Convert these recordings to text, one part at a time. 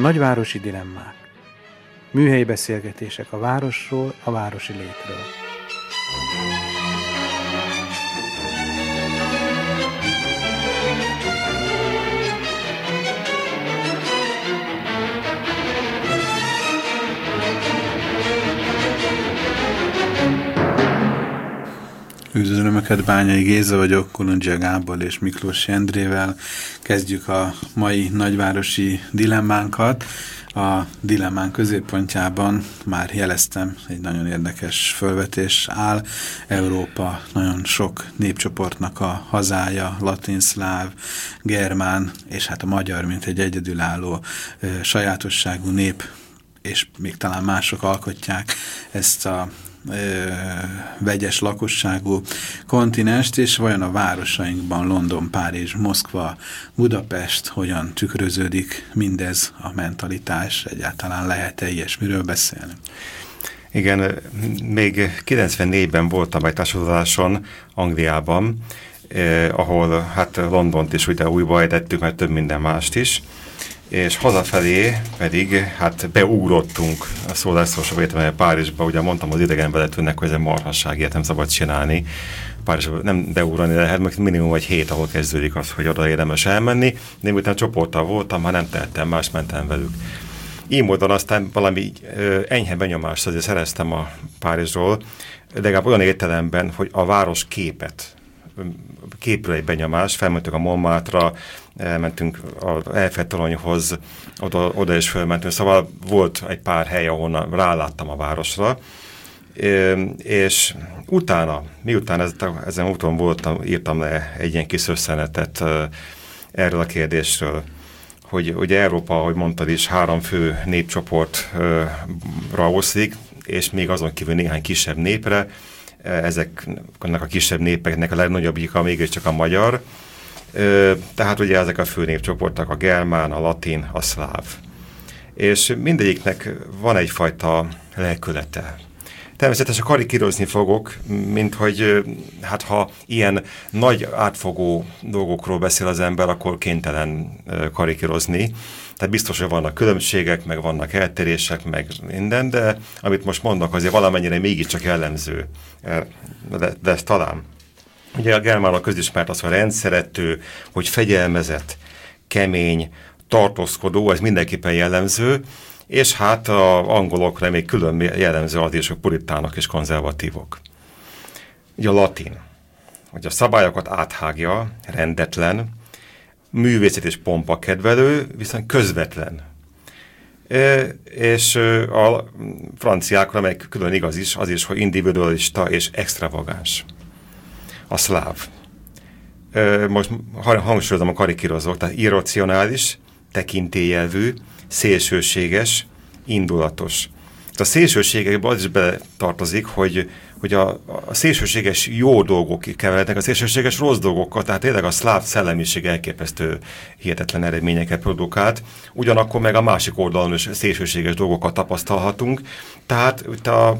Nagyvárosi dilemmák. Műhelyi beszélgetések a városról, a városi létről. Üdvözlöm Önöket, Bányai Géza vagyok, Kolundzsia Gábor és Miklós Endrével. Kezdjük a mai nagyvárosi dilemmánkat. A dilemmán középpontjában már jeleztem, egy nagyon érdekes felvetés áll. Európa nagyon sok népcsoportnak a hazája, latinszláv, germán, és hát a magyar, mint egy egyedülálló sajátosságú nép, és még talán mások alkotják ezt a vegyes lakosságú kontinenst, és vajon a városainkban London, Párizs, Moszkva, Budapest hogyan tükröződik mindez a mentalitás, egyáltalán lehet-e ilyesmiről beszélni? Igen, még 94-ben voltam egy társuláson Angliában, ahol hát Londont is ugye újba ejtettük, mert több minden mást is, és hazafelé pedig hát beugrottunk a Szólászlósok Egyetemre Párizsba, ugye mondtam az idegenvezetőnek, hogy ez egy marhasság, ilyet nem szabad csinálni. Párizsba nem beugrani lehet, mert minimum egy hét, ahol kezdődik az, hogy oda érdemes elmenni. De miután csoporttal voltam, ha nem tehettem más, mentem velük. Így módon aztán valami enyhe benyomást azért szereztem a Párizsról, de legalább olyan értelemben, hogy a város képül egy benyomás, felmentünk a Montmartre-ra, elmentünk az Eiffel-toronyhoz, oda is felmentünk, szóval volt egy pár hely, ahol ráláttam a városra, és utána, miután ezen úton voltam, írtam le egy ilyen kis összenetet erről a kérdésről, hogy ugye Európa, ahogy mondtad is, 3 fő népcsoportra oszlik, és még azon kívül néhány kisebb népre. Ezeknek a kisebb népeknek a legnagyobbika mégiscsak a magyar. Tehát ugye ezek a fő népcsoportok, a germán, a latin, a szláv. És mindegyiknek van egyfajta lelkülete. Természetesen karikírozni fogok, mint hogy hát ha ilyen nagy átfogó dolgokról beszél az ember, akkor kénytelen karikírozni. Tehát biztos, hogy vannak különbségek, meg vannak eltérések, meg minden, de amit most mondok, azért valamennyire mégiscsak jellemző. De ez talán. Ugye a germánok közismert az, hogy rendszerető, hogy fegyelmezett, kemény, tartózkodó, ez mindenképpen jellemző, és hát az angolokra még külön jellemző az is, hogy puritánok és konzervatívok. Ugye a latin, hogy a szabályokat áthágja, rendetlen, művészet és pompa kedvelő, viszont közvetlen. És a franciákra meg külön igaz is, az is, hogy individualista és extravagáns. A szláv. Most hangsúlyozom, a karikírozok, tehát irracionális, tekintélyelvű, szélsőséges, indulatos. A szélsőségekben az is beletartozik, hogy a szélsőséges jó dolgok keverednek a szélsőséges rossz dolgokkal, tehát tényleg a szláv szellemiség elképesztő hihetetlen eredményeket produkált, ugyanakkor meg a másik oldalon is szélsőséges dolgokat tapasztalhatunk, tehát itt a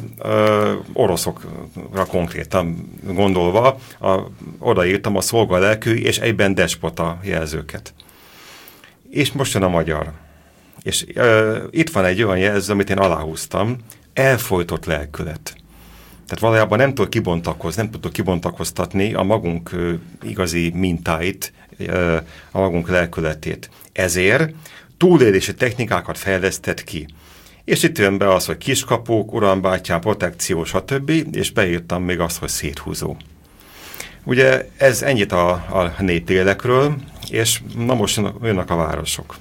oroszokra konkrétan gondolva odaírtam a szolgalelkű és egyben despota jelzőket. És most jön a magyar. És itt van egy olyan jelző, amit én aláhúztam, elfojtott lelkület. Tehát valójában nem tudtuk kibontakoztatni a magunk igazi mintáit, a magunk lelkületét. Ezért túlélési technikákat fejlesztett ki. És itt jön be az, hogy kiskapuk, urambátyám, protekció, stb. És beírtam még azt, hogy széthúzó. Ugye ez ennyit a népélekről, és na most jönnek a városok.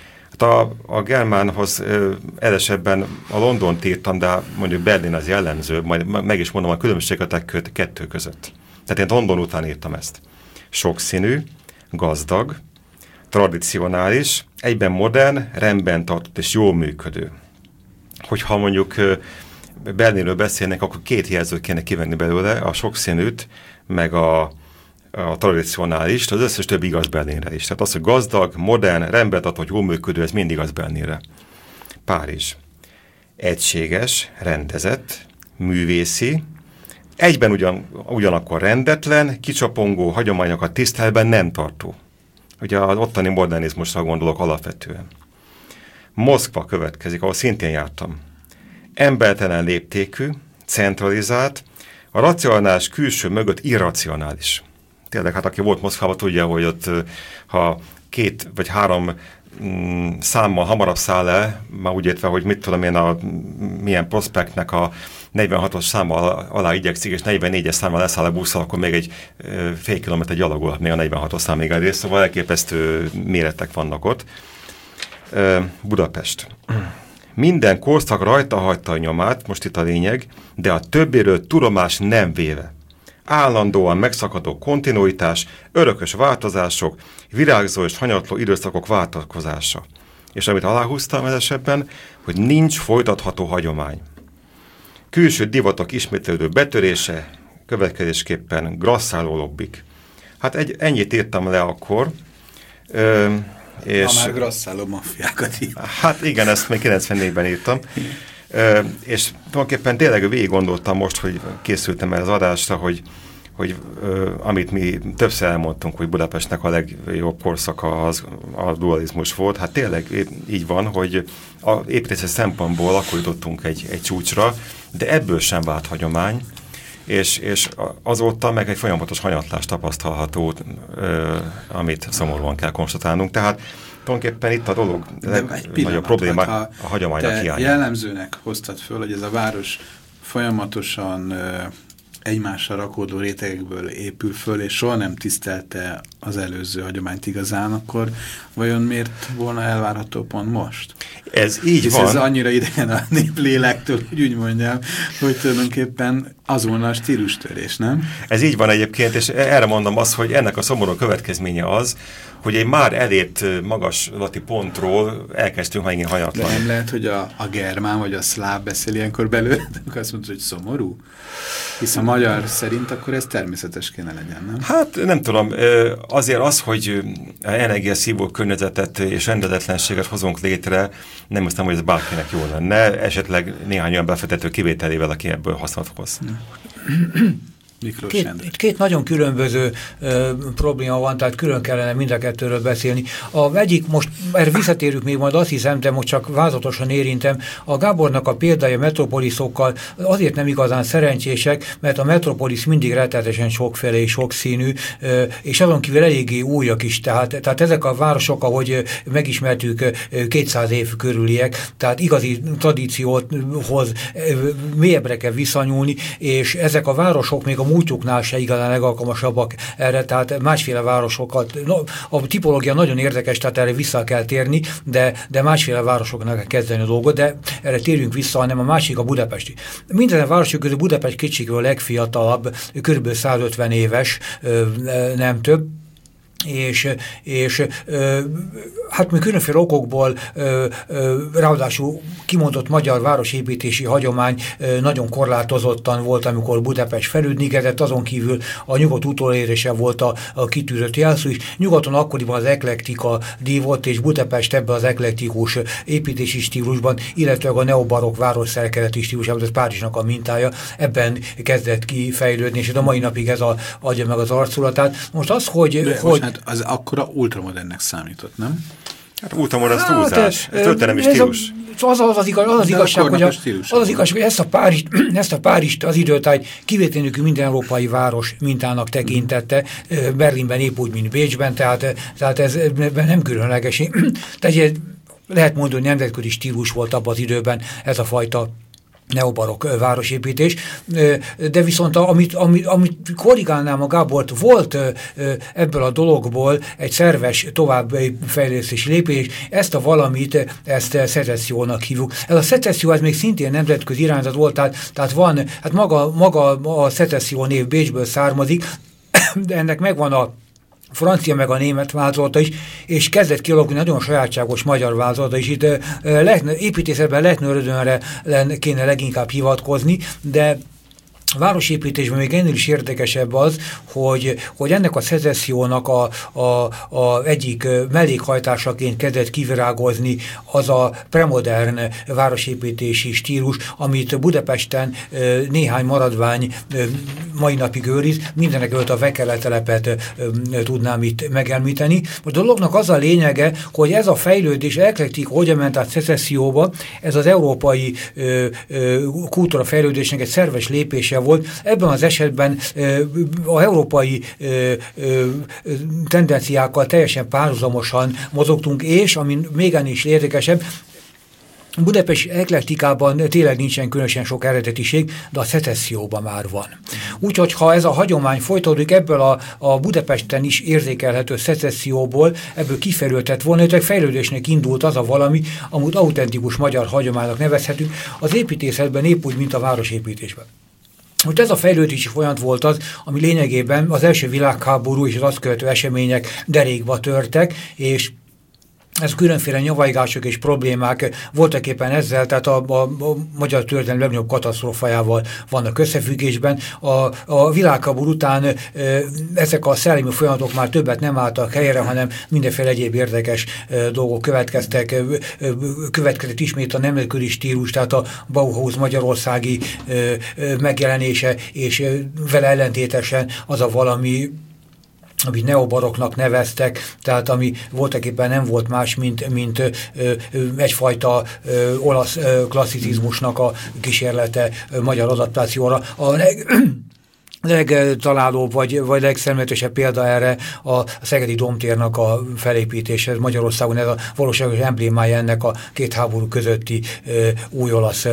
A germánhoz edesebben a Londont írtam, de mondjuk Berlin az jellemző, majd meg is mondom a különbséget a kettő között. Tehát én London után írtam ezt. Sokszínű, gazdag, tradicionális, egyben modern, rendben tartott és jól működő. Hogyha mondjuk Berlinről beszélnek, akkor 2 jelzőt kéne kivenni belőle, a sokszínűt, meg a tradicionális, az összes több igaz Berlinre is. Tehát az, hogy gazdag, modern, rendben tartott, jól működő, ez mind igaz Berlinre. Párizs. Egységes, rendezett, művészi, egyben ugyanakkor rendetlen, kicsapongó, hagyományokat tiszteletben nem tartó. Ugye az ottani modernizmusra gondolok alapvetően. Moszkva következik, ahol szintén jártam. Embertelen léptékű, centralizált, a racionális külső mögött irracionális. Tényleg, hát aki volt Moszkvában, tudja, hogy ott ha 2 vagy 3 számmal hamarabb száll le, már úgy értve, hogy mit tudom én, milyen prospektnek a 46-os számmal alá igyekszik, és 44-es számmal leszáll a busszal, akkor még egy fél kilométer gyalogolhatni a 46-os számig elérsz, szóval elképesztő méretek vannak ott. Budapest. Minden korszak rajta hagyta a nyomát, most itt a lényeg, de a többéről tudomás nem véve. Állandóan megszakadó kontinuitás, örökös változások, virágzó és hanyatló időszakok váltakozása. És amit aláhúztam ez esetben, hogy nincs folytatható hagyomány. Külső divatok ismétlődő betörése, következésképpen grasszáló lobbik. Hát ennyit írtam le akkor. És már grasszáló maffiákat írt. Hát igen, ezt még 94-ben írtam. És tulajdonképpen tényleg végig gondoltam most, hogy készültem el az adásra, hogy amit mi többször elmondtunk, hogy Budapestnek a legjobb korszaka a dualizmus volt. Hát tényleg így van, hogy építési szempontból akkor jutottunk egy csúcsra, de ebből sem vált hagyomány, és azóta meg egy folyamatos hanyatlás tapasztalható, amit szomorúan kell konstatálnunk. Tehát tulajdonképpen itt a dolog legnagyobb probléma a hagyománynak hiánya. Jellemzőnek hoztad föl, hogy ez a város folyamatosan egymásra rakódó rétegekből épül föl, és soha nem tisztelte az előző hagyományt igazán, akkor vajon miért volna elvárható pont most? Ez így hisz van. Ez annyira idegen a néplélektől, hogy úgy mondjam, hogy tulajdonképpen az volna a stílustörés, nem? Ez így van egyébként, és erre mondom azt, hogy ennek a szomorú következménye az, hogy egy már elért magaslati pontról elkezdtünk megint hanyatlani. De nem lehet, hogy a germán vagy a szláv beszél ilyenkor belőle, akkor azt mondod, hogy szomorú? Hisz a magyar szerint akkor ez természetes kéne legyen, nem? Hát nem tudom, azért az, hogy energiaszívó környezetet és rendezetlenséget hozunk létre, nem hiszem, hogy ez bárkinek jó lenne, esetleg néhány olyan befektető kivételével, aki ebből hasznot hoz. Két nagyon különböző probléma van, tehát külön kellene mind a kettőről beszélni. Egyik, most erre visszatérünk még majd, azt hiszem, de most csak vázlatosan érintem, a Gábornak a példája metropoliszokkal azért nem igazán szerencsések, mert a metropolis mindig rettenetesen sokféle és sokszínű, és azon kívül eléggé újak is, tehát ezek a városok, ahogy megismertük, 200 év körüliek, tehát igazi tradícióhoz mélyebbre kell visszanyúlni, és ezek a városok még a múltjuknál se igazán legalkalmasabbak erre, tehát másféle városokat, a tipológia nagyon érdekes, tehát erre vissza kell térni, de másféle városoknak kell kezdeni a dolgot, de erre térjünk vissza, hanem a másik a budapesti. Minden a városok közül Budapest kicsikről legfiatalabb, kb. 150 éves, nem több, és hát mi különféle okokból ráadásul kimondott magyar városépítési hagyomány nagyon korlátozottan volt, amikor Budapest fejlődni kezdett, azon kívül a nyugat utolérése volt a kitűzött jelszó is. Nyugaton akkoriban az eklektika dívott, és Budapest ebben az eklektikus építési stílusban, illetve a neobarokk városszerkeleti stílusában, ez Párizsnak a mintája, ebben kezdett kifejlődni, és a mai napig ez adja meg az arculatát. Most az, hogy az akkora ultramodernek számított, nem? Hát ultramodern az túlzás, ez történelmi stílus. Az igazság, hogy ezt a Párizst az időtáj kivétel nélkül minden európai város mintának tekintette, Berlinben épp úgy, mint Bécsben, tehát ez nem különleges. Tehát lehet mondani, hogy nemzetközi stílus volt abban az időben ez a fajta neobarokk városépítés, de viszont amit korrigálnám a Gábort, volt ebből a dologból egy szerves továbbfejlesztési lépés, ezt a valamit, ezt szecessziónak hívjuk. Ez a szecesszió, ez még szintén nemzetközi irányzat volt, tehát van, hát maga a szecesszió név Bécsből származik, de ennek megvan a francia meg a német változata is, és kezdett kialakulni nagyon sajátságos magyar változata is. Itt építészetben Lehetnőrödönre kéne leginkább hivatkozni, de városépítésben még ennél is érdekesebb az, hogy ennek a szecessziónak a egyik mellékhajtásaként kezdett kivirágozni az a premodern városépítési stílus, amit Budapesten néhány maradvány mai napig őriz, mindenekelőtt a Vekele telepet tudnám itt megemlíteni. A dolognak az a lényege, hogy ez a fejlődés eklektik, hogyan ment át szecesszióba, ez az európai kultúra fejlődésnek egy szerves lépése volt. Ebben az esetben az európai tendenciákkal teljesen párhuzamosan mozogtunk, és ami még ennél is érdekesebb, Budapest eklektikában tényleg nincsen különösen sok eredetiség, de a szecesszióban már van. Úgyhogy ha ez a hagyomány folytatódik, ebből a Budapesten is érzékelhető szecesszióból, ebből kifelültett volna, hogy fejlődésnek indult az a valami, amit autentikus magyar hagyománynak nevezhetünk, az építészetben épp úgy, mint a városépítésben. Most ez a fejlődési folyamat volt az, ami lényegében az első világháború és az azt követő események derékba törtek, és ez különféle nyavajgások és problémák voltak éppen ezzel, tehát a magyar történelem legnagyobb katasztrófájával vannak összefüggésben. A világháború után ezek a szellemi folyamatok már többet nem álltak helyre, hanem mindenféle egyéb érdekes dolgok következett ismét a nemzetközi stílus, tehát a Bauhaus magyarországi megjelenése, és vele ellentétesen az a valami, amit neobaroknak neveztek, tehát ami voltaképpen nem volt más, mint egyfajta olasz klasszicizmusnak a kísérlete magyar adaptációra. A legtalálóbb vagy legszemléletesebb példa erre a Szegedi Domtérnak a felépítése. Magyarországon ez a valóságos emblémája ennek a két háború közötti új olasz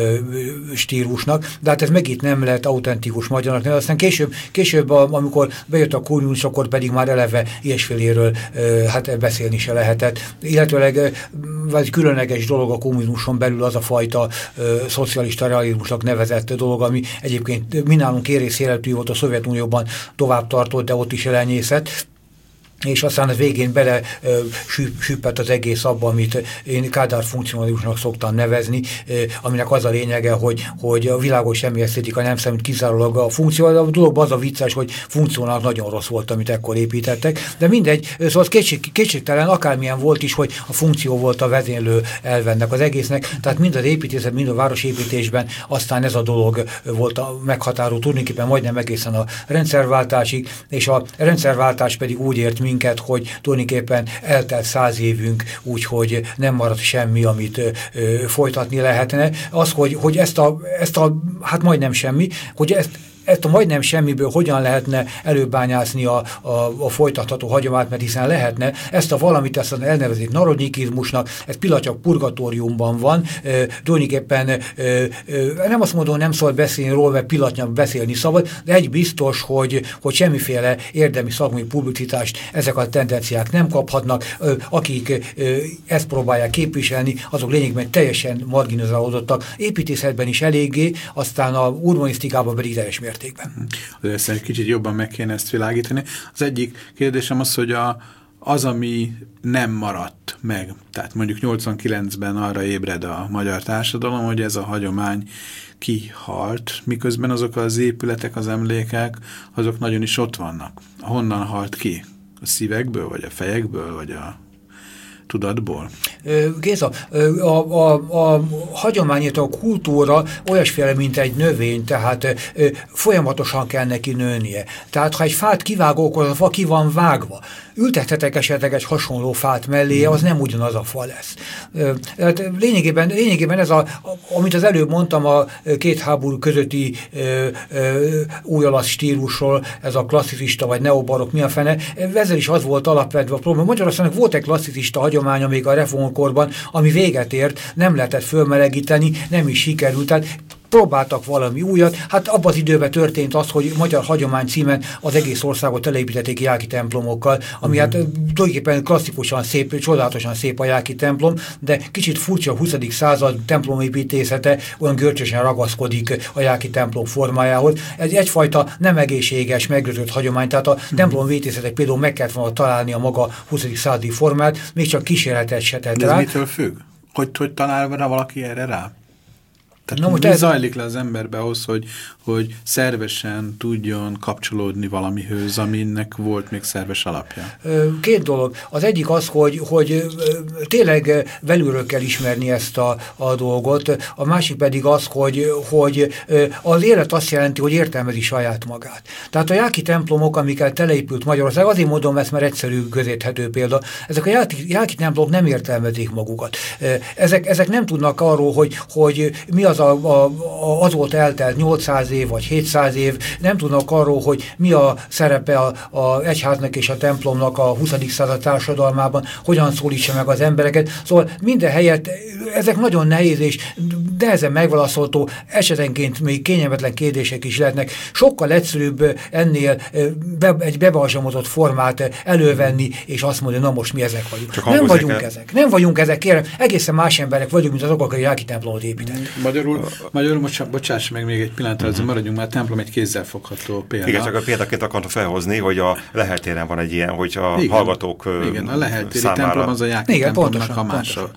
stílusnak. De hát ez megint nem lett autentikus magyarnak, de aztán később amikor bejött a kommunizmus, akkor pedig már eleve ilyesféléről hát beszélni se lehetett. Illetőleg egy különleges dolog a kommunizmuson belül az a fajta szocialista realizmusnak nevezett dolog, ami egyébként mindnálunk érész életű volt a Szovjetunióban, tovább tartott, de ott is elenyészett, és aztán a végén bele süppett az egész abba, amit én Kádár funkcionalizmusnak szoktam nevezni, aminek az a lényege, hogy a világos semmi esztétika nem számít kizárólag a funkció, de a dologban az a vicces, hogy funkcionálnak nagyon rossz volt, amit ekkor építettek, de mindegy, szóval kétségtelen akármilyen volt is, hogy a funkció volt a vezénylő elvennek az egésznek, tehát mind az építészet, mind a városépítésben aztán ez a dolog volt a meghatározó, tulajdonképpen majdnem egészen a rendszerváltásig, és a rendszerváltás pedig úgy ért minket, hogy tulajdonképpen eltelt 100 évünk, úgyhogy nem maradt semmi, amit folytatni lehetne. Az, hogy ezt a hát majdnem semmi, hogy ezt a majdnem semmiből hogyan lehetne előbányászni a folytatható hagyományt, mert hiszen lehetne, ezt a valamit, ezt elnevezik narodnikizmusnak, ez pillanatnyilag purgatóriumban van, tulajdonképpen nem azt mondom, nem szabad beszélni róla, mert pillanatnyilag beszélni szabad, de egy biztos, hogy semmiféle érdemi szakmai publicitást ezek a tendenciák nem kaphatnak, akik ezt próbálják képviselni, azok lényegben teljesen marginalizálódottak, építészetben is eléggé, aztán a urbanisztikában pedig teljes mértékben. Azért egy kicsit jobban meg kéne ezt világítani. Az egyik kérdésem az, hogy az, ami nem maradt meg, tehát mondjuk 89-ben arra ébred a magyar társadalom, hogy ez a hagyomány kihalt, miközben azok az épületek, az emlékek, azok nagyon is ott vannak. Honnan halt ki? A szívekből, vagy a fejekből, vagy a tudatból? Géza, a hagyományét, a kultúra olyasféle, mint egy növény, tehát folyamatosan kell neki nőnie. Tehát ha egy fát kivágok, akkor a fa ki van vágva. Ültethetek esetleg egy hasonló fát mellé, az nem ugyanaz a fa lesz. Lényegében ez, amit az előbb mondtam, a két háború közötti új olasz stílusról, ez a klasszicista vagy neobarok, mi a fene, ezzel is az volt alapvetve a probléma. Magyarországnak volt egy klasszicista hagyománya még a reformkorban, ami véget ért, nem lehetett fölmelegíteni, nem is sikerült, tehát próbáltak valami újat. Hát abban az időben történt az, hogy Magyar Hagyomány címen az egész országot teleépítették jáki templomokkal, ami hát tulajdonképpen klasszikusan szép, csodálatosan szép a jáki templom, de kicsit furcsa a 20. század templomépítészete, olyan görcsösen ragaszkodik a jáki templom formájához. Ez egyfajta nem egészséges, megőrzött hagyomány, tehát a templomépítészetek például meg kellett volna találni a maga 20. századi formát, még csak kísérletet se tett rá. Ez mitől függ? Hogy talál rá valaki erre rá? Tehát mi zajlik le az emberbe ahhoz, hogy szervesen tudjon kapcsolódni valamihöz, aminek volt még szerves alapja? Két dolog. Az egyik az, hogy tényleg belülről kell ismerni ezt a dolgot, a másik pedig az, hogy az élet azt jelenti, hogy értelmezi saját magát. Tehát a jáki templomok, amikkel teleépült Magyarország, azért mondom ezt, mert egyszerű, közérthető példa, ezek a jáki templomok nem értelmezik magukat. Ezek nem tudnak arról, hogy mi az azóta eltelt 800 év vagy 700 év, nem tudnak arról, hogy mi a szerepe az egyháznak és a templomnak a 20. század társadalmában, hogyan szólítsa meg az embereket. Szóval minden helyett ezek nagyon nehéz és nehezen megválaszolható, esetenként még kényelmetlen kérdések is lehetnek. Sokkal egyszerűbb ennél egy bebalzsamozott formát elővenni, és azt mondani, na most mi ezek vagyunk. Nem vagyunk ezek, kérem, egészen más emberek vagyunk, mint azok, akik jáki templomot építettek. Magyarul bocsáss meg még egy pillanatra, azért maradjunk, mert a templom egy kézzelfogható példa. Igen, csak a példaként akartam felhozni, hogy a Lehel téren van egy ilyen, hogy a hallgatók igen, a Lehel téri templom az a jáki templomnak a mása.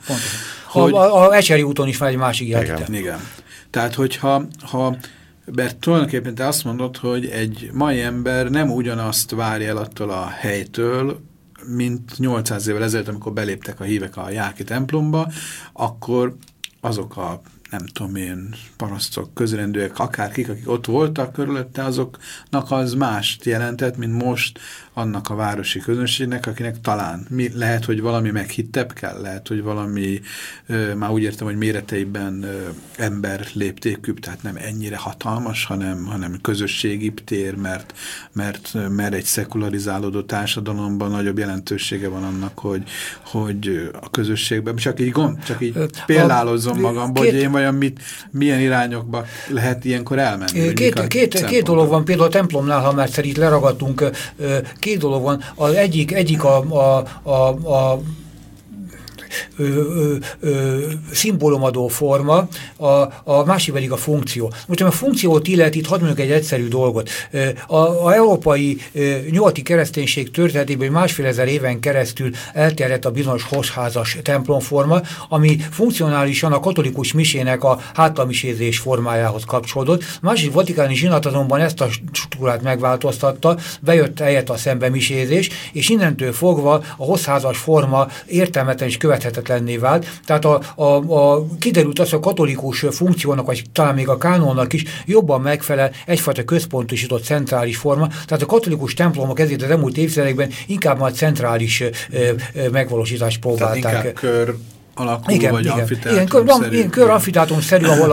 A Ecseri úton is van egy másik jáki templom. Igen. Tehát, hogyha mert tulajdonképpen te azt mondod, hogy egy mai ember nem ugyanazt várja el attól a helytől, mint 800 évvel ezelőtt, amikor beléptek a hívek a jáki templomba, akkor azok a nem tudom én, parasztok, közrendőek, akárkik, akik ott voltak körülötte, azoknak az mást jelentett, mint most annak a városi közönségnek, akinek talán lehet, hogy valami meghittebb kell, lehet, hogy valami, már úgy értem, hogy méreteiben ember léptékűbb, tehát nem ennyire hatalmas, hanem közösségibb tér, mert egy szekularizálódó társadalomban nagyobb jelentősége van annak, hogy a közösségben, csak így példálozom magamból, hogy én vajon milyen irányokba lehet ilyenkor elmenni? Két dolog van, például a templomnál, ha már szerint leragadtunk, két dolog van. Az egyik a szimbólumadó forma, a másik pedig a funkció. Most a funkciót illet, itt hadd mondjuk egy egyszerű dolgot. A európai nyugati kereszténység történetében másfél ezer éven keresztül elterjedt a bizonyos hozsházas templomforma, ami funkcionálisan a katolikus misének a hátalmisézés formájához kapcsolódott. A másik vatikáni zsinat azonban ezt a struktúrát megváltoztatta, bejött helyett a szembemisézés, és innentől fogva a hozsházas forma értelmetlen és követhetetlenné vált. Tehát kiderült az, hogy a katolikus funkciónak, vagy talán még a kánonnak is jobban megfelel egyfajta központosított centrális forma. Tehát a katolikus templomok ezért az elmúlt évtizedekben inkább már centrális megvalósítást próbálták. Tehát inkább kör alakul, igen, vagy amfiteátrumszerű. Kör amfiteátrumszerű, ahol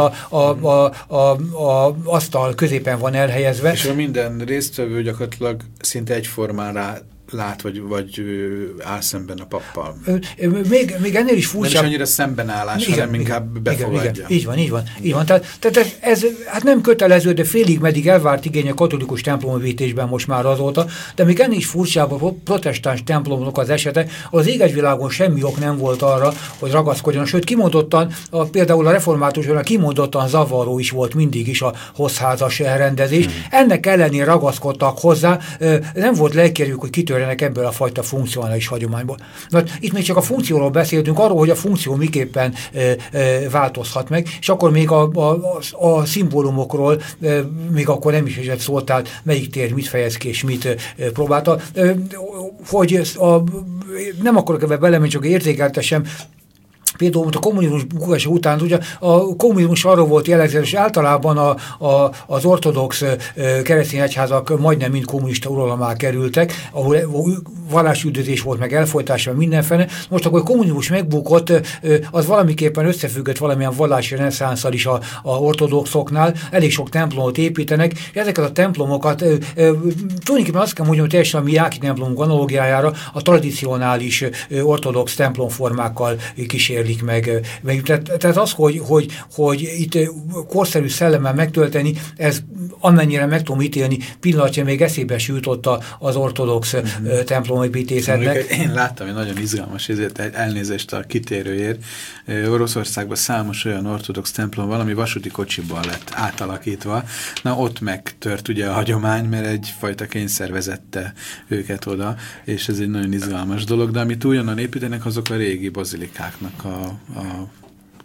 a asztal középen van elhelyezve. És minden résztvevő gyakorlatilag szinte egyformán lát, vagy áll szemben a pappal. Még ennél is furcsább. Nem is annyira szembenállás, hanem inkább befogadja. Igen, így van. Tehát ez hát nem kötelező, de félig meddig elvárt igény a katolikus templomépítésben most már azóta, de még ennél is furcsább a protestáns templomok az esete, az égegyvilágon semmi ok nem volt arra, hogy ragaszkodjon. Sőt, kimondottan, például a reformátusban kimondottan zavaró is volt mindig is a hozsházas elrendezés. Ennek ellenére ragaszkodtak hozzá, nem volt lelkérjük, hogy kitörjenek ebből a fajta funkcionális hagyományból. Na, itt még csak a funkcióról beszéltünk, arról, hogy a funkció miképpen változhat meg, és akkor még a szimbólumokról még akkor nem is esett szó, tehát melyik tér mit fejez ki és mit próbálta. Hogy nem akarok ebbe belemenni, csak érzékeltessem, például a kommunizmus bukása után, ugye a kommunizmus arról volt jellegzetes, és általában az ortodox keresztény egyházak majdnem mind kommunista uralomá kerültek, ahol vallásüldözés volt, meg elfolytása, mindenféle. Most akkor a kommunizmus megbukott, az valamiképpen összefüggött valamilyen vallási reneszánszal is a ortodoxoknál, elég sok templomot építenek, és ezeket a templomokat tulajdonképpen azt kell mondjam, hogy teljesen a mi jáki templomunk analógiájára a tradicionális ortodox templomformákkal kísérlik meg. Tehát az, hogy itt korszerű szellemmel megtölteni, ez amennyire meg tudom ítélni, pillanatja még eszébe se jutott az ortodox templomépítészetnek. Én láttam egy nagyon izgalmas elnézést a kitérőért. Oroszországban számos olyan ortodox templom van, ami vasúti kocsiból lett átalakítva. Na ott megtört ugye a hagyomány, mert egyfajta kényszer vezette őket oda, és ez egy nagyon izgalmas dolog, de amit újonnan építenek, azok a régi bazilikáknak a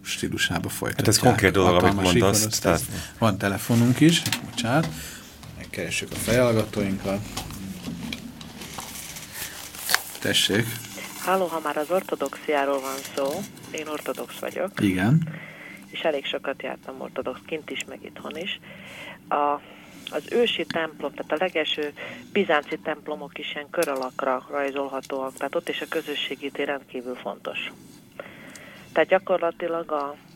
stílusába folytatják. Hát ez konkrét dolog, amit mondasz. Tehát... Van telefonunk is, bocsánat, megkeressük a fejhallgatóinkat. Tessék. Halló, ha már az ortodoxiáról van szó, én ortodox vagyok. Igen. És elég sokat jártam ortodox, kint is, meg itthon is. Az ősi templom, tehát a legelső bizánci templomok is ilyen kör alakra rajzolhatóak, tehát ott is a közösségi tér rendkívül fontos. Tehát gyakorlatilag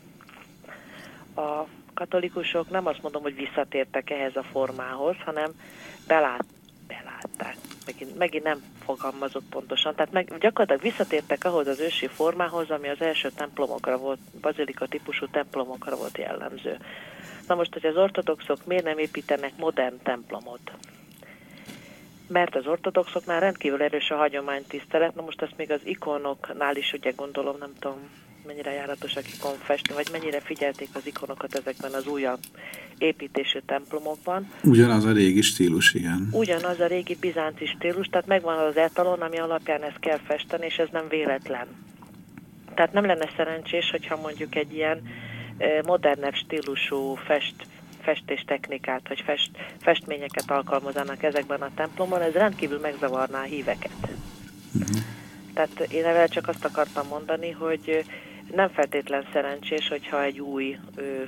a katolikusok nem azt mondom, hogy visszatértek ehhez a formához, hanem belátták. Megint nem fogalmazok pontosan. Tehát gyakorlatilag visszatértek ahhoz az ősi formához, ami az első templomokra volt, bazilika típusú templomokra volt jellemző. Na most, hogy az ortodoxok miért nem építenek modern templomot? Mert az ortodoxoknál rendkívül erős a hagyománytisztelet, na most azt még az ikonoknál is ugye gondolom, nem tudom mennyire járatosak ikonfestni, vagy mennyire figyelték az ikonokat ezekben az újabb építésű templomokban. Ugyanaz a régi stílus, igen. Ugyanaz a régi bizánci stílus, tehát megvan az etalon, ami alapján ezt kell festeni, és ez nem véletlen. Tehát nem lenne szerencsés, hogyha mondjuk egy ilyen modernebb stílusú festéstechnikát, vagy festményeket alkalmazának ezekben a templomban, ez rendkívül megzavarná a híveket. Tehát én ezzel csak azt akartam mondani, hogy nem feltétlen szerencsés, hogyha egy új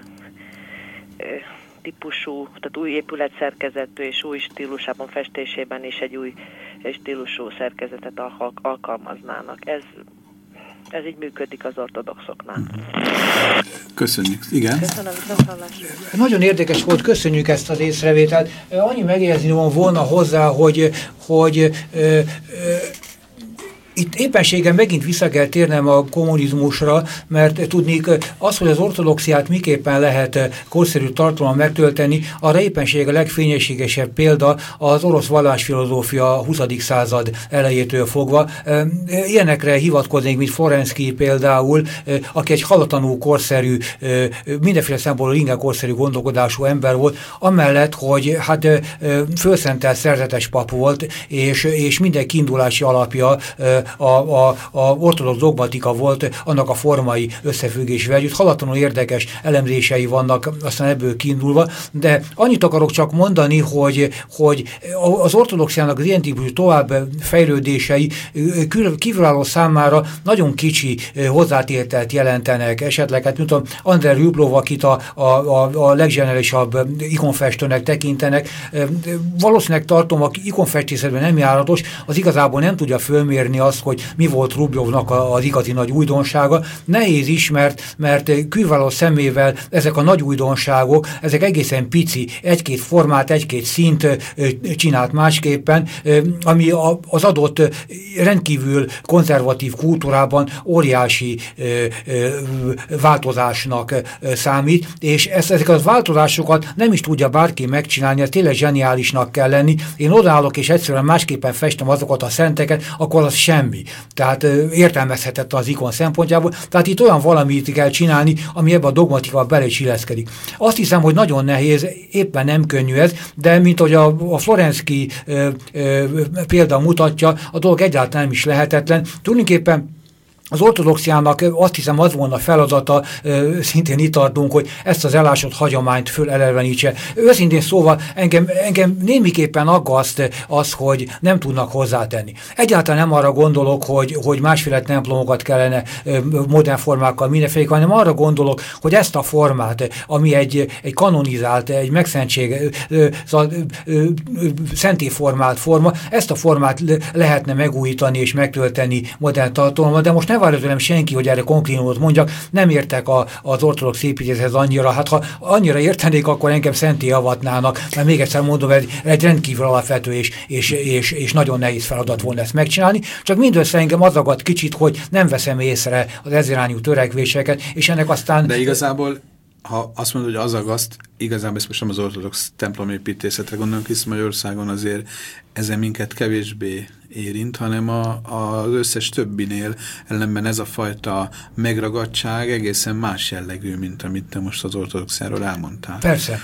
típusú, tehát új épületszerkezetű és új stílusában festésében is egy új stílusú szerkezetet alkalmaznának. Ez így működik az ortodoxoknál. Köszönjük. Igen. Köszönöm, viszonthallásra. Nagyon érdekes volt, köszönjük ezt az észrevételt. Annyi megjegyezni volna hozzá, hogy itt éppenséggel megint vissza kell térnem a kommunizmusra, mert tudnék, az, hogy az ortodoxiát miképpen lehet korszerű tartalommal megtölteni, arra éppenséggel a legfényességesebb példa az orosz vallásfilozófia 20. század elejétől fogva. Ilyenekre hivatkoznék, mint Florenszky például, aki egy halatlanul korszerű, mindenféle szempontból igen korszerű gondolkodású ember volt, amellett, hogy hát fölszentelt szerzetes pap volt, és minden kiindulási alapja a ortodox dogmatika volt, annak a formai összefüggésvel együtt. Halatlanul érdekes elemzései vannak aztán ebből kiindulva, de annyit akarok csak mondani, hogy az ortodoxiának az ilyen típusú tovább fejlődései kívülálló számára nagyon kicsi hozzátételt jelentenek. Esetleg, hát mint Andrei Rublev, akit a legzseniálisabb ikonfestőnek tekintenek, valószínűleg tartom, aki ikonfestészetben nem járatos, az igazából nem tudja fölmérni azt, hogy mi volt Rublevnak az igazi nagy újdonsága. Nehéz is, mert külváló szemével ezek a nagy újdonságok, ezek egészen pici, egy-két formát, egy-két színt csinált másképpen, ami az adott rendkívül konzervatív kultúrában óriási változásnak számít, és ezek a változásokat nem is tudja bárki megcsinálni, ez tényleg zseniálisnak kell lenni. Én odaállok, és egyszerűen másképpen festem azokat a szenteket, akkor az semmi. Tehát értelmezhetetlen az ikon szempontjából. Tehát itt olyan valamit kell csinálni, ami ebbe a dogmatikával belecsilleszkedik. Azt hiszem, hogy nagyon nehéz, éppen nem könnyű ez, de mint hogy a Florenszky példa mutatja, a dolog egyáltalán nem is lehetetlen. Tulajdonképpen az ortodoxiának azt hiszem az volna feladata, szintén itt tartunk, hogy ezt az elásott hagyományt fölelevenítse. Őszintén szóval engem némiképpen aggaszt az, hogy nem tudnak hozzátenni. Egyáltalán nem arra gondolok, hogy másféle templomokat kellene modern formákkal mindenféle, hanem arra gondolok, hogy ezt a formát, ami egy kanonizált, egy megszentség, szenté formált forma, ezt a formát lehetne megújítani és megtölteni modern tartalommal, de most ne várja tőlem senki, hogy erre konkrétumot mondjak, nem értek az ortodox építéshez annyira. Hát ha annyira értenék, akkor engem szenté avatnának, mert még egyszer mondom, egy rendkívül alapvető és nagyon nehéz feladat volna ezt megcsinálni. Csak mindössze engem az agad kicsit, hogy nem veszem észre az ez irányú törekvéseket, és ennek aztán... De igazából, ha azt mondod, hogy az agaszt, igazából ezt most nem az ortodox templomépítészetre gondolunk, hisz Magyarországon azért ezen minket kevésbé érint, hanem az összes többinél ellenben ez a fajta megragadtság egészen más jellegű, mint amit te most az ortodoxiáról elmondtál. Persze.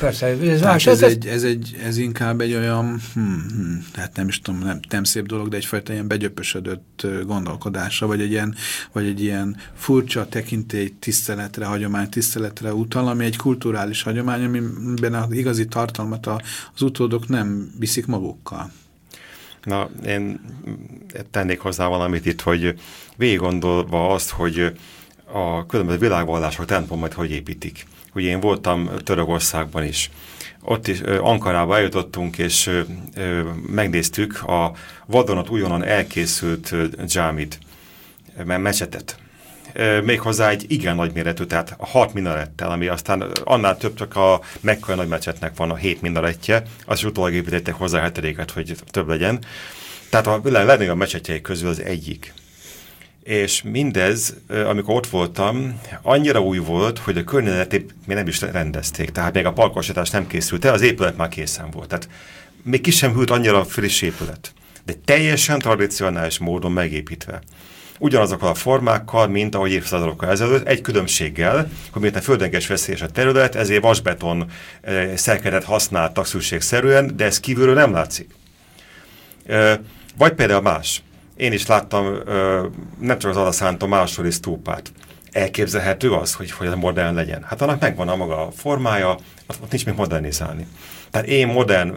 Ez inkább egy olyan, tehát nem is tudom, nem szép dolog, de egyfajta ilyen begyöpösödött gondolkodása, vagy egy ilyen furcsa tekintély tiszteletre, hagyomány tiszteletre utal, ami egy kulturális hagyomány, amiben az igazi tartalmat az utódok nem viszik magukkal. Na, én tennék hozzá valamit itt, hogy végig gondolva azt, hogy a különböző világvallások templomot hogy építik. Ugye én voltam Törökországban is. Ott is Ankarába eljutottunk, és megnéztük a vadonat újonnan elkészült dzsámit, mecsetet. Méghozzá egy igen nagy méretű, tehát 6 minarettel, ami aztán annál több, csak a Mekkai nagy mecsetnek van a 7 minaretje, az is utólag építettek hozzá 7-et, hogy több legyen. Tehát a világ legnagyobb mecsetjeik közül az egyik. És mindez, amikor ott voltam, annyira új volt, hogy a környezetét még nem is rendezték. Tehát még a parkosítás nem készült el, az épület már készen volt. Tehát még ki sem hűlt annyira friss épület. De teljesen tradicionális módon megépítve. Ugyanazokkal a formákkal, mint ahogy évszázadokkal ezelőtt, egy különbséggel, hogy miután földrengés veszélyes a terület, ezért vasbeton szerkezetet használtak szükségszerűen, de ez kívülről nem látszik. Vagy például más. Én is láttam nem csak az Alaszánton máshol is stúpát. Elképzelhető az, hogy ez modern legyen. Hát annak megvan a maga formája, ott nincs még modernizálni. Tehát én modern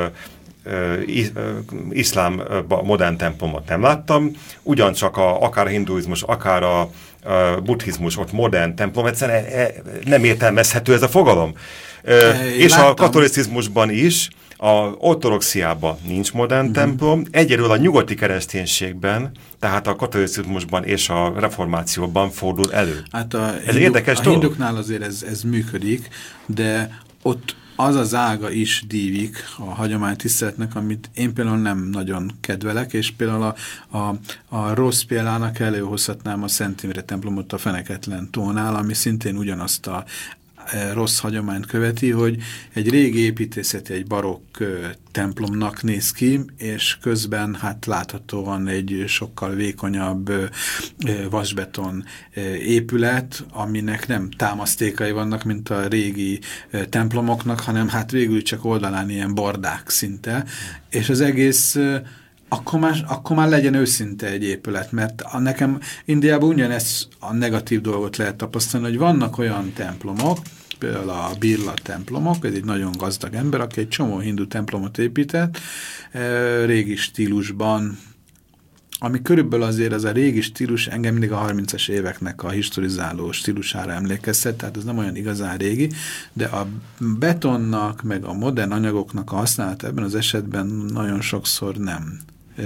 iszlám modern templomot nem láttam, ugyancsak akár a hinduizmus, akár a buddhizmus, ott modern templom, egyszerűen nem értelmezhető ez a fogalom. És láttam. A katolicizmusban is, a ortodoxiában nincs modern templom, egyedül a nyugati kereszténységben, tehát a katolicizmusban és a reformációban fordul elő. Hát ez érdekes dolog. A hinduknál azért ez működik, de ott az az ága is dívik a hagyománytiszteletnek, amit én például nem nagyon kedvelek, és például a rossz példának előhozhatnám a Szent Imre templomot a Feneketlen tónál, ami szintén ugyanazt a rossz hagyományt követi, hogy egy régi építészeti, egy barokk templomnak néz ki, és közben hát láthatóan egy sokkal vékonyabb vasbeton épület, aminek nem támasztékai vannak, mint a régi templomoknak, hanem hát végül csak oldalán ilyen bordák szinte, és az egész akkor már legyen őszinte egy épület, mert nekem Indiában ugyanezt a negatív dolgot lehet tapasztalni, hogy vannak olyan templomok, például a Birla templomok, ez egy nagyon gazdag ember, aki egy csomó hindu templomot épített, régi stílusban, ami körülbelül azért az a régi stílus engem mindig a 30-es éveknek a historizáló stílusára emlékeztet, tehát ez nem olyan igazán régi, de a betonnak, meg a modern anyagoknak a használat ebben az esetben nagyon sokszor nem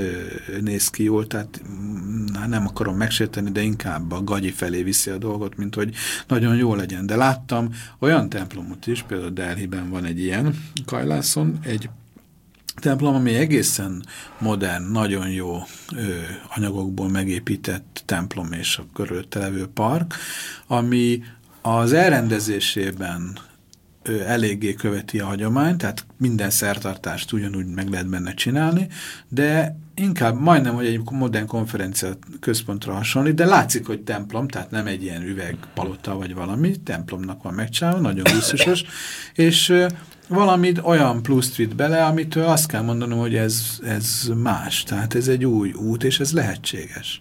néz ki jól, tehát nem akarom megsérteni, de inkább a gagyi felé viszi a dolgot, mint hogy nagyon jó legyen. De láttam olyan templomot is, például Delhiben van egy ilyen Kajlászon, egy templom, ami egészen modern, nagyon jó anyagokból megépített templom és a körülötte levő park, ami az elrendezésében eléggé követi a hagyományt, tehát minden szertartást ugyanúgy meg lehet benne csinálni, de inkább majdnem, hogy egy modern konferencia központra hasonlít, de látszik, hogy templom, tehát nem egy ilyen üvegpalota vagy valami, templomnak van megcsinálva, nagyon gusztusos, és valamit olyan pluszt vitt bele, amitől azt kell mondanom, hogy ez más, tehát ez egy új út, és ez lehetséges.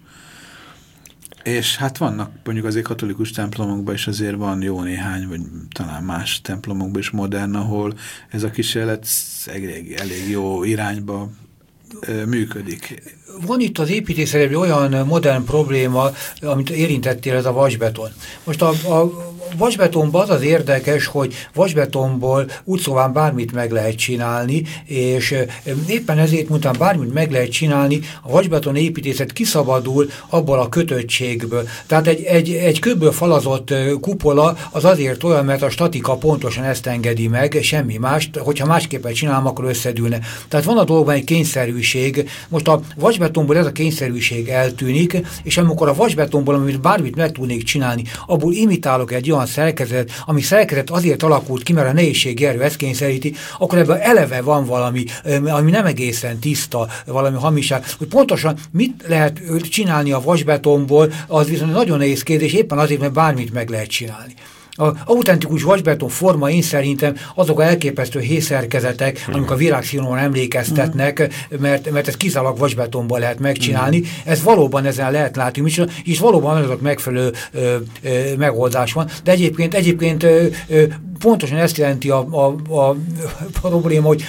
És hát vannak mondjuk azért katolikus templomokban is azért van jó néhány, vagy talán más templomokban is modern, ahol ez a kísérlet elég jó irányba működik. Van itt az építészetben olyan modern probléma, amit érintettél, ez a vasbeton. Most a vasbetonban az érdekes, hogy vasbetonból úgy szóval bármit meg lehet csinálni, és éppen ezért mondtam, bármit meg lehet csinálni, a vasbeton építészet kiszabadul abból a kötöttségből. Tehát egy kőből falazott kupola az azért olyan, mert a statika pontosan ezt engedi meg, semmi mást, hogyha másképpen csinálom, akkor összedülne. Tehát van a dolgban egy kényszerűség. Most a vasbetonból ez a kényszerűség eltűnik, és amikor a vasbetonból, amit bármit meg tudnék csinálni, abból imitálok egy olyan szerkezet, ami szerkezet azért alakult ki, mert a nehézségi erő ezt kényszeríti, akkor ebben eleve van valami, ami nem egészen tiszta, valami hamiság. Hogy pontosan mit lehet csinálni a vasbetonból, az viszont nagyon nehéz kérdés, éppen azért, mert bármit meg lehet csinálni. Az autentikus vasbeton forma én szerintem azok a elképesztő héjszerkezetek, amik a virágszínóra emlékeztetnek, mert ezt kizárólag vasbetonból lehet megcsinálni. Ez valóban ezen lehet látni, és valóban azok megfelelő megoldás van. De egyébként pontosan ezt jelenti a probléma, hogy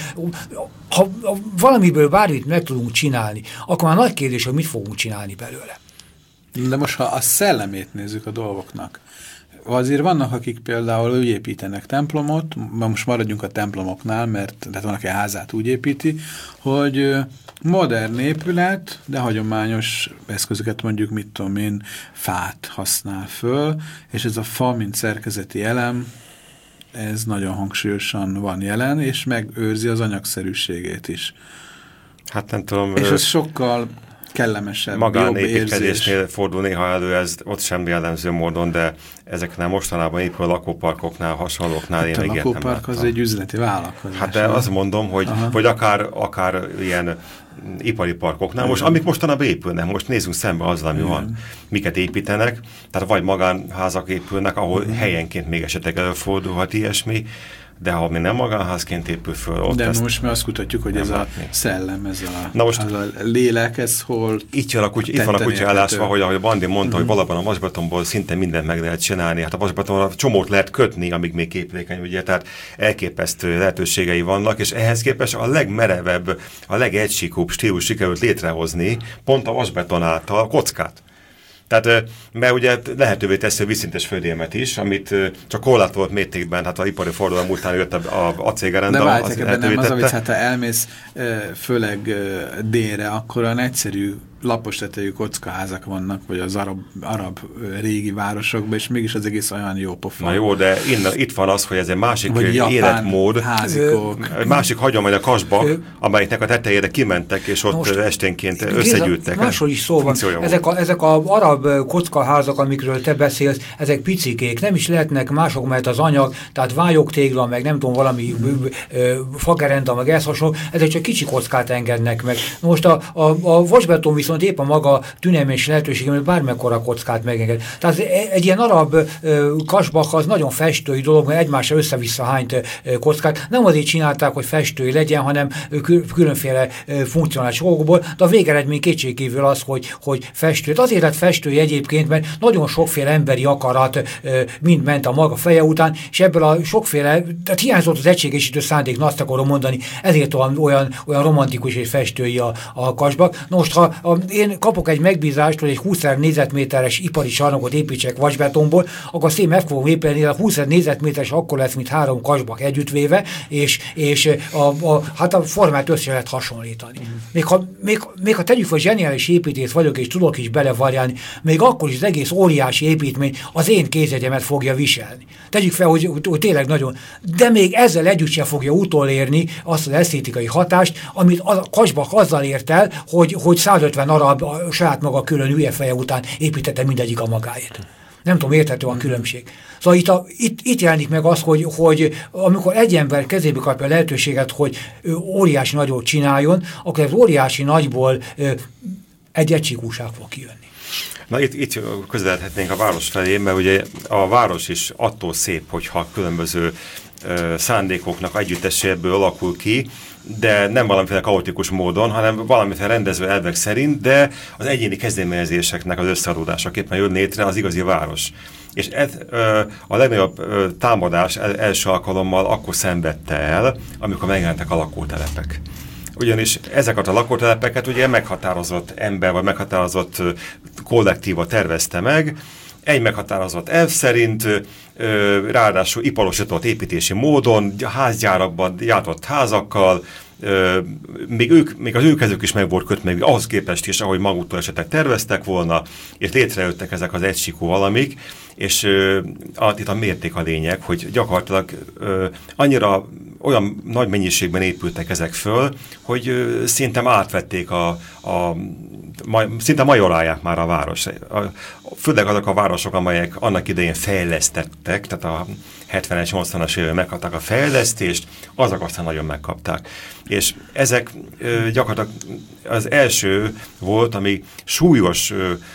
ha valamiből bármit meg tudunk csinálni, akkor már nagy kérdés, hogy mit fogunk csinálni belőle. De most, ha a szellemét nézzük a dolgoknak, azért vannak, akik például úgy építenek templomot, most maradjunk a templomoknál, mert tehát van, aki a házát úgy építi, hogy modern épület, de hagyományos eszközöket, mondjuk, mit tudom én, fát használ föl, és ez a fa, mint szerkezeti elem, ez nagyon hangsúlyosan van jelen, és megőrzi az anyagszerűségét is. Hát nem tudom. És ez sokkal kellemesebb, magánépítkezésnél fordul néha elő, ez ott sem jellemző módon, de ezeknél mostanában épülő lakóparkoknál, hasonlóknál én még ilyet nem láttam. A lakópark az egy üzleti vállalkozás. Hát de azt mondom, hogy akár ilyen ipari parkoknál, most, amik mostanában épülnek, most nézzünk szembe azzal, ami van, miket építenek, tehát vagy magánházak épülnek, ahol helyenként még esetleg előfordulhat ilyesmi, de ha mi nem magánházként épül föl, ott de most mi azt kutatjuk, hogy ez látni. A szellem, ez a lélek, ez hol... Itt van a kutya elásva, hogy ahogy Bandi mondta, hogy valóban a vasbetonból szinte mindent meg lehet csinálni. Hát a vasbetonra csomót lehet kötni, amíg még képlékeny, ugye, tehát elképesztő lehetőségei vannak, és ehhez képest a legmerevebb, a legegysíkúbb stílus sikerült létrehozni pont a vasbeton által kockát. Tehát, mert ugye lehetővé teszi a vízszintes földémet is, amit csak korlátolt mértékben, hát a ipari forradalom után jött a acélgerenda. De várjátok, ebben nem az, amit hát ha elmész főleg délre, akkor olyan egyszerű lapos tetejű kockaházak vannak, vagy az arab régi városokban, és mégis az egész olyan jó pofa. Na jó, de itt van az, hogy ez egy másik életmód, másik hagyomány a Kasbach, amelyiknek a tetejére kimentek, és ott esténként összegyűltek. Máshol is szó van. Ezek az arab kockaházak, amikről te beszélsz, ezek picikék, nem is lehetnek mások, mert az anyag, tehát vályogtégla, meg nem tudom, valami fagerenda, meg ez hasonló, ezek csak kicsi kockát engednek meg. Most a vasbeton viszont épp a maga tünemény lehetőségem, hogy bármekkora kockát megenged. Tehát egy ilyen arab Kasbach az nagyon festői dolog, mert egymásra össze-vissza hányt kockát. Nem azért csinálták, hogy festői legyen, hanem különféle funkcionális okokból, de a végeredmény kétségkívül az, hogy festő. Azért lett festői egyébként, mert nagyon sokféle emberi akarat mind ment a maga feje után, és ebből a sokféle, tehát hiányzott az egységesítő szándék, azt akarom mondani, ezért olyan romantikus és festői a Kasbach. Most, ha én kapok egy megbízást, hogy egy 20 négyzetméteres ipari sarnokot építsek vasbetonból, akkor szép meg fogom építeni, a 20 négyzetméteres akkor lesz, mint 3 Kasbach együttvéve, és hát a formát össze lehet hasonlítani. Még ha tegyük fel, zseniális építész vagyok, és tudok is belevarjálni, még akkor is az egész óriási építmény az én kézjegyemet fogja viselni. Tegyük fel, hogy tényleg nagyon, de még ezzel együtt sem fogja utolérni azt az esztétikai hatást, amit a Kasbach azzal ért el, hogy 150 arab a saját maga külön hülye feje után építette mindegyik a magáét. Nem tudom, érthető a különbség. Szóval itt jelenik meg az, hogy amikor egy ember kezébe kapja a lehetőséget, hogy óriási nagyot csináljon, akkor az óriási nagyból egy egységúság fog kijönni. Na itt közeledhetnénk a város felé, mert ugye a város is attól szép, hogyha különböző szándékoknak együtteséből alakul ki, de nem valamiféle kaotikus módon, hanem valamiféle rendező elvek szerint, de az egyéni kezdeményezéseknek az összeadódásaképpen jön létre az igazi város. És ez a legnagyobb támadás első alkalommal akkor szenvedte el, amikor megjelentek a lakótelepek. Ugyanis ezeket a lakótelepeket ugye meghatározott ember, vagy meghatározott kollektíva tervezte meg, egy meghatározott elv szerint, ráadásul iparosított építési módon, házgyárakban gyártott házakkal, még az ő kezük is meg volt kötve, még ahhoz képest is, ahogy maguktól esetleg terveztek volna, és létrejöttek ezek az egysíkú valamik, és itt a mérték a lényeg, hogy gyakorlatilag annyira olyan nagy mennyiségben épültek ezek föl, hogy szinte átvették a szinte majorálják már a város. Főleg azok a városok, amelyek annak idején fejlesztettek, tehát a 70-es, 80-as évben megkapták a fejlesztést, azok aztán nagyon megkapták. És ezek gyakorlatilag az első volt, ami súlyos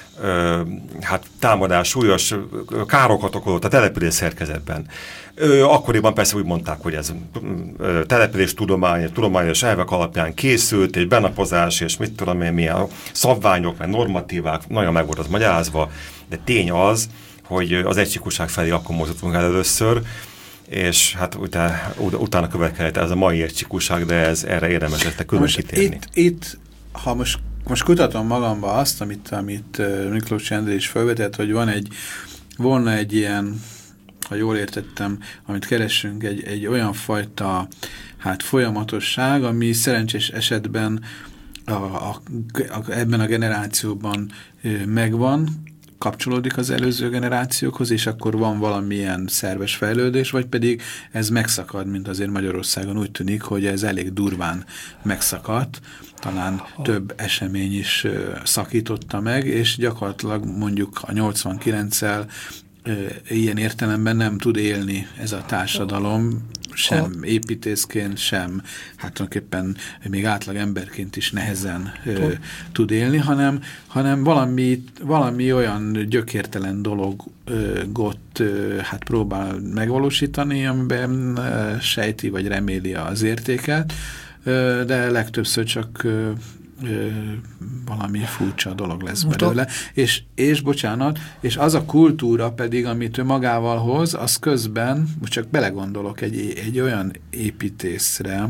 támadás, súlyos károkat okozott a település szerkezetben. Akkoriban persze úgy mondták, hogy ez település tudományos elvek alapján készült, és benapozás, és mit tudom én, milyen szabványok, meg normatívák, nagyon meg volt az magyarázva, de tény az, hogy az egységúság felé akkor mozdultunk el először, és hát utána következett ez a mai egységúság, de erre érdemes ezt külön kitérni. Itt, ha most kutatom magamba azt, amit Miklós Endre is felvetett, hogy volna egy ilyen, ha jól értettem, amit keresünk, egy olyan fajta folyamatosság, ami szerencsés esetben ebben a generációban megvan, kapcsolódik az előző generációkhoz, és akkor van valamilyen szerves fejlődés, vagy pedig ez megszakad, mint azért Magyarországon úgy tűnik, hogy ez elég durván megszakadt, talán több esemény is szakította meg, és gyakorlatilag mondjuk a 89-el ilyen értelemben nem tud élni ez a társadalom, sem építészként, sem tulajdonképpen még átlag emberként is nehezen tud élni, hanem valami olyan gyökértelen dologot próbál megvalósítani, amiben sejti vagy reméli az értéket, de legtöbbször csak valami furcsa dolog lesz belőle. És bocsánat, és az a kultúra pedig, amit ő magával hoz, az közben, most csak belegondolok egy olyan építészre,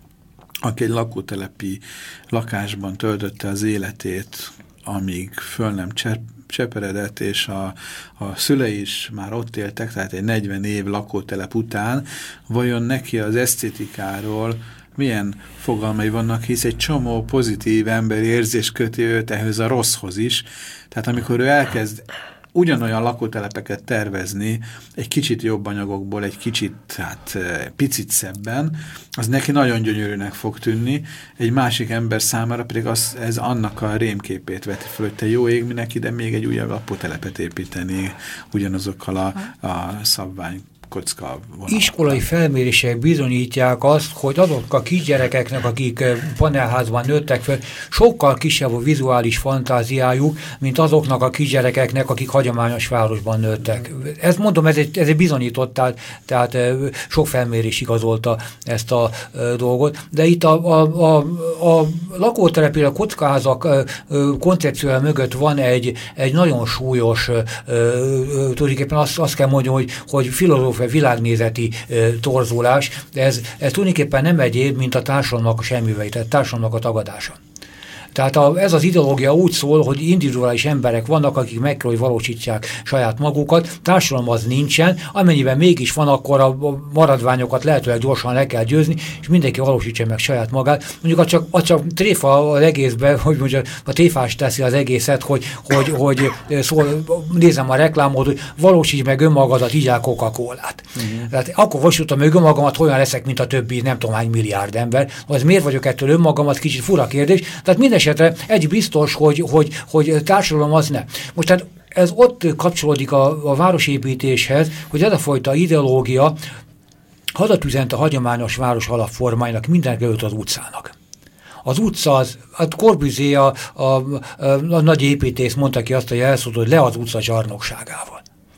aki egy lakótelepi lakásban töltötte az életét, amíg föl nem cseperedett, és a szülei is már ott éltek, tehát egy 40 év lakótelep után, vajon neki az esztétikáról milyen fogalmai vannak, hisz egy csomó pozitív emberi érzés köti őt ehhez a rosszhoz is. Tehát amikor ő elkezd ugyanolyan lakótelepeket tervezni, egy kicsit jobb anyagokból, egy kicsit, picit szebben, az neki nagyon gyönyörűnek fog tűnni, egy másik ember számára pedig ez annak a rémképét veti föl, hogy te jó ég, minek ide még egy újabb lakótelepet építeni ugyanazokkal a szabvány iskolai felmérések bizonyítják azt, hogy azok a kisgyerekeknek, akik panelházban nőttek fel, sokkal kisebb a vizuális fantáziájuk, mint azoknak a kisgyerekeknek, akik hagyományos városban nőttek. Ezt mondom, ez egy bizonyított, tehát sok felmérés igazolta ezt a dolgot, de itt a lakótelepére a kockaházak koncepciója mögött van egy nagyon súlyos, tulajdonképpen azt kell mondjam, hogy filozófiai világnézeti torzulás, de ez tulajdonképpen nem egyéb, mint a társadalomnak a semmivel, tehát társadalomnak a tagadása. Tehát ez az ideológia úgy szól, hogy individuális emberek vannak, akik meg kell, hogy valósítsák saját magukat, társadalom az nincsen, amennyiben mégis van, akkor a maradványokat lehetőleg gyorsan le kell győzni, és mindenki valósítsa meg saját magát. Mondjuk az csak tréfa az egészben, hogy mondjuk a tréfás teszi az egészet, hogy szól, nézem a reklámot, hogy valósíts meg önmagadat, igyál Coca-Colát. Tehát akkor valósítom meg önmagamat, olyan leszek, mint a többi nem tudom hány milliárd ember. Az miért vagyok ettől önmagamat, kicsit fura kérdés. Tehát mindesetre egy biztos, hogy társadalom az nem. Most tehát ez ott kapcsolódik a városépítéshez, hogy ez a fajta ideológia hadat üzent a hagyományos város alapformáinak mindenek előtt az utcának. Az utca, a Corbusier, a nagy építész mondta ki azt a jelszót, hogy le az utca zsarnokságával.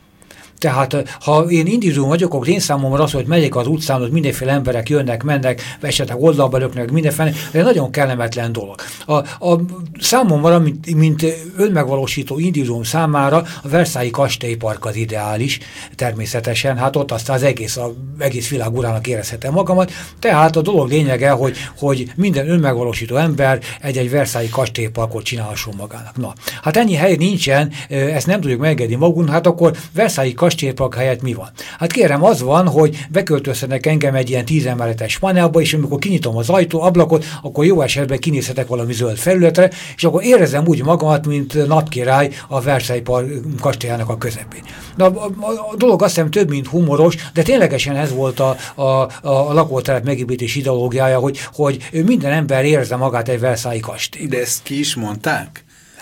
Tehát, ha én individuum vagyok, akkor én számomra az, hogy megyek az utcán, hogy mindenféle emberek jönnek, mennek, esetleg oldalba löknek, mindenféle, de nagyon kellemetlen dolog. A számomra, mint önmegvalósító individuum számára a Versailles kastélypark az ideális, természetesen, hát ott aztán az egész világ urának érezhetem magamat, tehát a dolog lényege, hogy minden önmegvalósító ember egy Versailles kastélyparkot csinálhasson magának. Na, hát ennyi hely nincsen, ezt nem tudjuk megengedni magunk, hát akkor Versailles kastélypark helyett mi van? Hát kérem, az van, hogy beköltöztenek engem egy ilyen 10 emeletes panelba, és amikor kinyitom az ablakot, akkor jó esetben kinézhetek valami zöld felületre, és akkor érezem úgy magamat, mint napkirály a Versailles kastélyának a közepén. Na, a dolog azt hiszem több, mint humoros, de ténylegesen ez volt a lakótelep megépítés ideológiája, hogy minden ember érze magát egy Versailles kastély. De ezt ki is mondták?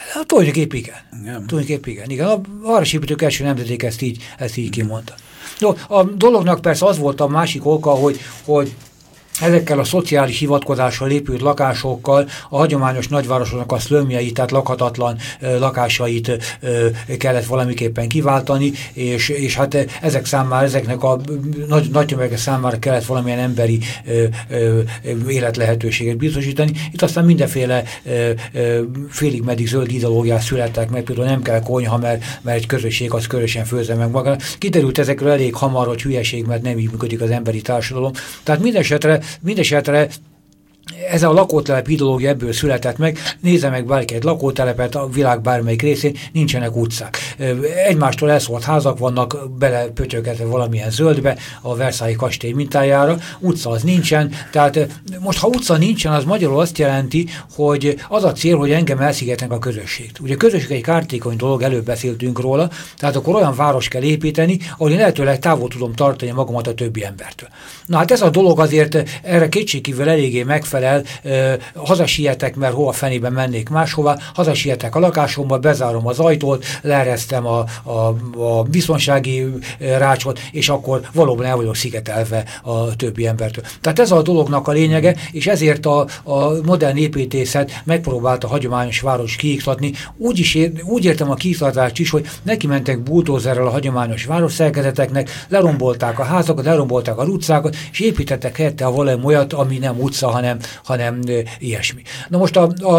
Hát, tulajdonképpen igen. Tulajdonképpen igen. A városépítők első nemzedék ezt így kimondta. No, a dolognak persze az volt a másik oka, hogy ezekkel a szociális hivatkozásra épült lakásokkal a hagyományos nagyvárosoknak a szlömjeit, tehát lakhatatlan lakásait kellett valamiképpen kiváltani, és hát ezeknek a nagy tömegek számára kellett valamilyen emberi életlehetőséget biztosítani. Itt aztán mindenféle félig-meddig zöld ideológiák születtek meg, például nem kell konyha, mert egy közösség az körösen főzze meg maga. Kiderült ezekről elég hamar, hogy hülyeség, mert nem így működik az emberi társadalom. Tehát mindesetre ez a lakótelep ideológia ebből született meg, nézze meg bárki egy lakótelepet, a világ bármelyik részén nincsenek utcák. Egymástól elszólt házak vannak, belepötyögetve valamilyen zöldbe, a Versailles kastély mintájára, utca az nincsen, tehát most ha utca nincsen, az magyarul azt jelenti, hogy az a cél, hogy engem elszigetnek a közösséget. Ugye a közösség egy kártékony dolog, előbb beszéltünk róla, tehát akkor olyan város kell építeni, ahol én lehetőleg távol tudom tartani magamat a többi embertől. Na hát ez a dolog azért erre kétségkívül eléggé megfelel, hazasietek, mert hova fenében mennék máshova, hazasietek a lakásomba, bezárom az ajtót, leeresztem a biztonsági rácsot, és akkor valóban el vagyok szigetelve a többi embertől. Tehát ez a dolognak a lényege, és ezért a modern építészet megpróbálta a hagyományos város kiiktatni. Úgy értem a kiiktatást is, hogy neki mentek bulldózerrel a hagyományos városszerkezeteknek, lerombolták a házakat, lerombolták az utcákat, és építettek helyette a valami olyat, ami nem utca, hanem ilyesmi. Na most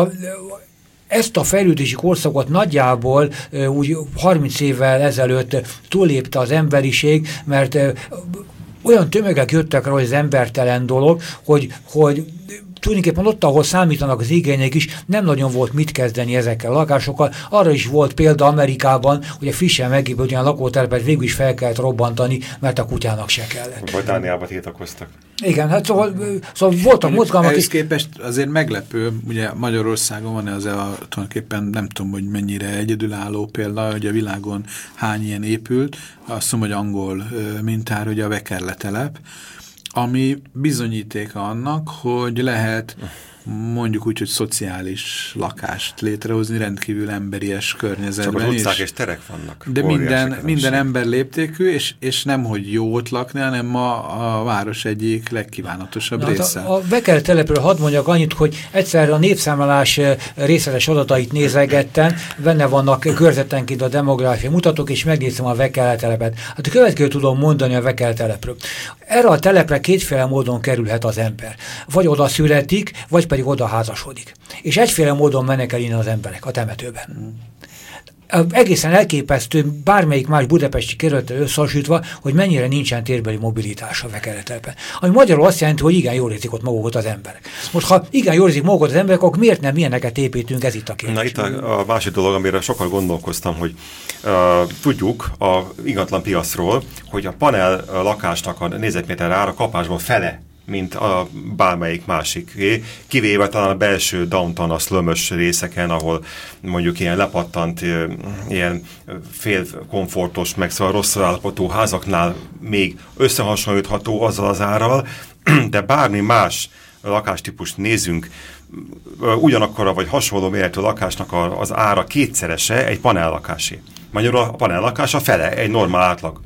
ezt a fejlődési korszakot nagyjából úgy 30 évvel ezelőtt túllépte az emberiség, mert olyan tömegek jöttek rá, hogy az embertelen dolog, hogy tulajdonképpen ott, ahol számítanak az igények is, nem nagyon volt mit kezdeni ezekkel a lakásokkal. Arra is volt példa Amerikában, hogy a frissen megépült olyan lakótelepet végül is fel kellett robbantani, mert a kutyának se kellett. Vagy Dániában tiltakoztak. Igen, hát szóval voltak mozgalmak. Ehhez képest azért meglepő, ugye Magyarországon van ez tulajdonképpen nem tudom, hogy mennyire egyedülálló példa, hogy a világon hány ilyen épült, azt mondom, hogy angol mintára, hogy a Vekerle telep, ami bizonyítéka annak, hogy lehet mondjuk úgy, hogy szociális lakást létrehozni rendkívül emberies környezetben. Csak az utcák és terek vannak. De minden ember léptékű, és nem, hogy jó ott lakni, hanem a város egyik legkívánatosabb része. A Vekerle telepről hadd mondjak annyit, hogy egyszer a népszámlálás részletes adatait nézegettem, benne vannak körzetenként a demográfiai mutatók, és megnéztem a Vekerle telepet. Hát a következő tudom mondani a Vekerle telepről. Erre a telepre kétféle módon kerülhet az ember. Vagy oda születik, vagy pedig oda házasodik. És egyféle módon mennek el innen az emberek a temetőben. Egészen elképesztő, bármelyik más budapesti kerülettel összehasonlítva, hogy mennyire nincsen térbeli mobilitás a Vekerle telepen. Ami magyarul azt jelenti, hogy igen, jól érzik ott magukat az emberek. Most, ha igen, jól érzik magukat az emberek, akkor miért nem ilyeneket építünk, ez itt a kérdés. Na itt a másik dolog, amire sokkal gondolkoztam, hogy tudjuk a ingatlan piacról, hogy a panel lakásnak a négyzetméter ára kapásból fele, mint a bármelyik másik. Kivéve talán a belső downtown, a szlömös részeken, ahol mondjuk ilyen lepattant, ilyen félkomfortos, meg szóval rossz állapotú házaknál még összehasonlítható azzal az árral, de bármi más lakástípust nézzünk, ugyanakkor vagy hasonló méretű lakásnak az ára kétszerese egy panellakásé. Magyarul a panellakás a fele, egy normál átlag.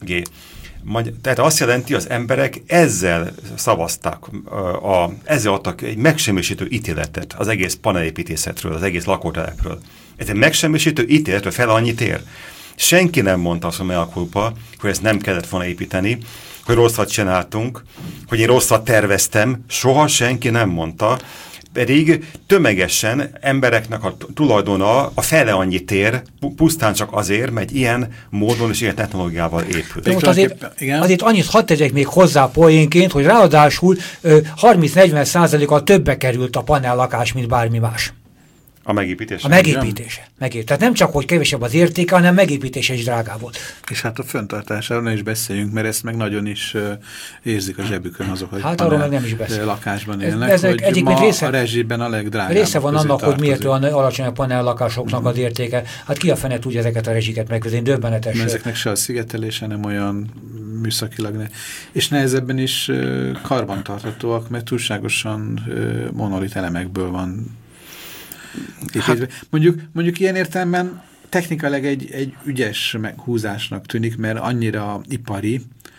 Tehát azt jelenti, az emberek ezzel szavazták, ezzel adtak egy megsemmisítő ítéletet az egész panelépítészetről, az egész lakótelepről. Ez egy megsemmisítő ítéletről fel annyit ér. Senki nem mondta azt a mea culpa, hogy ezt nem kellett volna építeni, hogy rosszat csináltunk, hogy én rosszat terveztem, soha senki nem mondta, pedig tömegesen embereknek a tulajdona a fele annyi tér, pusztán csak azért, mert ilyen módon és ilyen technológiával épül. De most azért annyit hadd tegyek még hozzá poénként, hogy ráadásul 30-40%-kal többe került a panellakás, mint bármi más. A megépítése? A megépítése. Tehát nem csak, hogy kevesebb az értéke, hanem megépítése is drágább volt. És hát a fenntartásáról ne is beszéljünk, mert ezt meg nagyon is érzik a zsebükön azok, hogy hát arról meg nem is beszél. Lakásban élnek, hogy ma része, a rezsiben a legdrágább. Része van annak, hogy miért olyan alacsony a panellakásoknak az értéke. Hát ki a fene tudja ezeket a rezsiket megvezetni, döbbenetes. Ezeknek se a szigetelése, nem olyan műszakilag. És nehezebben is karbantarthatóak, mert túlságosan monolit elemekből van építve. Mondjuk ilyen értelemben technikailag egy ügyes meghúzásnak tűnik, mert annyira ipari,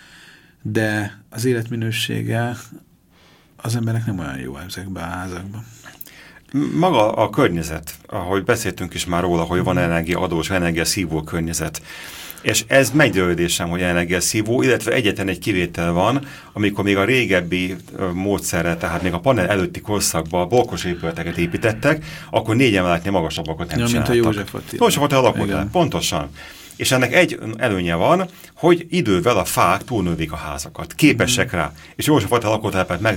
de az életminősége az emberek nem olyan jó ezekben a házakban. Maga a környezet, ahogy beszéltünk is már róla, hogy van energiaadós, energiaszívó környezet. És ez meggyőződésem, hogy energiaszívó, illetve egyetlen egy kivétel van, amikor még a régebbi módszerre, tehát még a panel előtti korszakban blokkos épületeket építettek, akkor 4 emeletnél magasabbakat nem csináltak. Mint a József Attila. József Attila lakótelep, pontosan. És ennek egy előnye van, hogy idővel a fák túlnövik a házakat. Képesek rá. És József Attila lakótelepet meg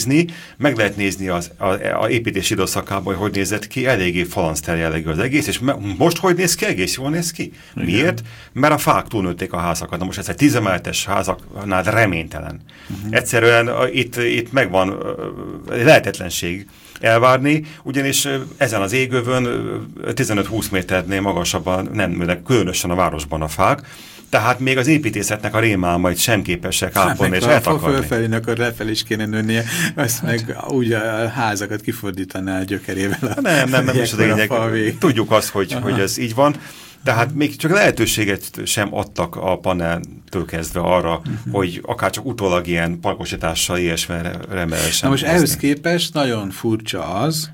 lehet nézni az építési időszakában, hogy nézett ki, eléggé falanszter jellegű az egész, és most hogy néz ki? Egész jól néz ki. Igen. Miért? Mert a fák túlnőtték a házakat. Na most ez egy 10 emeletes házaknál reménytelen. Egyszerűen itt megvan lehetetlenség elvárni, ugyanis ezen az égövön 15-20 méternél magasabban nem nőnek, különösen a városban a fák, tehát még az építészetnek a rémálmait sem képesek ápolni és eltakarni. Fölfelén akkor lefelé is kéne nőnie, azt meg úgy a házakat kifordítaná a gyökerével. Nem is a lényeg. Tudjuk azt, hogy ez így van. Tehát még csak lehetőséget sem adtak a paneltől kezdve arra, hogy akár csak utólag ilyen parkosítással ilyesmire lehessen. Na most ehhez képest nagyon furcsa az,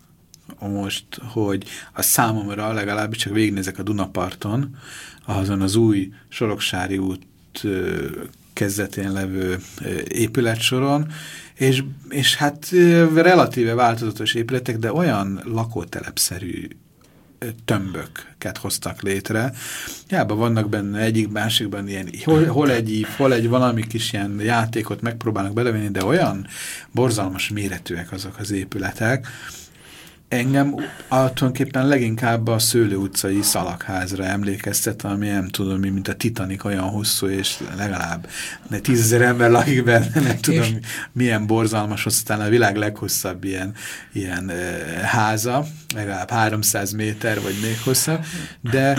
most, hogy a számomra legalábbis csak végignézek a Dunaparton, azon az új Soroksári út kezdetén levő épületsoron, és hát relatíve változatos épületek, de olyan lakótelepszerű tömböket hoztak létre. Hiába vannak benne egyik, másikban ilyen, hol egy valami kis ilyen játékot megpróbálnak belevenni, de olyan borzalmas méretűek azok az épületek. Engem tulajdonképpen leginkább a Szőlő utcai szalagházra emlékeztet, ami nem tudom mi, mint a Titanic, olyan hosszú, és legalább 10 000 ember lakik benne, nem tudom milyen borzalmas, aztán a világ leghosszabb ilyen háza, legalább 300 méter, vagy még hosszabb, de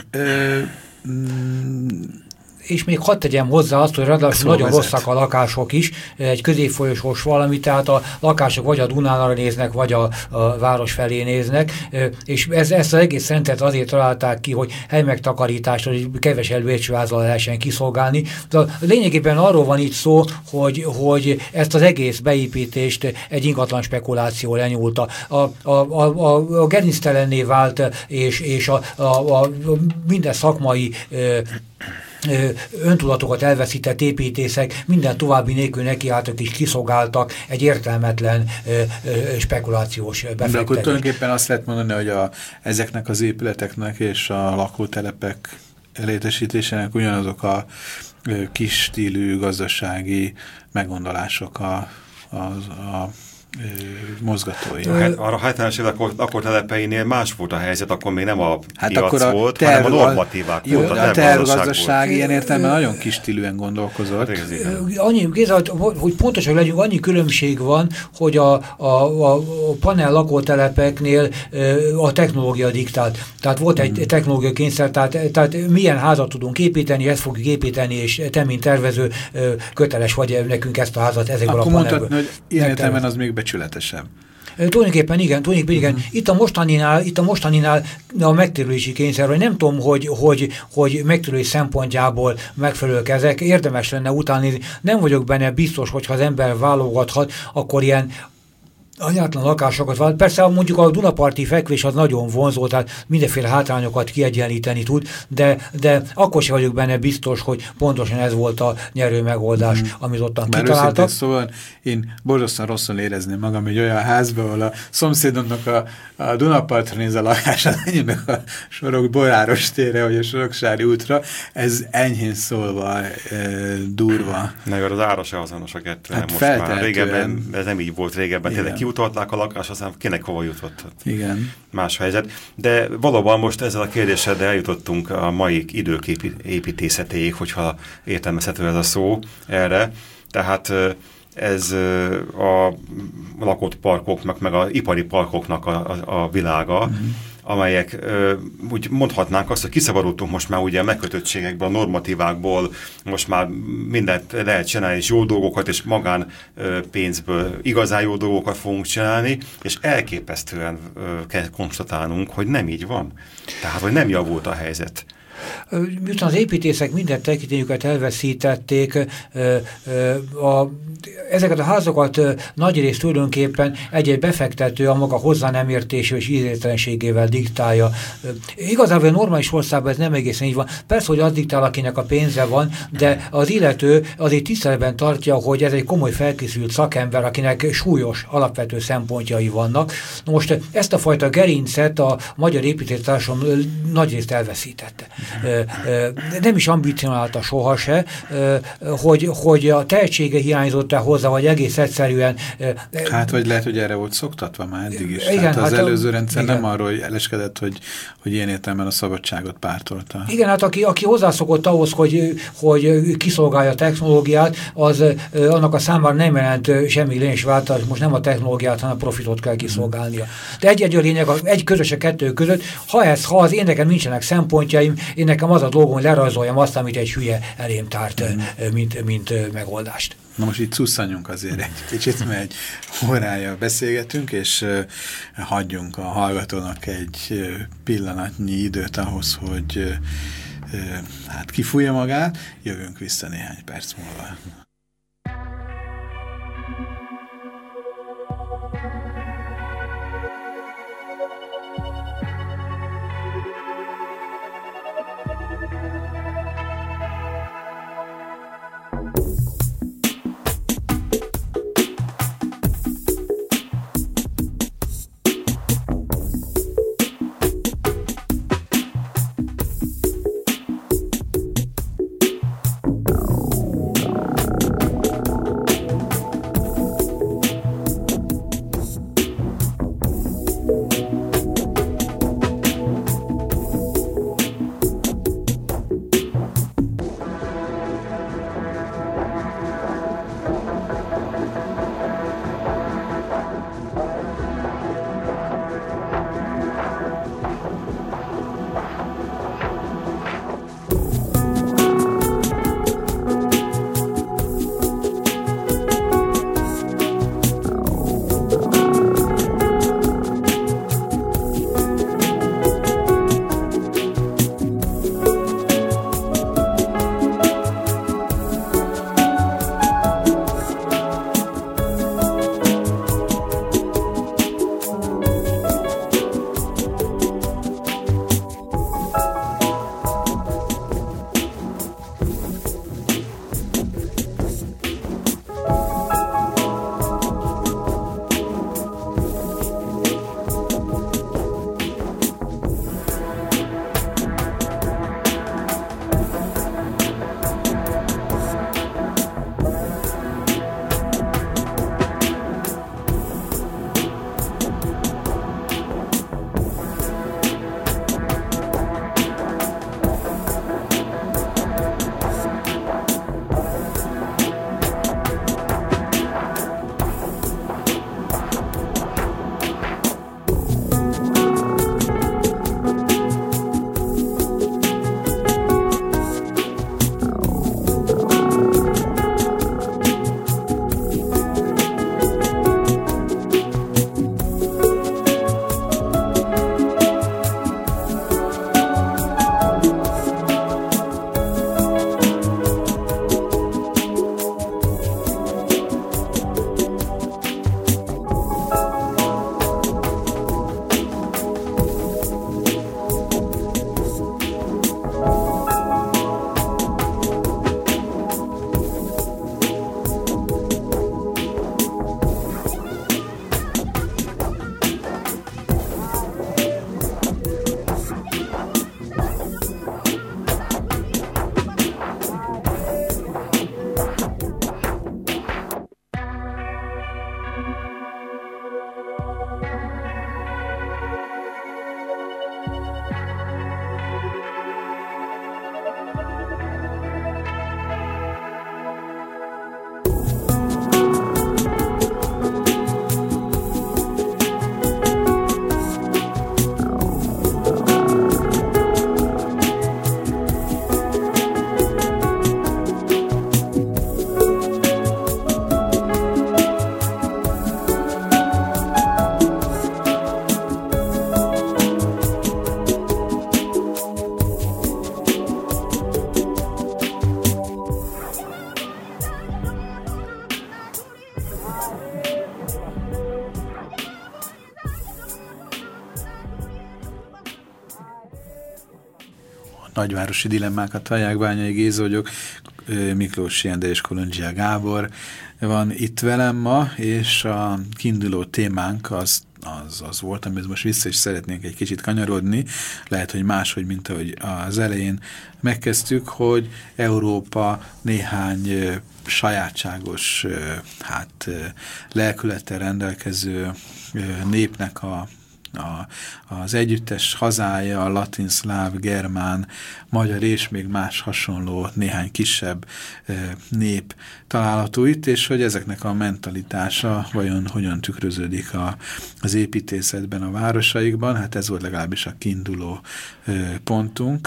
és még hadd tegyem hozzá azt, hogy ráadásul nagyon rosszak a lakások is, egy középfolyosós valami, tehát a lakások vagy a Dunára néznek, vagy a város felé néznek, és ezt az egész rendet azért találták ki, hogy helymegtakarítást, hogy keves előécsvázal lehessen kiszolgálni. De lényegében arról van itt szó, hogy ezt az egész beépítést egy ingatlan spekuláció lenyúlta. A gerinctelenné vált, és a minden szakmai öntudatokat elveszített építészek minden további nélkül nekiálltak és kiszolgáltak egy értelmetlen spekulációs befektetést. De akkor tulajdonképpen azt lehet mondani, hogy ezeknek az épületeknek és a lakótelepek létesítésének ugyanazok a kis stílű gazdasági meggondolások a mozgatói. A 70-es évek lakótelepeinél más volt a helyzet, akkor még nem a piac volt, hanem a normatívák volt. A tervgazdaság ilyen értelemben nagyon kis stílűen gondolkozott. Annyi, hogy pontosan legyünk, annyi különbség van, hogy a panel lakótelepeknél a technológia diktált. Tehát volt egy technológia kényszer, tehát milyen házat tudunk építeni, ezt fogjuk építeni, és te, mint tervező, köteles vagy nekünk ezt a házat ezekből a panelből. Akkor mondhatni, hogy ilyen értelemben az még becsületesebb. Tulajdonképpen igen. Itt a mostaninál a megtérülési kényszer, hogy nem tudom, hogy megtérülés szempontjából megfelelők ezek, érdemes lenne utána nézni. Nem vagyok benne biztos, hogyha az ember válogathat, akkor ilyen anyátlan lakásokat van. Persze mondjuk a Dunaparti fekvés az nagyon vonzó, tehát mindenféle hátrányokat kiegyenlíteni tud, de akkor sem vagyok benne biztos, hogy pontosan ez volt a nyerő megoldás, amit ottan kitaláltak. Szóval én borzasztóan rosszul érezném magam egy olyan házban, ahol a szomszédomnak a Dunapartra néz a lakás, az enyémnek a Boráros térre, vagy a Soroksári útra, ez enyhén szólva durva. Na jó, az ára se azonos a kettő. Hát most már régebben, ez nem így volt régebben, tényleg kiutalták a lakás, aztán kinek hova jutott. Igen. Más helyzet. De valóban most ezzel a kérdéssel eljutottunk a mai idők építészetéig, hogyha értelmezhető ez a szó erre. Tehát ez a lakott parkoknak, meg az ipari parkoknak a világa, amelyek úgy mondhatnánk azt, hogy kiszabadultunk most már ugye a megkötöttségekből, a normatívákból, most már mindent lehet csinálni, és jó dolgokat, és magán pénzből igazán jó dolgokat fogunk csinálni, és elképesztően kell konstatálnunk, hogy nem így van. Tehát, hogy nem javult a helyzet. Miután az építészek minden tekintélyüket elveszítették, ezeket a házakat nagyrészt tulajdonképpen egy-egy befektető a maga hozzá nem értésével és ízléstelenségével diktálja. Igazából a normális országban ez nem egészen így van. Persze, hogy az diktál, akinek a pénze van, de az illető azért tiszteletben tartja, hogy ez egy komoly felkészült szakember, akinek súlyos, alapvető szempontjai vannak. Most ezt a fajta gerincet a magyar építésztársadalom nagyrészt elveszítette. Nem is ambicionálta soha se, hogy a tehetsége hiányzott-e hozzá, vagy egész egyszerűen... Hát, vagy lehet, hogy erre volt szoktatva már eddig is. Igen, hát az előző rendszer igen. nem arról eleskedett, hogy ilyen értelemben a szabadságot pártolta. Igen, hát aki hozzászokott ahhoz, hogy kiszolgálja a technológiát, az annak a számára nem jelent semmi lényeges változás, most nem a technológiát, hanem a profitot kell kiszolgálnia. De egy a lényeg, egy közös a kettő között, ha az én nekem nincsenek szempontjaim, én nekem az a dolgom, hogy lerajzoljam azt, amit egy hülye elém tárt, mint megoldást. Na most itt szusszanjunk azért egy kicsit, mert egy órája beszélgetünk, és hagyjunk a hallgatónak egy pillanatnyi időt ahhoz, hogy hát kifújja magát, jövünk vissza néhány perc múlva. nagyvárosi dilemmákat hallják. Bányai Géza vagyok, Miklós Endre és Kolondzsia Gábor van itt velem ma, és a kiinduló témánk az volt, amit most vissza is szeretnénk egy kicsit kanyarodni, lehet, hogy máshogy, mint ahogy az elején megkezdtük, hogy Európa néhány sajátságos, lelkülettel rendelkező népnek az együttes hazája, a latin, szláv, germán, magyar és még más hasonló néhány kisebb nép található itt, és hogy ezeknek a mentalitása vajon hogyan tükröződik az építészetben, a városaikban. Hát ez volt legalábbis a kiinduló pontunk,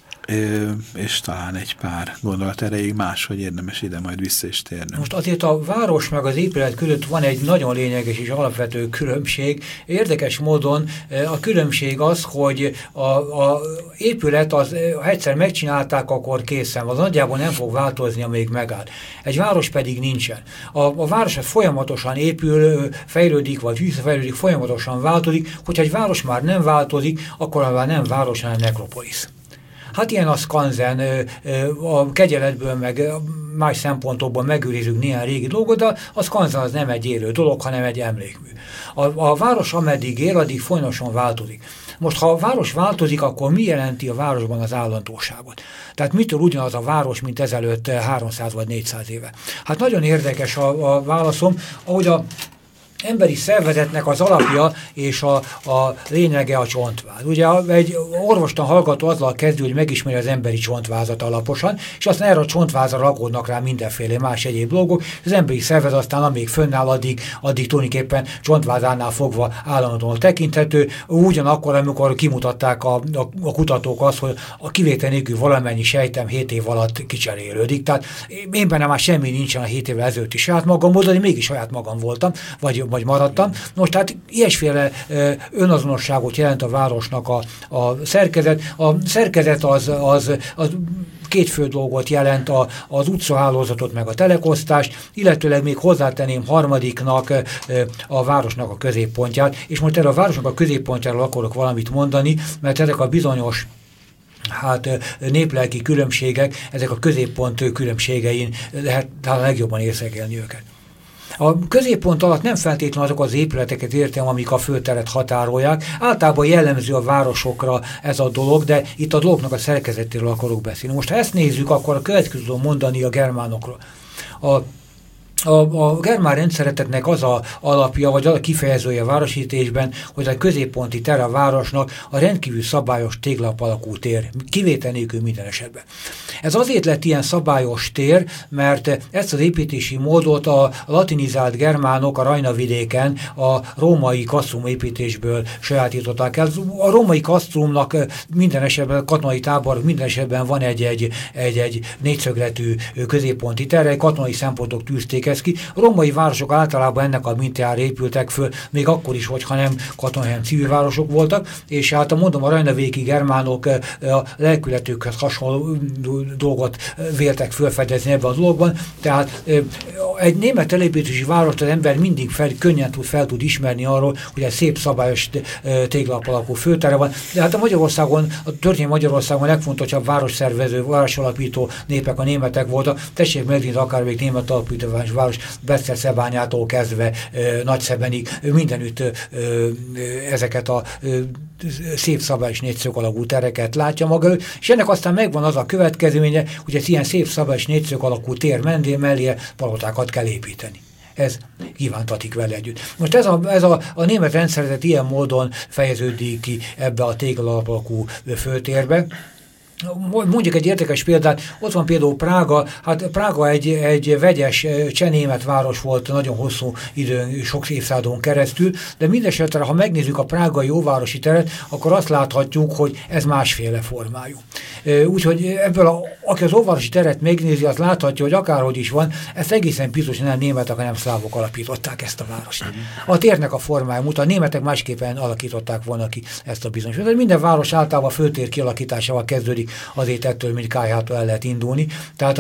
és talán egy pár gondolat erejéig máshogy érdemes ide majd vissza is térni. Most azért a város meg az épület között van egy nagyon lényeges és alapvető különbség. Érdekes módon a különbség az, hogy a épület ha egyszer megcsinálták, akkor készen van. Nagyjából nem fog változni, amíg megáll. Egy város pedig nincsen. A város folyamatosan épül, fejlődik, vagy visszafejlődik, folyamatosan változik. Hogyha egy város már nem változik, akkor már nem város, hanem nekropolisz. Hát ilyen a skanzen, a kegyeletből meg más szempontokból megőrizzük néhány régi dolgot, de a skanzen az nem egy élő dolog, hanem egy emlékmű. A város ameddig él, addig folyamatosan változik. Most, ha a város változik, akkor mi jelenti a városban az állandóságot? Tehát mitől ugyanaz a város, mint ezelőtt 300 vagy 400 éve? Hát nagyon érdekes a válaszom, ahogy a emberi szervezetnek az alapja és a lényege a csontváz. Ugye egy orvostan hallgató azzal kezdő, hogy megismeri az emberi csontvázat alaposan, és aztán erre a csontvázra rakódnak rá mindenféle más egyéb dolgok, és az emberi szervezet aztán amíg fönnáll, addig tulajdonképpen csontvázánál fogva állandóan tekinthető. Ugyanakkor, amikor kimutatták a kutatók azt, hogy a kivétel nélkül valamennyi sejtem 7 év alatt kicserélődik. Tehát én benne már semmi nincsen a 7 évvel ezelőtt is saját magamból, de mégis saját magam voltam, vagy maradtam. Most tehát ilyesféle önazonosságot jelent a városnak a szerkezet. A szerkezet az két fő dolgot jelent, az utcahálózatot meg a telekosztást, illetőleg még hozzátenném harmadiknak a városnak a középpontját, és most erre a városnak a középpontjáról akarok valamit mondani, mert ezek a bizonyos néplelki különbségek, ezek a középpont különbségein lehet talán legjobban érzékelni őket. A középpont alatt nem feltétlenül azok az épületeket értem, amik a főteret határolják. Általában jellemző a városokra ez a dolog, de itt a dolognak a szerkezetéről akarok beszélni. Most ha ezt nézzük, akkor a következő tudom mondani a germánokról. A germán rendszereteknek az a alapja, vagy az a kifejezője a városítésben, hogy a középponti tere a városnak a rendkívül szabályos téglap alakú tér, kivétel nélkül minden esetben. Ez azért lett ilyen szabályos tér, mert ezt az építési módot a latinizált germánok a Rajna-vidéken a római kasztrum építésből sajátították el. A római kasztrumnak minden esetben, katonai tábor minden esetben van egy négyszögletű középponti tere, katonai szempontok tűzték ezt ki. A római városok általában ennek a mintájára épültek föl, még akkor is, hogyha nem katonai, hanem civil városok voltak, és hát mondom, a rajnavéki germánok a lelkületükhez hasonló dolgot véltek fölfedezni ebben a dologban, tehát egy német telepítési várost az ember mindig könnyen fel tud ismerni arról, hogy egy szép szabályos téglap alakú főtere van, de hát a történelmi Magyarországon a legfontosabb városszervező, városalapító népek a németek voltak. Tessék megnézni akár még német alapító város, Beszterszebányától kezdve Nagyszebenig, mindenütt ezeket a szép szabályos négyszög alakú tereket látja maga, és ennek aztán megvan az a következménye, hogy egy ilyen szép szabályos négyszög alakú tér mellé palotákat kell építeni. Ez kívántatik vele együtt. Most ez a német rendszerzet ilyen módon fejeződik ki ebbe a téglalapalakú főtérbe. Mondjuk egy érdekes példát, ott van például Prága, hát Prága egy vegyes cseh-német város volt nagyon hosszú időn, sok évszázadon keresztül, de mindesetre, ha megnézzük a prágai óvárosi teret, akkor azt láthatjuk, hogy ez másféle formájú. Úgyhogy ebből, aki az óvárosi teret megnézi, az láthatja, hogy akárhogy is van, ezt egészen biztosan nem németek, hanem szlávok alapították ezt a várost. A térnek a formája mutat, a németek másképpen alakították volna ki ezt a bizonyos. Minden város általában a főtér kialakításával kezdődik, azért ettől, mint Kályhától el lehet indulni. Tehát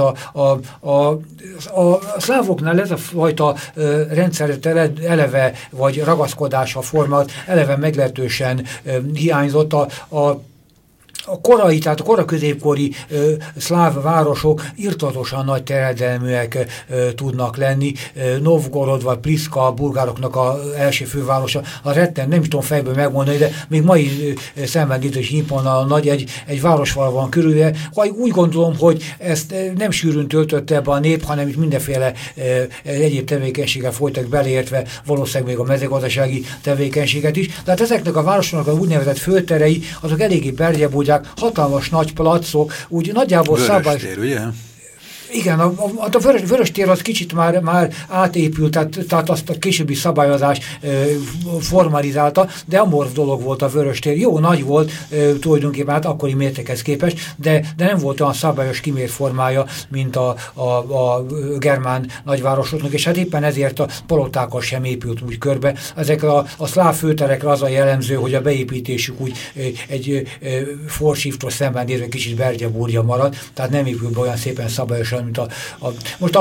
a szlávoknál ez a fajta rendszeret eleve, vagy ragaszkodás a formát eleve meglehetősen hiányzott. a korai, tehát a koraközépkori szláv városok irtózatosan nagy terjedelműek tudnak lenni. Novgorod vagy Pliszka, a bulgároknak az első fővárosa, a retten, nem is tudom fejből megmondani, de még mai szembennézés imponál nagy egy városval van körülve. Úgy gondolom, hogy ezt nem sűrűn töltötte be a nép, hanem itt mindenféle egyéb tevékenységgel folytak beleértve, valószínűleg még a mezőgazdasági tevékenységet is. Tehát ezeknek a városoknak a úgynevezett főterei, azok eléggé bergyebúgyák, hatalmas nagy placok, úgy nagyjából szabály... ugye? Igen, a Vörös tér az kicsit már átépült, tehát azt a későbbi szabályozás formalizálta, de amorf dolog volt a Vörös tér. Jó, nagy volt tulajdonképpen hát akkori mértékhez képest, de nem volt olyan szabályos kimért formája, mint a germán nagyvárosoknak, és hát éppen ezért a palotákkal sem épült úgy körbe. Ezek a szláv főterekre az a jellemző, hogy a beépítésük úgy egy forsívtól szemben nézve kicsit bergyeburja marad, tehát nem épül be olyan szépen szabályosan, mint most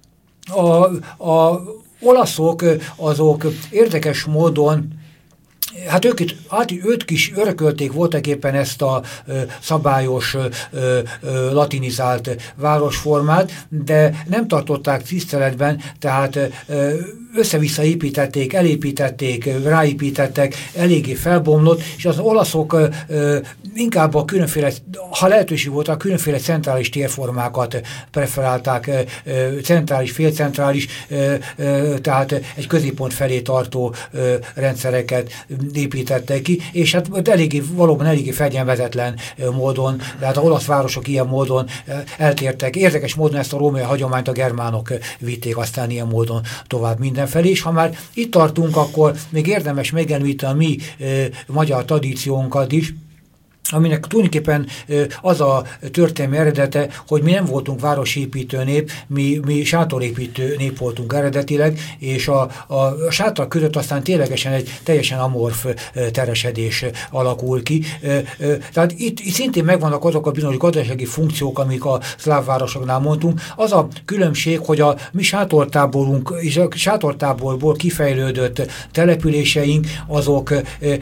a olaszok azok érdekes módon, hát ők is örökölték voltak éppen ezt a szabályos, latinizált városformát, de nem tartották tiszteletben, tehát össze-vissza építették, elépítették, ráépítettek, eléggé felbomlott, és az olaszok inkább a különféle, ha lehetőség volt, a különféle centrális térformákat preferálták, centrális, félcentrális, tehát egy középpont felé tartó rendszereket építettek ki, és hát valóban eléggé fegyelmezetlen módon, tehát az olasz városok ilyen módon eltértek. Érdekes módon ezt a római hagyományt a germánok vitték aztán ilyen módon tovább mindenfelé, és ha már itt tartunk, akkor még érdemes megemlíteni a mi magyar tradíciónkat is, aminek tulajdonképpen az a történelmi eredete, hogy mi nem voltunk városépítő nép, mi sátorépítő nép voltunk eredetileg, és a sátor között aztán ténylegesen egy teljesen amorf teresedés alakul ki. Tehát itt szintén megvannak azok a bizonyos gazdasági funkciók, amik a szláv városoknál mondtunk. Az a különbség, hogy a mi sátortáborunk és a sátortáborból kifejlődött településeink, azok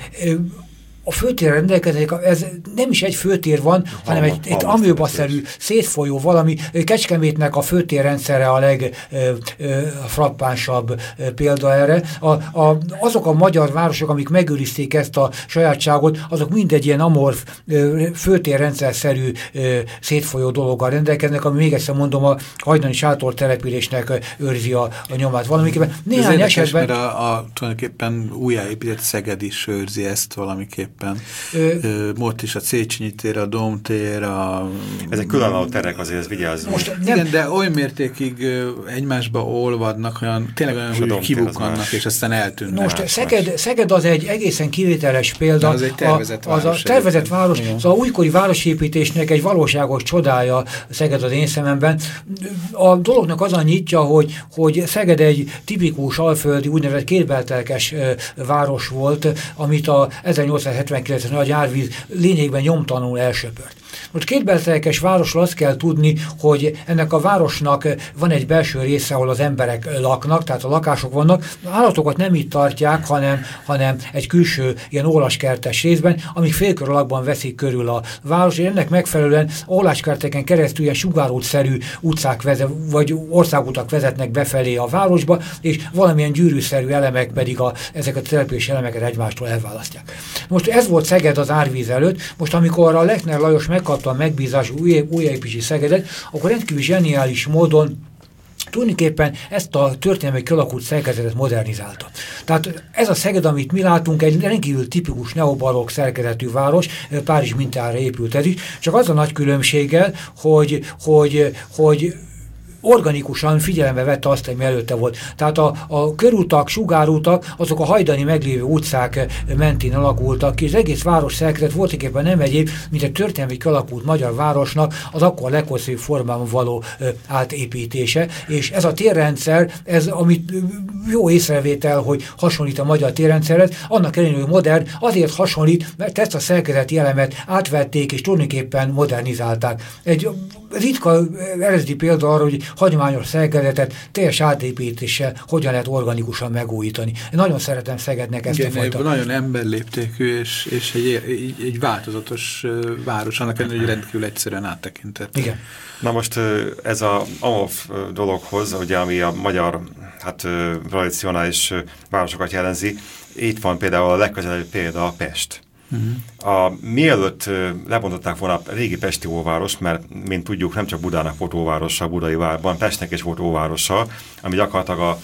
a főtérre rendelkezik, ez nem is egy főtér van, hanem egy amőbaszerű szétfolyó valami. Kecskemétnek a főtérrendszere a legfrappánsabb példa erre. Azok a magyar városok, amik megőrizték ezt a sajátságot, azok mindegy ilyen amorf főtérrendszerszerű szétfolyó dologgal rendelkeznek, ami még egyszer mondom, a hajdani sátor településnek őrzi a nyomát valamiképpen. Néhány esetben... mert tulajdonképpen újjáépített Szeged is őrzi ezt valamiképpen. Most is a Széchenyi tér, a Dóm tér, ezek különálló terek, azért vigyázzunk. Igen, de olyan mértékig egymásba olvadnak, tényleg olyan, hogy kibukkannak, és aztán eltűnnek. Most Szeged az egy egészen kivételes példa. Az egy tervezett város. Az a tervezett város, az a újkori városépítésnek egy valóságos csodája Szeged az én szememben. A dolognak az a nyitja, hogy Szeged egy tipikus alföldi, úgynevezett kétbeltelkes város volt, amit a 1879-es nagy árvíz lényegben nyomtalanul elsöpört. Most kétbeltelkes városról azt kell tudni, hogy ennek a városnak van egy belső része, ahol az emberek laknak, tehát a lakások vannak. Az állatokat nem itt tartják, hanem egy külső ilyen ólaskertes részben, amik félkör alakban veszik körül a város, és ennek megfelelően óláskerteken keresztül ilyen sugárútszerű utcák vagy országutak vezetnek befelé a városba, és valamilyen gyűrűszerű elemek pedig ezeket a települési elemeket egymástól elválasztják. Most ez volt Szeged az árvíz előtt, most amikor a Lechner Lajos megkapta a megbízású újjáépítési Szegedet, akkor rendkívül zseniális módon tulajdonképpen ezt a történelmi kialakult szerkezetet modernizálta. Tehát ez a Szeged, amit mi látunk, egy rendkívül tipikus neobarokk szerkezetű város, Párizs mintára épült ez is, csak az a nagy különbséggel, hogy organikusan figyelembe vette azt, ami előtte volt. Tehát a körutak, sugárutak, azok a hajdani meglévő utcák mentén alakultak ki, és az egész város szerkezet voltaképpen nem egyéb, mint egy történelmi kialakult magyar városnak az akkor leghosszabb formában való átépítése. És ez a térrendszer, ez, amit jó észrevétel, hogy hasonlít a magyar térrendszerhez, annak ellenére, hogy modern, azért hasonlít, mert ezt a szerkezeti elemet átvették, és tulajdonképpen modernizálták. Egy ritka eredeti példa arra, hogy hagyományos szerkezetet teljes átépítéssel hogyan lehet organikusan megújítani. Én nagyon szeretem Szegednek ezt a fajta. Nagyon emberléptékű és egy változatos város, annak ellenére, hogy rendkívül egyszerűen áttekintett. Igen. Na most ez a AMOF dologhoz, ugye, ami a magyar tradicionális városokat jelenzi, itt van például a legközelebbi példa a Pest. Mielőtt lebontották volna a régi pesti óváros, mert mint tudjuk, nem csak Budának volt óvárosa, Budai várban, Pestnek is volt óvárosa, ami gyakorlatilag a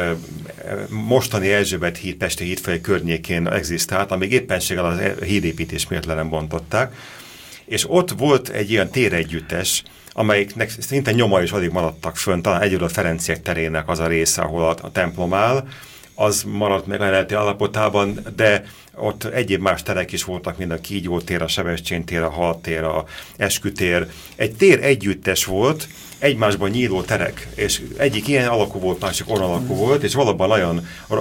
mostani Erzsébet híd, Pesti hídfej környékén egzisztált, amíg éppenséggel a hídépítés miatt le nem bontották. És ott volt egy ilyen téregyüttes, amelyiknek szinte nyoma is addig maradtak fönn, talán egyről a Ferenciek terének az a része, ahol a templom áll, az maradt meg eredeti állapotában, de ott egyéb más terek is voltak, mint a Kígyó tér, a Sebestyén tér, a Hal tér, a Eskütér. Egy tér együttes volt, egymásban nyíló terek, és egyik ilyen alakú volt, másik olyan alakú volt, és valóban nagyon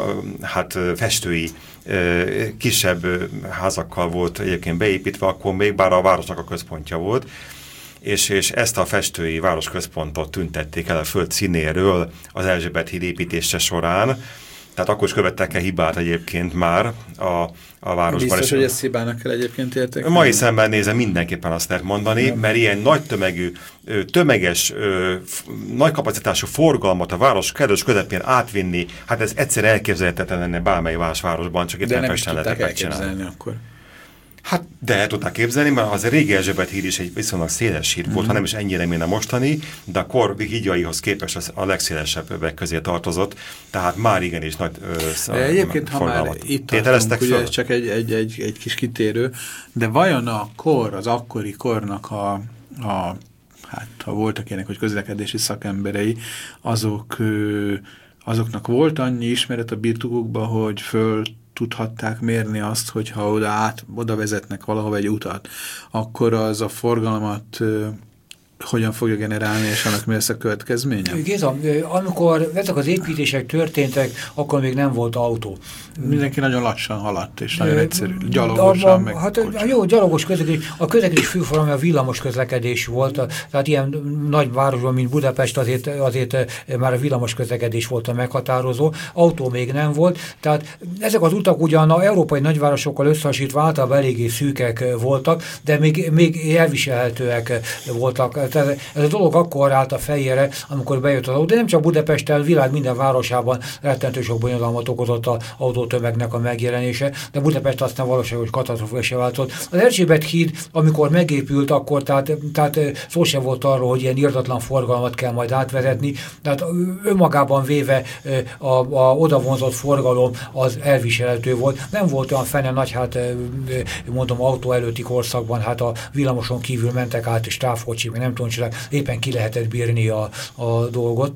festői, kisebb házakkal volt egyébként beépítve, akkor még bár a városnak a központja volt, és ezt a festői városközpontot tüntették el a föld színéről az Erzsébet híd építése során. Tehát akkor is követtek el hibát egyébként már a városban. Biztos, hogy ezt hibának kell egyébként értek? Mai szemben nézem, mindenképpen azt lehet mondani, mert ilyen nagy tömegű, tömeges, nagy kapacitású forgalmat a város kedves közepén átvinni, hát ez egyszer elképzelhetetlen lenne bármely más városban, csak éppen Pesten lehetett megcsinálni. Akkor. Hát, de el tudták képzelni, mert az a régi Erzsébet híd is egy viszonylag széles híd volt, ha nem is ennyire, mint a mostani, de a kor hídjaihoz képest a legszélesebbek közé tartozott, tehát már igenis nagy egyébként, ha már itt tartunk, ugye ez csak egy kis kitérő, de vajon a kor, az akkori kornak hát ha voltak ilyenek, hogy közlekedési szakemberei, azoknak volt annyi ismeret a birtokukban, hogy föl tudhatták mérni azt, hogy ha oda vezetnek valahova egy utat, akkor az a forgalmat hogyan fogja generálni, és annak mi lesz a következménye? Géza, amikor ezek az építések történtek, akkor még nem volt autó. Mindenki nagyon lassan haladt, és nagyon egyszerű. Gyalogosan, meg jó, gyalogos közlekedés. A közlekedés főforma a villamos közlekedés volt, tehát ilyen nagy városban, mint Budapest, azért már a villamos közlekedés volt a meghatározó. Autó még nem volt, tehát ezek az utak ugyan a európai nagyvárosokkal összehasonlítva általában eléggé szűkek voltak, de még elviselhetőek voltak. Tehát ez a dolog akkor állt a fejére, amikor bejött az autó, de nem csak Budapesten, világ minden városában rettentő sok bonyodalmat okozott az autótömegnek a megjelenése, de Budapest aztán valóságos katasztrofálisá változott. Az Erzsébet híd, amikor megépült, akkor tehát szó sem volt arról, hogy ilyen irdatlan forgalmat kell majd átvezetni, tehát önmagában véve a odavonzott forgalom az elviselhető volt. Nem volt olyan fene nagy, mondom, autó előtti korszakban, hát a villamoson kívül mentek át, és távkocsi, nem tudom, éppen ki lehetett bírni a dolgot.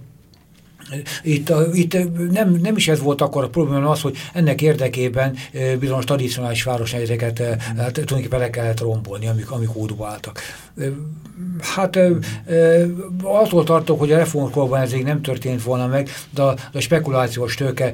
Itt nem is ez volt akkor a probléma, az, hogy ennek érdekében bizonyos tradicionális városnegyedeket tulajdonképpen le kellett rombolni, amik útba álltak. Hát attól tartok, hogy a reformkorban ez még nem történt volna meg, de a spekulációs tőke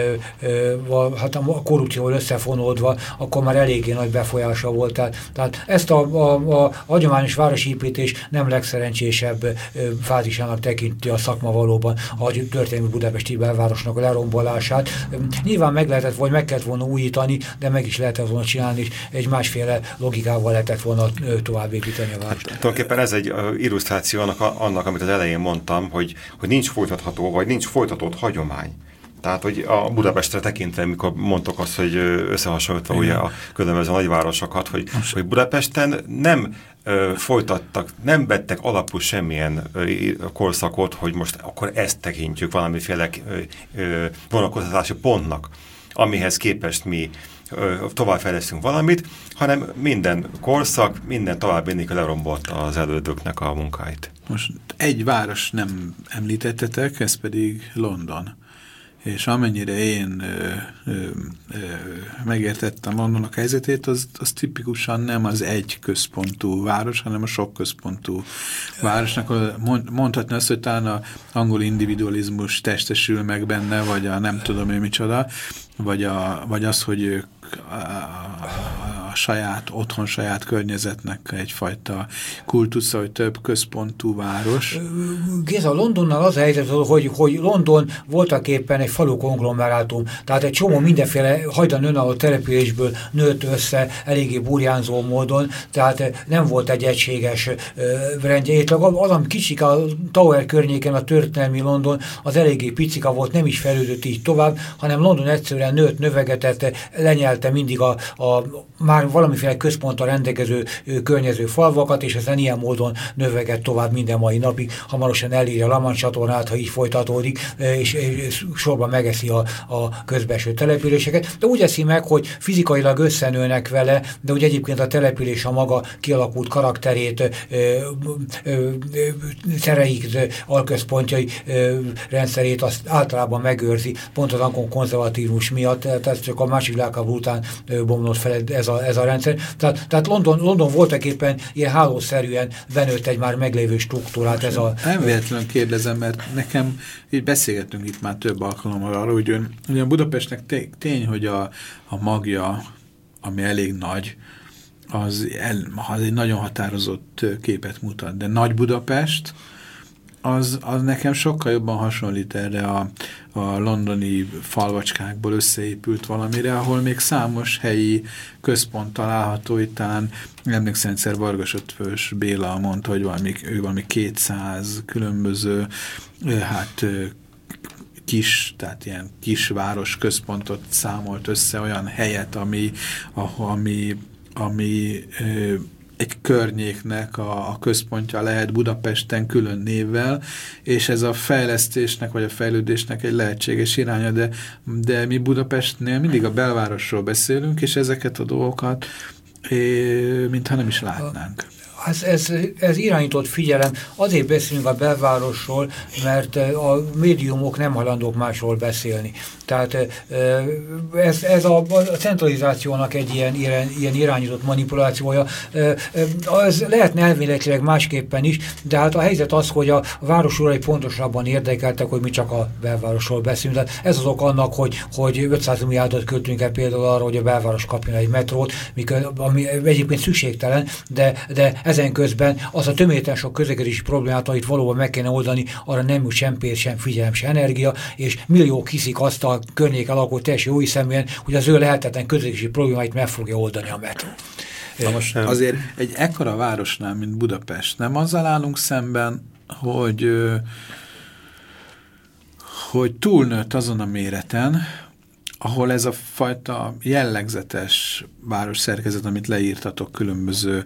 hát a korrupcióval összefonódva, akkor már eléggé nagy befolyása volt. Tehát ezt a hagyományos városépítés nem legszerencsésebb fázisának tekinti a szakma valóban, ahogy történelmi budapesti belvárosnak a lerombolását. Nyilván meg kellett volna újítani, de meg is lehetett volna csinálni, és egy másféle logikával lehetett volna tovább építeni a várost. Hát, tulajdonképpen ez egy illusztráció annak, amit az elején mondtam, hogy nincs folytatható, vagy nincs folytatott hagyomány. Tehát, hogy a Budapestre tekintve, mikor mondtok azt, hogy összehasonlítva ugye a különböző nagyvárosokat, hogy Budapesten nem folytattak, nem vettek alapul semmilyen korszakot, hogy most akkor ezt tekintjük valamiféle vonatkozási pontnak, amihez képest mi továbbfejlesztünk valamit, hanem minden korszak, minden továbbvinnék lerombolt az elődöknek a munkáit. Most egy város nem említettetek, ez pedig London. És amennyire én megértettem Londonnak helyzetét, az tipikusan nem az egy központú város, hanem a sok központú városnak. Mondhatni azt, hogy talán az angol individualizmus testesül meg benne, vagy a nem tudom én micsoda, vagy az, hogy ők a saját otthon, saját környezetnek egyfajta kultusza, hogy több központú város. Géza, Londonnal az a helyzet, hogy London voltaképpen egy falu konglomerátum, tehát egy csomó mindenféle hajdan önálló településből nőtt össze eléggé burjánzó módon, tehát nem volt egy egységes rendje. Az, ami kicsik a Tower környéken a történelmi London, az eléggé picika volt, nem is fejlődött így tovább, hanem London egyszerűen nőtt, növegetett, lenyelte mindig a már valamiféle központtal rendelkező környező falvakat, és ezen ilyen módon növeget tovább minden mai napig, hamarosan elírja a La Manche csatornát, ha így folytatódik, és sorban megeszi a közbelső településeket. De úgy eszi meg, hogy fizikailag összenőnek vele, de úgy egyébként a település a maga kialakult karakterét, szereit, alközpontjai rendszerét azt általában megőrzi, pont az ankon konzervatívus miatt, tehát csak a másik világháború után bomlott fel ez a rendszer. Tehát London voltaképpen ilyen hálószerűen benőtt egy már meglévő struktúrát. Nem véletlenül kérdezem, mert nekem így beszélgetünk itt már több alkalommal arra, hogy ugyan Budapestnek tény, hogy a magja, ami elég nagy, az egy nagyon határozott képet mutat, de Nagy Budapest az nekem sokkal jobban hasonlít erre a londoni falvacskákból összeépült valamire, ahol még számos helyi központ található. Itt talán emlékszem, egyszer Vargas Ötvös Béla mondta, hogy valami 200 különböző tehát ilyen kisváros központot számolt össze, olyan helyet, ami egy környéknek a központja lehet Budapesten külön névvel, és ez a fejlesztésnek vagy a fejlődésnek egy lehetséges iránya, de mi Budapestnél mindig a belvárosról beszélünk, és ezeket a dolgokat mintha nem is látnánk. Ez irányított figyelem. Azért beszélünk a belvárosról, mert a médiumok nem hajlandók másról beszélni. Tehát ez a centralizációnak egy ilyen irányított manipulációja. Az lehetne elméletileg másképpen is, de hát a helyzet az, hogy a városurai pontosabban érdekeltek, hogy mi csak a belvárosról beszélünk. Tehát ez az ok annak, hogy 500 milliárdot költünk el például arra, hogy a belváros kapjon egy metrót, ami egyébként szükségtelen, de ezen közben az a töménytelen sok közlekedési problémát, amit valóban meg kéne oldani, arra nem jut sem pénz, sem figyelem, sem energia, és milliók hiszik azt a környéken lakó teljesen jó hiszeműen, hogy az ő lehetetlen közlekedési problémáit meg fogja oldani a metró. Na most azért egy ekkora városnál, mint Budapest, nem azzal állunk szemben, hogy túlnőtt azon a méreten, ahol ez a fajta jellegzetes városszerkezet, amit leírtatok különböző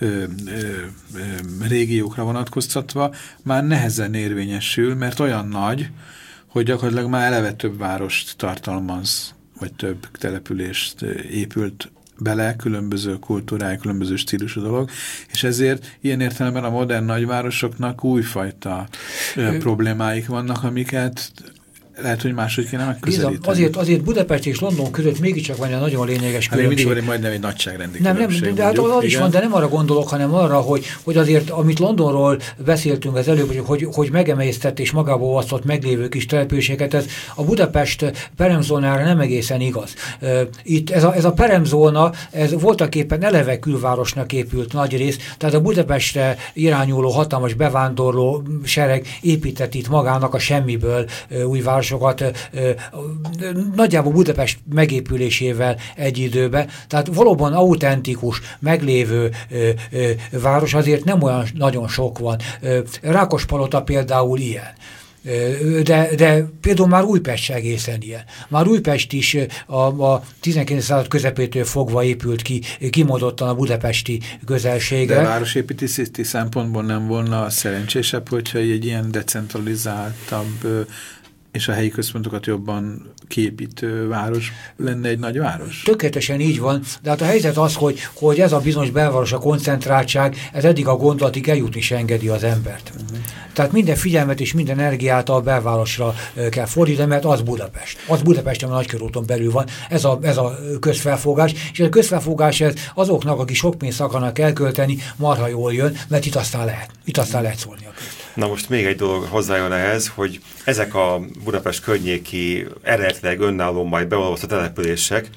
régiókra vonatkoztatva, már nehezen érvényesül, mert olyan nagy, hogy gyakorlatilag már eleve több várost tartalmaz, vagy több települést épült bele, különböző kultúrája, különböző stílusú dolog, és ezért ilyen értelemben a modern nagyvárosoknak újfajta problémáik vannak, amiket lehet, hogy máshogy kéne megközelíteni. Azért Budapest és London között mégiscsak van egy nagyon lényeges különbség. Mindig majdnem egy nagyságrendi különbség. Nem, de hát az is van, de nem arra gondolok, hanem arra, hogy azért, amit Londonról beszéltünk az előbb, hogy megemésztett és magába olvasztott meglévő kis településeket, ez a Budapest peremzónára nem egészen igaz. Itt ez a peremzóna, ez voltaképpen eleve külvárosnak épült nagy rész, tehát a Budapestre irányuló hatalmas bevándorló sereg épített itt magának a semmiből új városokat, nagyjából Budapest megépülésével egy időben, tehát valóban autentikus, meglévő város azért nem olyan nagyon sok van. Rákospalota például ilyen. De például már Újpest egészen ilyen. Már Újpest is a 19. század közepétől fogva épült ki, kimondottan a budapesti közelségre. De városépítési szempontból nem volna szerencsésebb, hogyha egy ilyen decentralizáltabb és a helyi központokat jobban kiépítő város lenne egy nagy város? Tökéletesen így van, de hát a helyzet az, hogy ez a bizonyos belváros, a koncentráltság, ez eddig a gondolatig eljutni is engedi az embert. Tehát minden figyelmet és minden energiát a belvárosra kell fordítani, mert az Budapest. Az Budapesten a Nagykörúton belül van. Ez a közfelfogás, és ez a közfelfogás ez azoknak, akik sok pénzt akarnak elkölteni, marha jól jön, mert itt aztán lehet szólni a közt. Na most még egy dolog hozzájön ehhez, hogy ezek a Budapest környéki eredetileg önálló majd beolvasztott települések,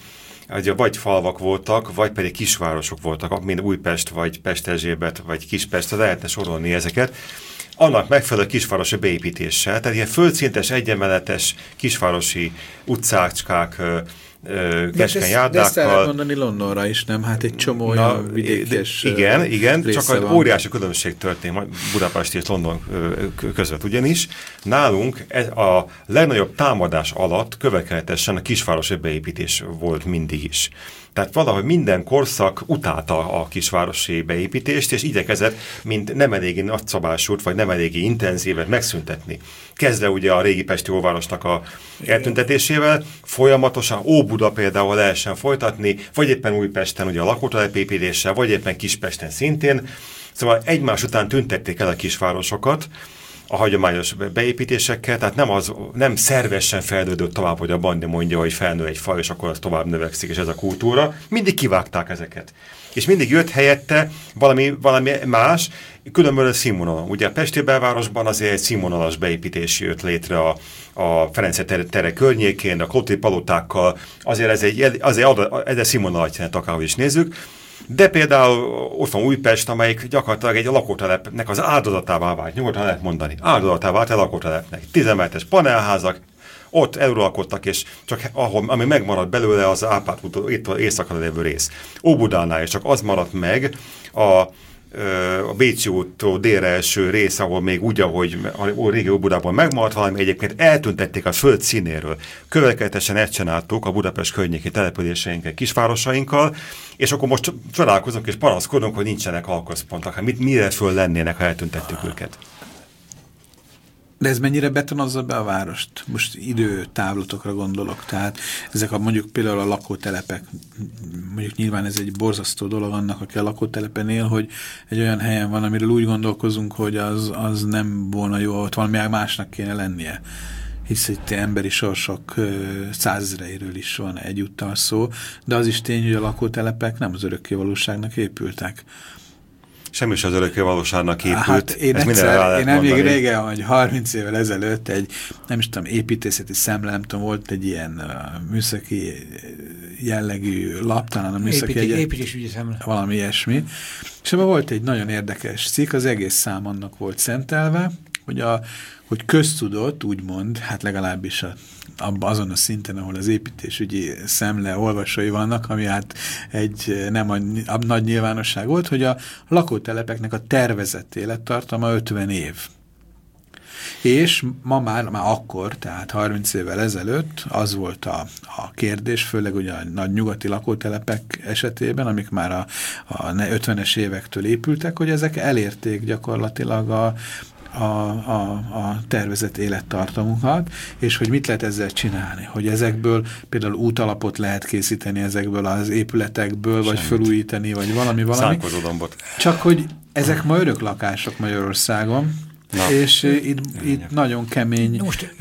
vagy falvak voltak, vagy pedig kisvárosok voltak, mint Újpest, vagy Pesterzsébet, vagy Kispest, lehetne sorolni ezeket, annak megfelelő kisvárosi beépítéssel, tehát ilyen földszintes, egyenletes kisvárosi utcácskák, keskeny járdákkal. De ezt el mondani Londonra is, nem? Hát egy csomó olyan vidékes igen, csak egy óriási különbség történt Budapest és London között. Ugyanis nálunk a legnagyobb támadás alatt következetesen a kisvárosi beépítés volt mindig is. Tehát valahogy minden korszak utálta a kisvárosi beépítést, és igyekezett, mint nem eléggé nagyszabásút, vagy nem eléggé intenzívet megszüntetni. Kezdve ugye a régi pesti óvárosnak a eltüntetésével, folyamatosan Óbuda például lehessen folytatni, vagy éppen Újpesten ugye a lakótelepépítéssel, vagy éppen Kispesten szintén. Szóval egymás után tüntették el a kisvárosokat a hagyományos beépítésekkel, tehát nem szervesen fejlődött tovább, hogy a Bandi mondja, hogy felnő egy faj, és akkor az tovább növekszik, és ez a kultúra. Mindig kivágták ezeket. És mindig jött helyette valami más, különböző színvonalon. Ugye a pesti belvárosban azért egy színvonalas beépítés jött létre a Ferenc tere környékén, a Klotty palotákkal, azért ez egy színvonalat jelent, akárhogy is nézzük. De például ott van Újpest, amelyik gyakorlatilag egy lakótelepnek az áldozatává vált, nyugodtan lehet mondani, áldozatává vált a lakótelepnek. 10 emeletes panelházak, ott eluralkodtak, és csak ami megmaradt belőle, az Árpád úton éjszakra lévő rész. Óbudánál is csak az maradt meg, a Bécsi úttól délre eső rész, ahol még úgy, ahogy a régi Óbudában megmaradt valami, egyébként eltüntették a föld színéről. Következetesen ezt csináltuk a Budapest környéki településeinkkel, kisvárosainkkal, és akkor most csodálkozunk és panaszkodunk, hogy nincsenek alközpontok. Hát mire föl lennének, ha eltüntettük őket? De ez mennyire betonozza be a várost? Most időtávlatokra gondolok. Tehát ezek mondjuk például a lakótelepek, mondjuk nyilván ez egy borzasztó dolog annak, aki a lakótelepen él, hogy egy olyan helyen van, amiről úgy gondolkozunk, hogy az nem volna jó, ott valami másnak kéne lennie. Hisz itt emberi sorsok 100 000-ről is van egyúttal szó, de az is tény, hogy a lakótelepek nem az örökkévalóságnak épültek. Semmi sem az örökké valóságnak épült. Hát én még régen, hogy 30 évvel ezelőtt egy, nem is tudom, építészeti szemle, nem tudom, volt egy ilyen műszaki jellegű lap, talán a műszaki építésügyi szemle. Valami ilyesmi. És ebben volt egy nagyon érdekes cikk, az egész szám annak volt szentelve, hogy köztudott, úgymond, hát legalábbis azon a szinten, ahol az építésügyi szemle olvasói vannak, ami hát egy nem a nagy nyilvánosság volt, hogy a lakótelepeknek a tervezett élettartama 50 év. És már akkor, tehát 30 évvel ezelőtt az volt a kérdés, főleg ugye a nagy nyugati lakótelepek esetében, amik már a 50-es évektől épültek, hogy ezek elérték gyakorlatilag a tervezett élettartamunkat, és hogy mit lehet ezzel csinálni, hogy ezekből például útalapot lehet készíteni ezekből az épületekből, vagy felújítani, vagy valami. Szálkozódombot. Csak hogy ezek ma öröklakások Magyarországon, és itt nagyon kemény,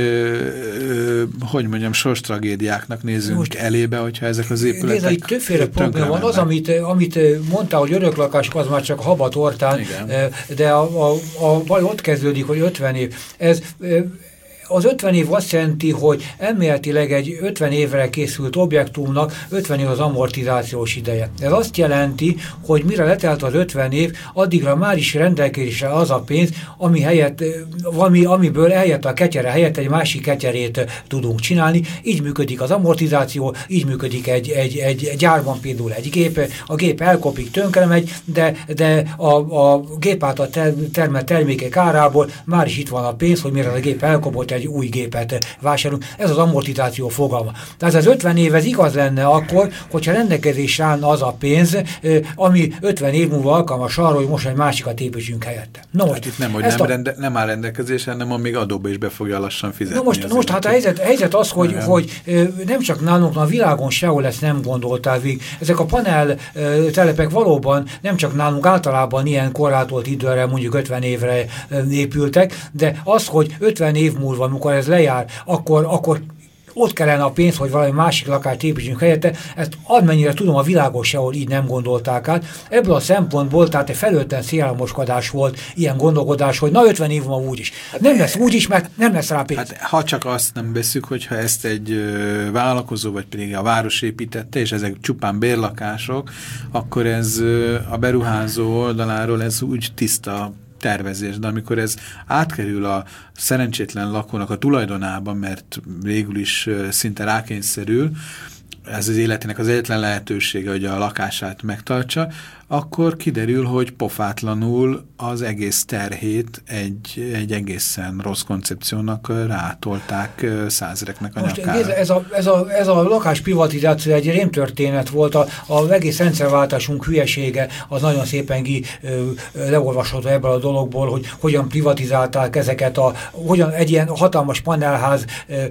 hogy mondjam, sorstragédiáknak nézünk elébe, hogyha ezek az épületek itt többféle probléma van. Az, amit mondtál, hogy öröklakások, az már csak habatortán, de baj ott kezdődik, hogy 50 év. Az 50 év azt jelenti, hogy elméletileg egy 50 évre készült objektumnak 50 év az amortizációs ideje. Ez azt jelenti, hogy mire letelt az 50 év, addigra már is rendelkezésre az a pénz, amiből helyett a ketyere helyett egy másik ketyerét tudunk csinálni. Így működik az amortizáció, így működik egy gyárban például egy gép. A gép elkopik, tönkre megy, de a gép által termelt termékek árából már is itt van a pénz, hogy mire a gép elkopott, egy új gépet vásárolunk. Ez az amortizáció fogalma. Tehát az 50 év ez igaz lenne akkor, hogyha rendelkezésre állna az a pénz, ami 50 év múlva alkalmas arra, hogy most egy másikat építsünk helyette. No, hát itt nem áll rendelkezésre, hanem még adóba is be fogja lassan fizetni. Most hát a helyzet az, hogy nem csak nálunk, a világon sehol ezt nem gondoltál végig. Ezek a panel telepek valóban nem csak nálunk, általában ilyen korlátolt időre, mondjuk 50 évre épültek, de az, hogy 50 év múlva, amikor ez lejár, akkor ott kellene a pénz, hogy valami másik lakást építsünk helyette. Ezt amennyire tudom, a világon sehol így nem gondolták át. Ebből a szempontból, tehát egy felőtten szélálmoskodás volt, ilyen gondolkodás, hogy na 50 év múlva úgyis. Nem lesz úgyis, mert nem lesz rá pénz. Hát, ha csak azt nem veszük, hogyha ezt egy vállalkozó, vagy pedig a város építette, és ezek csupán bérlakások, akkor ez a beruházó oldaláról ez úgy tiszta tervezés, de amikor ez átkerül a szerencsétlen lakónak a tulajdonába, mert végül is szinte rákényszerül, ez az életének az egyetlen lehetősége, hogy a lakását megtartsa, akkor kiderül, hogy pofátlanul az egész terhét egy egészen rossz koncepciónak rátolták százezreknek a nyakára. Ez a lakásprivatizáció egy rémtörténet volt, az egész rendszerváltásunk hülyesége, az nagyon szépen leolvasható ebből a dologból, hogy hogyan privatizálták ezeket, hogyan egy ilyen hatalmas panelház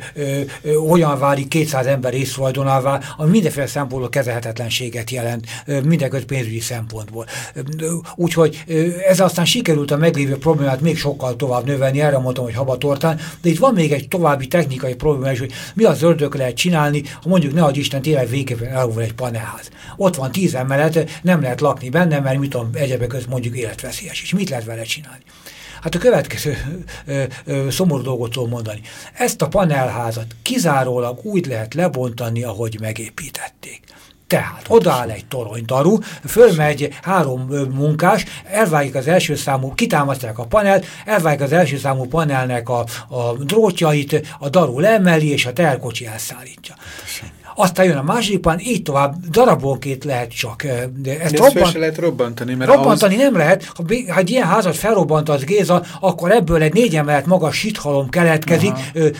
hogyan válik 200 ember résztulajdonává, ami mindenféle szempontból kezelhetetlenséget jelent, mindenköz pénzügyi szempontból. Úgyhogy ez aztán sikerült a meglévő problémát még sokkal tovább növelni, erre mondtam, hogy habatortán, de itt van még egy további technikai probléma is, hogy mi az ördög lehet csinálni, ha mondjuk nehogy Isten tényleg végképpen elhúl egy panelház. Ott van 10 emelet, nem lehet lakni benne, mert mit tudom, egyebek között mondjuk életveszélyes is. Mit lehet vele csinálni? Hát a következő szomorú dolgot tudom mondani. Ezt a panelházat kizárólag úgy lehet lebontani, ahogy megépítették. Tehát odaáll egy toronydaru, fölmegy 3 munkás, elvágják az első számú, kitámasztják a panelt, elvágják az első számú panelnek a drótjait, a daru leemeli, és a teherkocsi elszállítja. Aztán jön a második pan, így tovább, darabonként lehet csak. Ezt lehet robbantani, mert robbantani nem lehet. Ha egy ilyen házat felrobbantasz, Géza, akkor ebből egy 4 emelet magas sithalom keletkezik,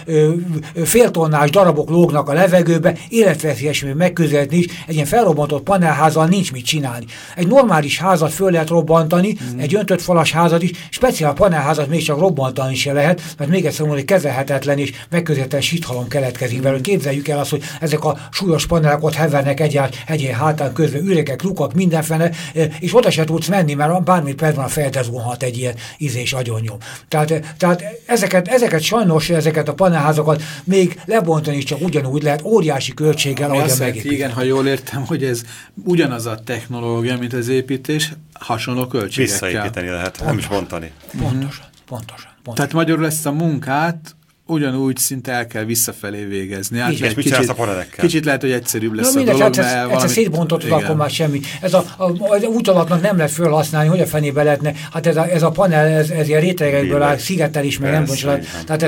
féltonnás darabok lógnak a levegőbe, életveszélyes megközelíteni is. Egy ilyen felrobbantott panelházzal nincs mit csinálni. Egy normális házat föl lehet robbantani, egy öntött falas házat is, speciál panelházat még csak robbantani se lehet, mert még egyszer mondom, hogy kezelhetetlen és megközelítően sithalom keletkezik belőle. Képzeljük el azt, hogy ezek a súlyos panelek ott hevernek egyén hátán közben, üregek, lukak, mindenfene, és oda se tudsz menni, mert bármit percben a fejedre zuhanhat egy ilyen ízés agyonnyom. Tehát ezeket sajnos, ezeket a panelházakat még lebontani is csak ugyanúgy lehet, óriási költséggel, ahogy a megépítés. Igen, ha jól értem, hogy ez ugyanaz a technológia, mint az építés, hasonló költségekkel. Visszaépíteni lehet, nem is bontani. Pontosan. Tehát magyarul ezt a munkát ugyanúgy szinte el kell visszafelé végezni. És mit csinálsz a panelekkel? Kicsit lehet, hogy egyszerűbb lesz a dolog, mert valami... szétbontottuk, akkor már semmi. Az útalapnak nem lehet felhasználni, hogy a fenébe lehetne. Hát ez a panel, ez ilyen rétegekből áll, szigetel is, meg nem bocsánat. Tehát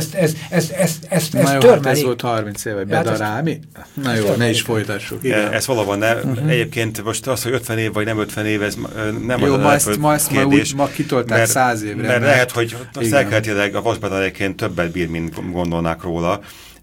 ezt törmelik. Ez volt 30 éve, bedarálni? Na jó, ne is folytassuk. Ez valóban nem. Egyébként most az, hogy 50 év vagy nem 50 év, ez nem jó, az a kérdés. Ma kitolták 100 évre. Mert lehet, hogy szelkeletileg a vasbedaréként többet bír, mint gondolnák róla.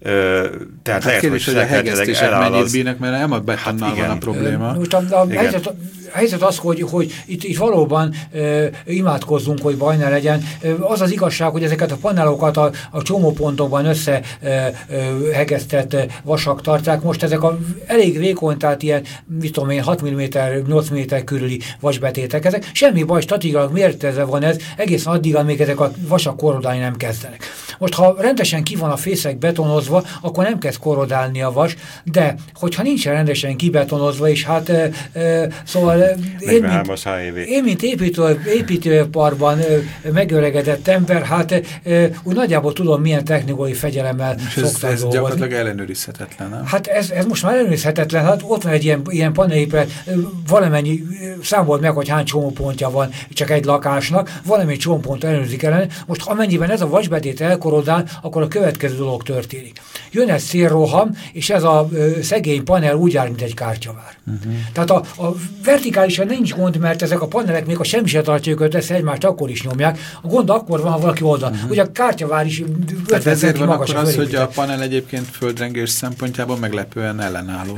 Tehát lehet, kérdés, hogy a hegesztések mennyit bírnak, mert nem a betonnal van a probléma. Most a helyzet az, hogy itt valóban imádkozzunk, hogy baj ne legyen. Az az igazság, hogy ezeket a panelokat a csomópontokban összehegesztett vasak tartják. Most ezek elég vékony, tehát ilyen, mit tudom én, 6 mm, 8 mm körüli vasbetétek. Ezek semmi baj, statikai mértékben van ez, egészen addig, amíg ezek a vasak korrodálni nem kezdenek. Most, ha rendesen ki van a fészek betonozva, akkor nem kezd korrodálni a vas, de hogyha nincsen rendesen kibetonozva, és hát szóval én, mint építőiparban megöregedett ember, hát úgy nagyjából tudom, milyen technikai fegyelemmel szoktak dolgozni. Ez gyakorlatilag ellenőrizhetetlen, nem? Hát ez most már ellenőrizhetetlen, hát ott van egy ilyen panelépület, valamennyi számolt meg, hogy hány csomópontja van csak egy lakásnak, valamennyi csomópont ellenőrzik ellen. Most amennyiben ez a vasbetét elkorodál, akkor a következő dolog történik. Jön egy szélroham, és ez a szegény panel úgy áll, mint egy kártyavár. Tehát a vertikálisan nincs gond, mert ezek a panelek még a semmi se tartja őket össze, egymást akkor is nyomják. A gond akkor van, ha valaki oldal. Ugye a kártyavár is 50 centi magas. Akkor az, hogy a panel egyébként földrengés szempontjából meglepően ellenálló.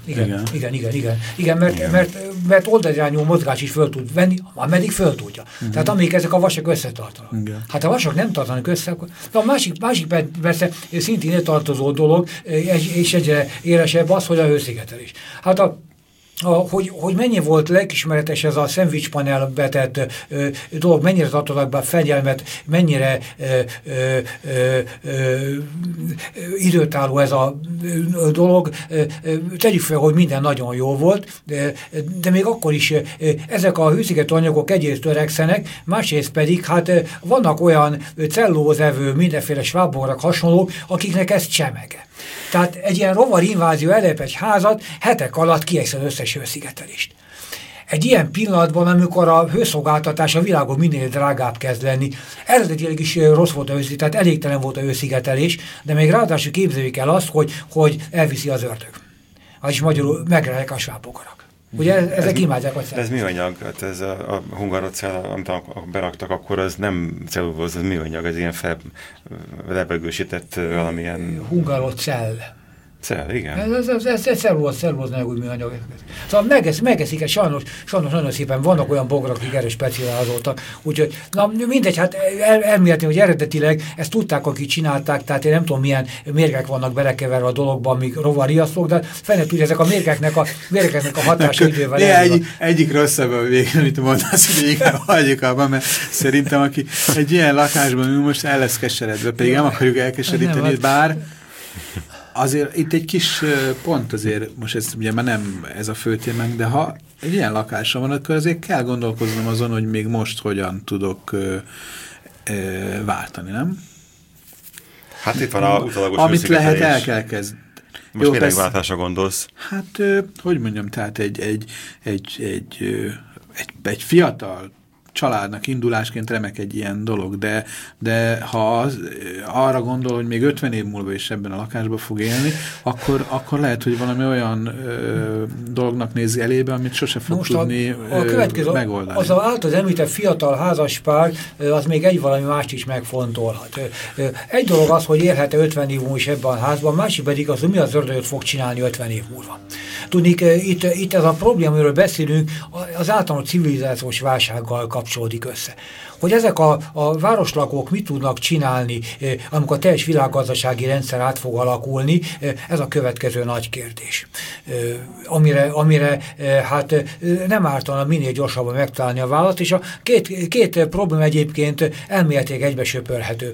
Igen, mert oldalirányú mozgás is föl tud venni, ameddig föl tudja. Tehát amíg ezek a vasak összetartanak. Hát a vasak nem tartanak össze, akkor... De a másik persze szintén tartozó dolog, és egyre élesebb az, hogy a hőszigetelés. Hát hogy mennyi volt lelkismeretes ez a szendvicspanel betett dolog, mennyire tartottak be a fegyelmet, mennyire időtálló ez a dolog. Tegyük fel, hogy minden nagyon jó volt, de még akkor is ezek a hőszigető anyagok egyrészt törekszenek, másrészt pedig hát vannak olyan cellulózevő, mindenféle svábborak hasonlók, akiknek ez csemege. Tehát egy ilyen rovarinvázió elép egy házat, hetek alatt kiegyszer az összes hőszigetelést. Egy ilyen pillanatban, amikor a hőszolgáltatás a világon minél drágább kezd lenni, eredetileg is rossz volt a tehát elégtelen volt a hőszigetelés, de még ráadásul képzeljük el azt, hogy elviszi az ördög. Vagyis magyarul megrelek a svábbogarak. Ugye ezek imádják a ez műanyag, ez a hungarocell, amit beraktak, akkor az nem cellulóz, ez műanyag, ez ilyen lebegősített valamilyen... Hungarocell. Cell, igen. Ez cellulóz nem úgy műanyag. Szóval megeszik, sajnos nagyon szépen vannak olyan bogarak, akik erre specializálódtak. Úgyhogy, na mindegy, hát elméletni, hogy eredetileg ezt tudták, akik csinálták, tehát én nem tudom, milyen mérgek vannak belekeverve a dologban, amik rovariasztok, de fenn tudja, ezek a mérgeknek a hatása idővel. Egyik rosszabb a végén, amit mondasz, hogy igen, hagyjuk abban, mert szerintem, aki egy ilyen lakásban ül, most el lesz keseredve, pedig nem akarjuk elkeseríteni, bár azért itt egy kis pont azért, most ez ugye már nem ez a fő témánk, de ha egy ilyen lakása van, akkor azért kell gondolkoznom azon, hogy még most hogyan tudok váltani, nem? Hát itt van a utolagos amit lehet, el kell kezdeni. Most méregváltásra gondolsz? Hát, hogy mondjam, tehát egy fiatal családnak indulásként remek egy ilyen dolog, de ha arra gondol, hogy még 50 év múlva is ebben a lakásban fog élni, akkor lehet, hogy valami olyan dolognak nézi elébe, amit sose fog tudni megoldani. Az által említett fiatal házaspár, az még egy valami mást is megfontolhat. Egy dolog az, hogy élhet-e 50 év múlva is ebben a házban, másik pedig az, hogy mi az ördögöt fog csinálni 50 év múlva. Tudnik, itt ez a probléma, amiről beszélünk, az általános civilizációs válsággal kapcsolódik össze. Hogy ezek a városlakók mit tudnak csinálni, amikor a teljes világgazdasági rendszer át fog alakulni, ez a következő nagy kérdés. Amire hát nem ártana minél gyorsabban megtalálni a választ, és a két probléma egyébként elméletileg egybesöpörhető.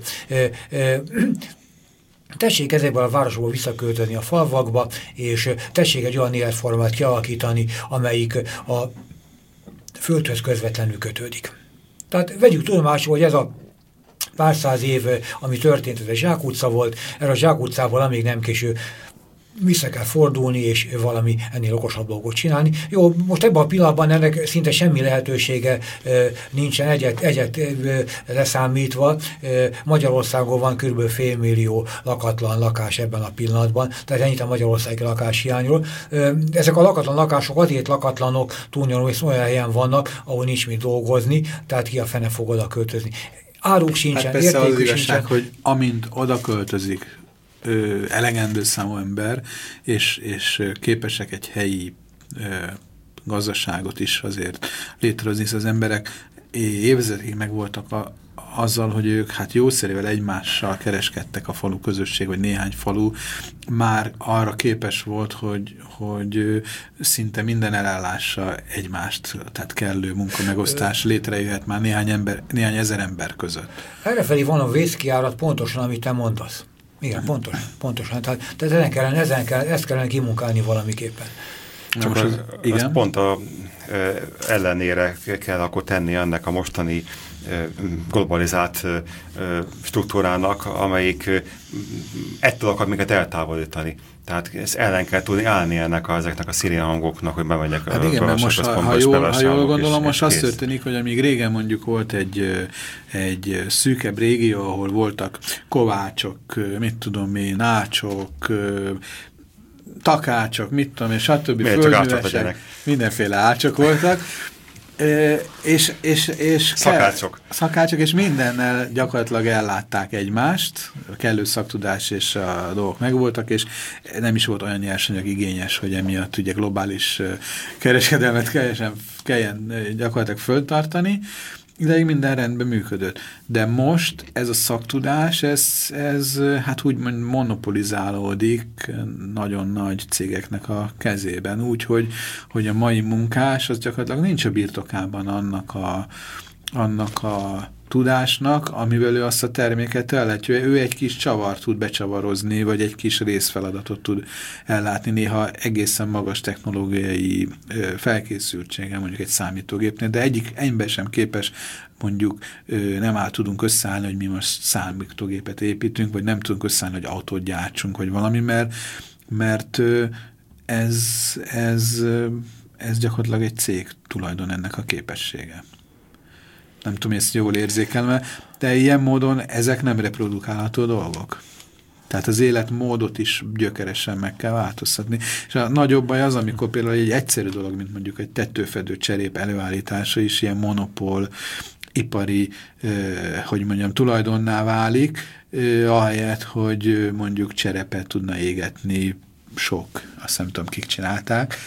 Tessék ezekből a városból visszaköltözni a falvakba, és tessék egy olyan életformát kialakítani, amelyik a földhöz közvetlenül kötődik. Tehát vegyük tudomásul, hogy ez a pár száz év, ami történt, ez egy zsákutca volt, erre a zsákutcából amíg nem késő vissza kell fordulni, és valami ennél okosabb dolgot csinálni. Jó, most ebben a pillanatban ennek szinte semmi lehetősége nincsen, egyet leszámítva. Magyarországon van kb. 500 000 lakatlan lakás ebben a pillanatban, tehát ennyit a magyarországi lakáshiányról. Ezek a lakatlan lakások azért lakatlanok, túlnyomó és olyan helyen vannak, ahol nincs mit dolgozni, tehát ki a fene fog oda költözni. Áruk sincsen, hát persze értékük az igazság, sincsen. hogy amint oda költözik elegendő számú ember, és képesek egy helyi gazdaságot is azért létrehozni, az emberek évtizedekig megvoltak azzal, hogy ők hát jószerével egymással kereskedtek a falu közösség, vagy néhány falu, már arra képes volt, hogy szinte minden elállása egymást, tehát kellő munkamegosztás létrejöhet már néhány ezer ember között. Errefelé van a vészkijárat pontosan, amit te mondasz. Igen, pontosan. Tehát ezt kellene kimunkálni valamiképpen. Csak az pont ellenére kell akkor tenni ennek a mostani globalizált struktúrának, amelyik ettől akar minket eltávolítani. Tehát ezt ellen kell tudni állni ezeknek a szirén hangoknak, hogy bemegyek hát igen, mert most, ha jól gondolom, most az történik, hogy amíg régen mondjuk volt egy szűkebb régió, ahol voltak kovácsok, mit tudom én, nácsok, takácsok, mit tudom én, stb. Földművesek, mindenféle ácsok voltak, és szakácsok, és mindennel gyakorlatilag ellátták egymást, kellő szaktudás és a dolgok megvoltak, és nem is volt olyan nyersanyag igényes, hogy emiatt ugye globális kereskedelmet kelljen gyakorlatilag föltartani, ideig minden rendben működött. De most ez a szaktudás, ez hát úgymond monopolizálódik nagyon nagy cégeknek a kezében. Úgyhogy hogy a mai munkás az gyakorlatilag nincs a birtokában annak a tudásnak, amivel ő azt a terméket ellátja. Ő egy kis csavart tud becsavarozni, vagy egy kis részfeladatot tud ellátni, néha egészen magas technológiai felkészültsége, mondjuk egy számítógépnél, de egyik ember sem képes, mondjuk nem tudunk összeállni, hogy mi most számítógépet építünk, vagy nem tudunk összeállni, hogy autót gyártsunk, vagy valami, mert ez gyakorlatilag egy cég tulajdon ennek a képessége. Nem tudom, ezt jól érzékelve, de ilyen módon ezek nem reprodukálható dolgok. Tehát az életmódot is gyökeresen meg kell változtatni. És a nagyobb baj az, amikor például egy egyszerű dolog, mint mondjuk egy tetőfedő cserép előállítása is ilyen monopól, ipari, hogy mondjam, tulajdonná válik, ahelyett, hogy mondjuk cserepet tudna égetni sok, azt nem tudom, kik csinálták,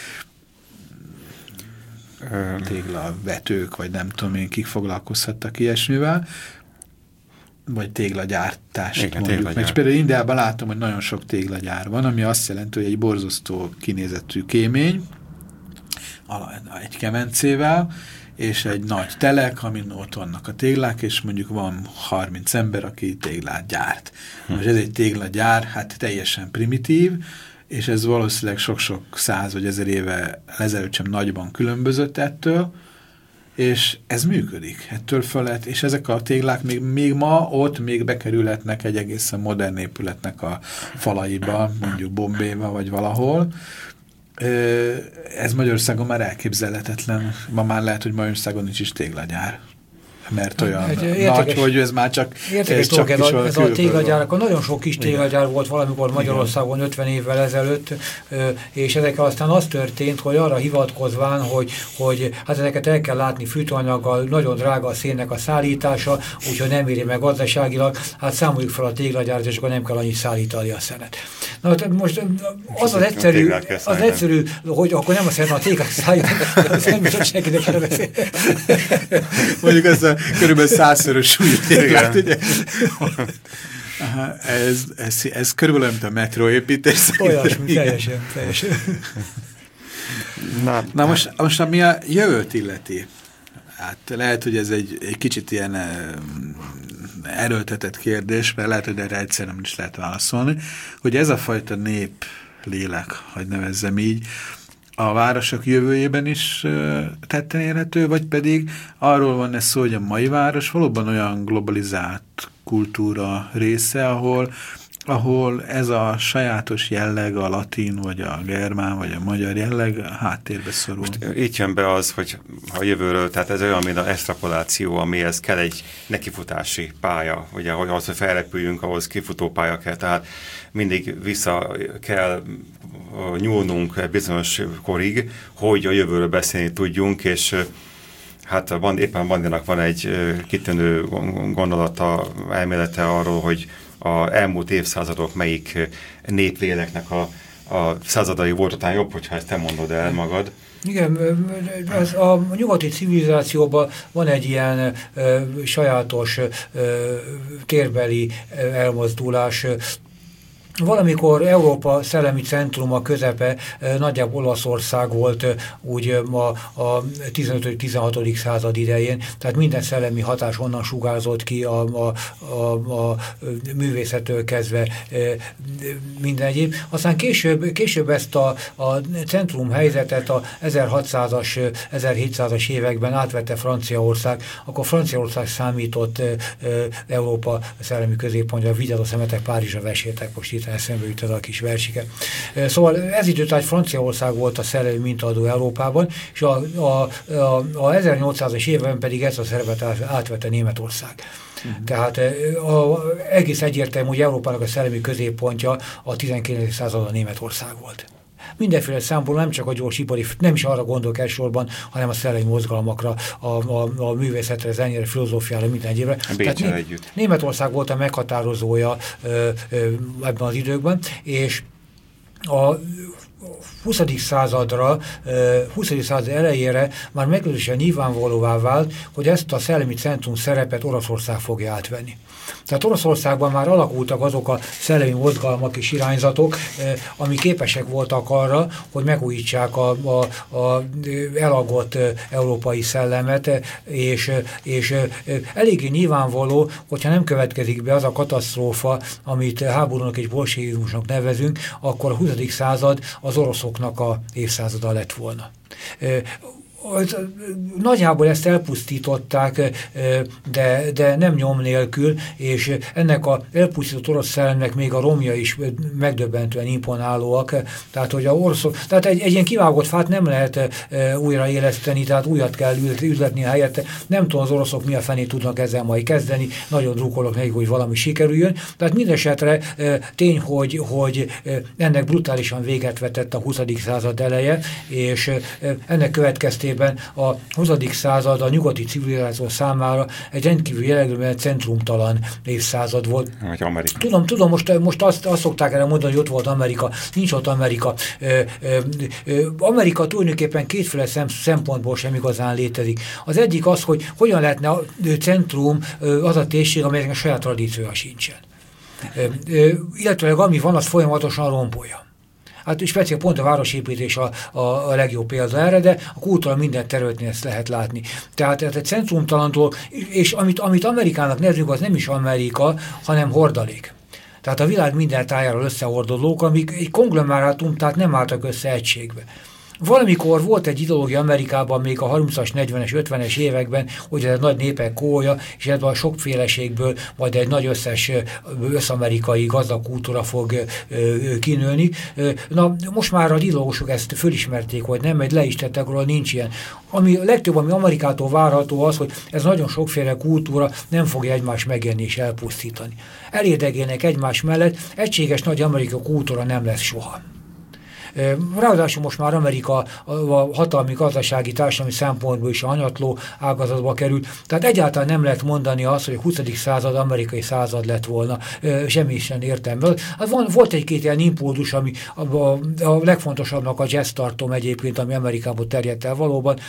téglavetők, vagy nem tudom én, kik foglalkozhattak ilyesmivel, vagy téglagyártást mondjuk. Meg például Indiában látom, hogy nagyon sok téglagyár van, ami azt jelenti, hogy egy borzasztó kinézetű kémény, egy kemencével, és egy nagy telek, amin ott vannak a téglák, és mondjuk van 30 ember, aki téglát gyárt. Most ez egy téglagyár, hát teljesen primitív, és ez valószínűleg sok-sok 100 vagy 1000 éve ezelőtt sem nagyban különbözött ettől, és ez működik ettől fölött, és ezek a téglák még ma ott még bekerülhetnek egy egészen modern épületnek a falaiba, mondjuk Bombéba vagy valahol. Ez Magyarországon már elképzelhetetlen. Ma már lehet, hogy Magyarországon nincs is téglagyár. Mert olyan nagy, hogy ez már csak ez a téglagyár, nagyon sok kis téglagyár volt valamikor Magyarországon 50 évvel ezelőtt, és ezekkel aztán az történt, hogy arra hivatkozván, hogy hát ezeket el kell látni fűtőanyaggal, nagyon drága a szénnek a szállítása, úgyhogy nem éri meg gazdaságilag, hát számoljuk fel a téglagyárat, és akkor nem kell annyit szállítani a szenet. Na, most az egyszerű, hogy akkor nem a szenet, a téglák szállítani, az nem is senkinek kell beszélni. Mondjuk az körülbelül 100-szörös súlyú téglát, ugye? Ez körülbelül, mint a metróépítés. Olyasmi, teljesen. Na most ami a jövőt illeti, hát lehet, hogy ez egy kicsit ilyen erőltetett kérdés, mert lehet, hogy erre egyszerűen nem is lehet válaszolni, hogy ez a fajta néplélek, hogy nevezzem így, a városok jövőjében is tetten érhető, vagy pedig arról van ez szó, hogy a mai város valóban olyan globalizált kultúra része, ahol ez a sajátos jelleg, a latin, vagy a germán, vagy a magyar jelleg háttérbe szorul. Most itt jön be az, hogy a jövőről, tehát ez olyan, mint az extrapoláció, amihez kell egy nekifutási pálya, ugye, hogy ahhoz, hogy felrepüljünk, ahhoz kifutó pálya kell, tehát mindig vissza kell nyúlnunk bizonyos korig, hogy a jövőről beszélni tudjunk, és hát éppen Bandinak van egy kitűnő gondolata, elmélete arról, hogy az elmúlt évszázadok melyik népléleknek a századai volt, után jobb, hogyha ezt te mondod el magad. Igen, a nyugati civilizációban van egy ilyen sajátos térbeli elmozdulás. Valamikor Európa szellemi centruma közepe nagyjából Olaszország volt úgy a 15.-16. század idején, tehát minden szellemi hatás onnan sugárzott ki a művészettől kezdve minden egyéb. Aztán később ezt a centrum helyzetet a 1600-as, 1700-as években átvette Franciaország, akkor Franciaország számított Európa szellemi középpontja, vigyázz a szemetek, Párizsra vesétek, most itt eszembe jutott a kis versike. Szóval ez időtájt Franciaország volt a szellemi mintaadó Európában, és a 1800-as évben pedig ezt a szerepet átvette Németország. Tehát egész egyértelmű, hogy Európának a szellemi középpontja a 19. században Németország volt. Mindenféle számból nem csak a gyorsipari, nem is arra gondolok elsősorban, hanem a szellemi mozgalmakra, a művészetre, zenére, filozófiára, minden egyébre. Németország volt a meghatározója ebben az időkben, és 20. századra, 20. század elejére már meglehetősen nyilvánvalóvá vált, hogy ezt a szellemi centrum szerepet Oroszország fogja átvenni. Tehát Oroszországban már alakultak azok a szellemi mozgalmak és irányzatok, ami képesek voltak arra, hogy megújítsák a elagott európai szellemet, és eléggé nyilvánvaló, hogyha nem következik be az a katasztrófa, amit háborúnak és bolsevizmusnak nevezünk, akkor a 20. század az oroszoknak a évszázada lett volna. Nagyjából ezt elpusztították, de nem nyom nélkül, és ennek az elpusztított orosz szellemnek még a romja is megdöbbentően imponálóak. Tehát, hogy tehát egy ilyen kivágott fát nem lehet újraéleszteni, tehát újat kell ültetni a helyette. Nem tudom, az oroszok mi a fenét tudnak ezzel majd kezdeni, nagyon drukkolok nekik, hogy valami sikerüljön. Tehát mindesetre tény, hogy ennek brutálisan véget vetett a 20. század eleje, és ennek következtében a 20. század a nyugati civilizáció számára egy rendkívül jellegűen centrumtalan évszázad volt. Vagy Amerika. Tudom, most azt szokták erre mondani, hogy ott volt Amerika. Nincs ott Amerika. Amerika tulajdonképpen kétféle szempontból sem igazán létezik. Az egyik az, hogy hogyan lehetne a centrum az a térség, amelynek a saját tradíciója sincsen. Illetőleg ami van, az folyamatosan rombolja. Hát speciál pont a városépítés a legjobb példa erre, de a kultúra minden területén ezt lehet látni. Tehát egy centrumtalantól, és amit Amerikának nevezünk, az nem is Amerika, hanem hordalék. Tehát a világ minden tájáról összehordolók, amik egy konglomerátum, tehát nem álltak össze egységbe. Valamikor volt egy ideológia Amerikában még a 30-as, 40-es, 50-es években, hogy ez egy nagy népek kója, és ebben a sokféleségből majd egy nagy összamerikai gazdag kultúra fog kinőni. Na, most már a ideológusok ezt fölismerték, hogy nem, egy le is tettek róla, nincs ilyen. Ami legtöbb, ami Amerikától várható az, hogy ez nagyon sokféle kultúra nem fogja egymást megélni és elpusztítani. Elérdegélnek egymás mellett, egységes nagy amerikai kultúra nem lesz soha. Ráadásul most már Amerika a hatalmi, gazdasági, társadalmi szempontból is a hanyatló ágazatba került. Tehát egyáltalán nem lehet mondani azt, hogy a 20. század amerikai század lett volna, semmi sem értelme. Hát volt egy-két ilyen impulzus, ami a legfontosabbnak a jazz tartom egyébként, ami Amerikából terjedt el valóban.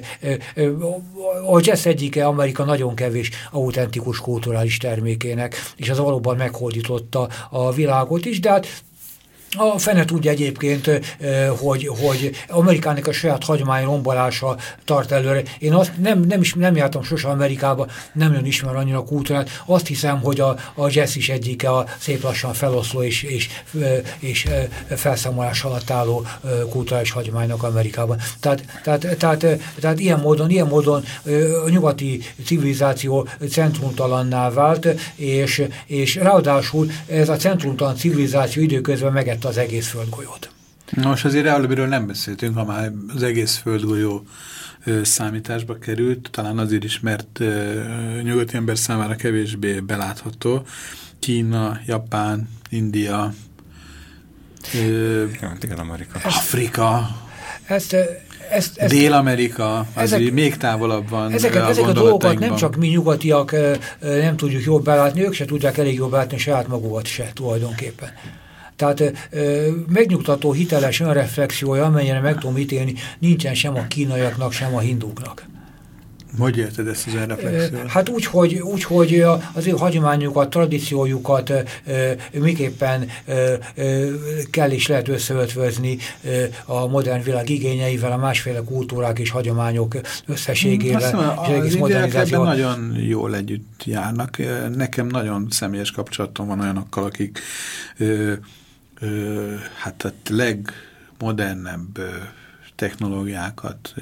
A jazz egyike Amerika nagyon kevés autentikus kulturális termékének, és az valóban meghódította a világot is, de hát a fene tudja egyébként, hogy Amerikának a saját hagyomány rombolása tart előre. Én azt nem jártam sose Amerikába, nem nagyon ismer annyira a kultúrát. Azt hiszem, hogy a jazz is egyike a szép lassan feloszló és felszámolás alatt álló kulturális hagyománynak Amerikában. Tehát ilyen módon a nyugati civilizáció centrumtalanná vált, és ráadásul ez a centrumtalan civilizáció időközben megett az egész földgolyót. Nos, azért előbbről nem beszéltünk, ha már az egész földgolyó számításba került, talán azért is, mert nyugati ember számára kevésbé belátható. Kína, Japán, India, Afrika, Dél-Amerika, azért még távolabb van. Ezek a dolgokat nem csak mi nyugatiak nem tudjuk jól belátni, ők se tudják elég jól belátni saját magukat se tulajdonképpen. Tehát megnyugtató, hiteles önreflexiója, amennyire meg tudom ítélni, nincsen sem a kínaiaknak, sem a hinduknak. Hogy érted ezt az önreflexiót? Hát úgy, hogy az ő hagyományukat, tradíciójukat miképpen kell és lehet összeötvözni a modern világ igényeivel, a másféle kultúrák és hagyományok összességével. Az indiák ebben nagyon jól együtt járnak. Nekem nagyon személyes kapcsolatom van olyanokkal, akik hát a legmodernebb technológiákat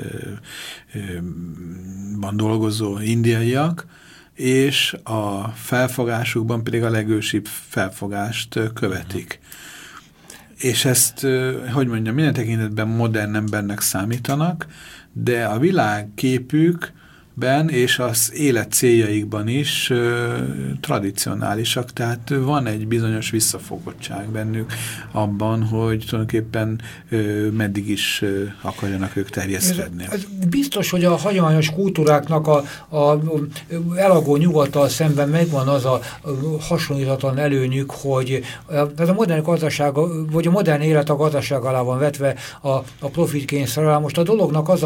van dolgozó indiaiak, és a felfogásukban pedig a legősibb felfogást követik. És ezt, hogy mondjam, minden tekintetben modern embernek számítanak, de a világképük és az élet céljaikban is tradicionálisak, tehát van egy bizonyos visszafogottság bennük abban, hogy tulajdonképpen meddig is akarjanak ők terjeszkedni. Ez biztos, hogy a hagyományos kultúráknak a elagó nyugattal szemben megvan az a hasonlítatlan előnyük, hogy a modern gazdaság, vagy a modern élet a gazdaság alá van vetve a profitkényszer. Most a dolognak az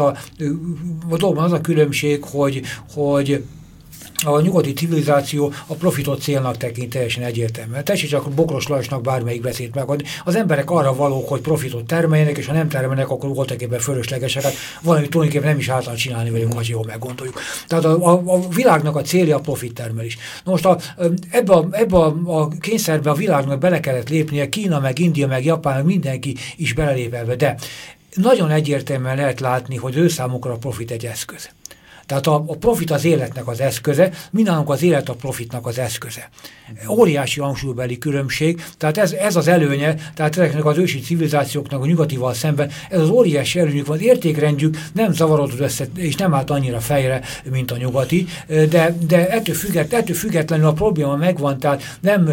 a különbség, hogy a nyugati civilizáció a profitot célnak tekint teljesen egyértelműen. Tessék csak Bokros Lajosnak bármelyik beszélt megadni. Az emberek arra valók, hogy profitot termeljenek, és ha nem termelnek, akkor voltaképpen fölöslegesek. Hát valamit tulajdonképpen nem is általán csinálni velünk, hogy jól meggondoljuk. Tehát a világnak a célja a profit termelés. Na most ebbe a kényszerbe a világnak bele kellett lépnie, Kína, meg India, meg Japán, meg mindenki is belelépelve, de nagyon egyértelműen lehet látni, hogy ő számukra a profit egy eszköz. Tehát a profit az életnek az eszköze, mindannyiunk az élet a profitnak az eszköze. Óriási hangsúlybeli különbség, tehát ez az előnye, tehát ezeknek az ősi civilizációknak a nyugatival szemben, ez az óriási előnyük van, értékrendjük nem zavarodott össze, és nem állt annyira fejre, mint a nyugati, de ettől függetlenül a probléma megvan, tehát nem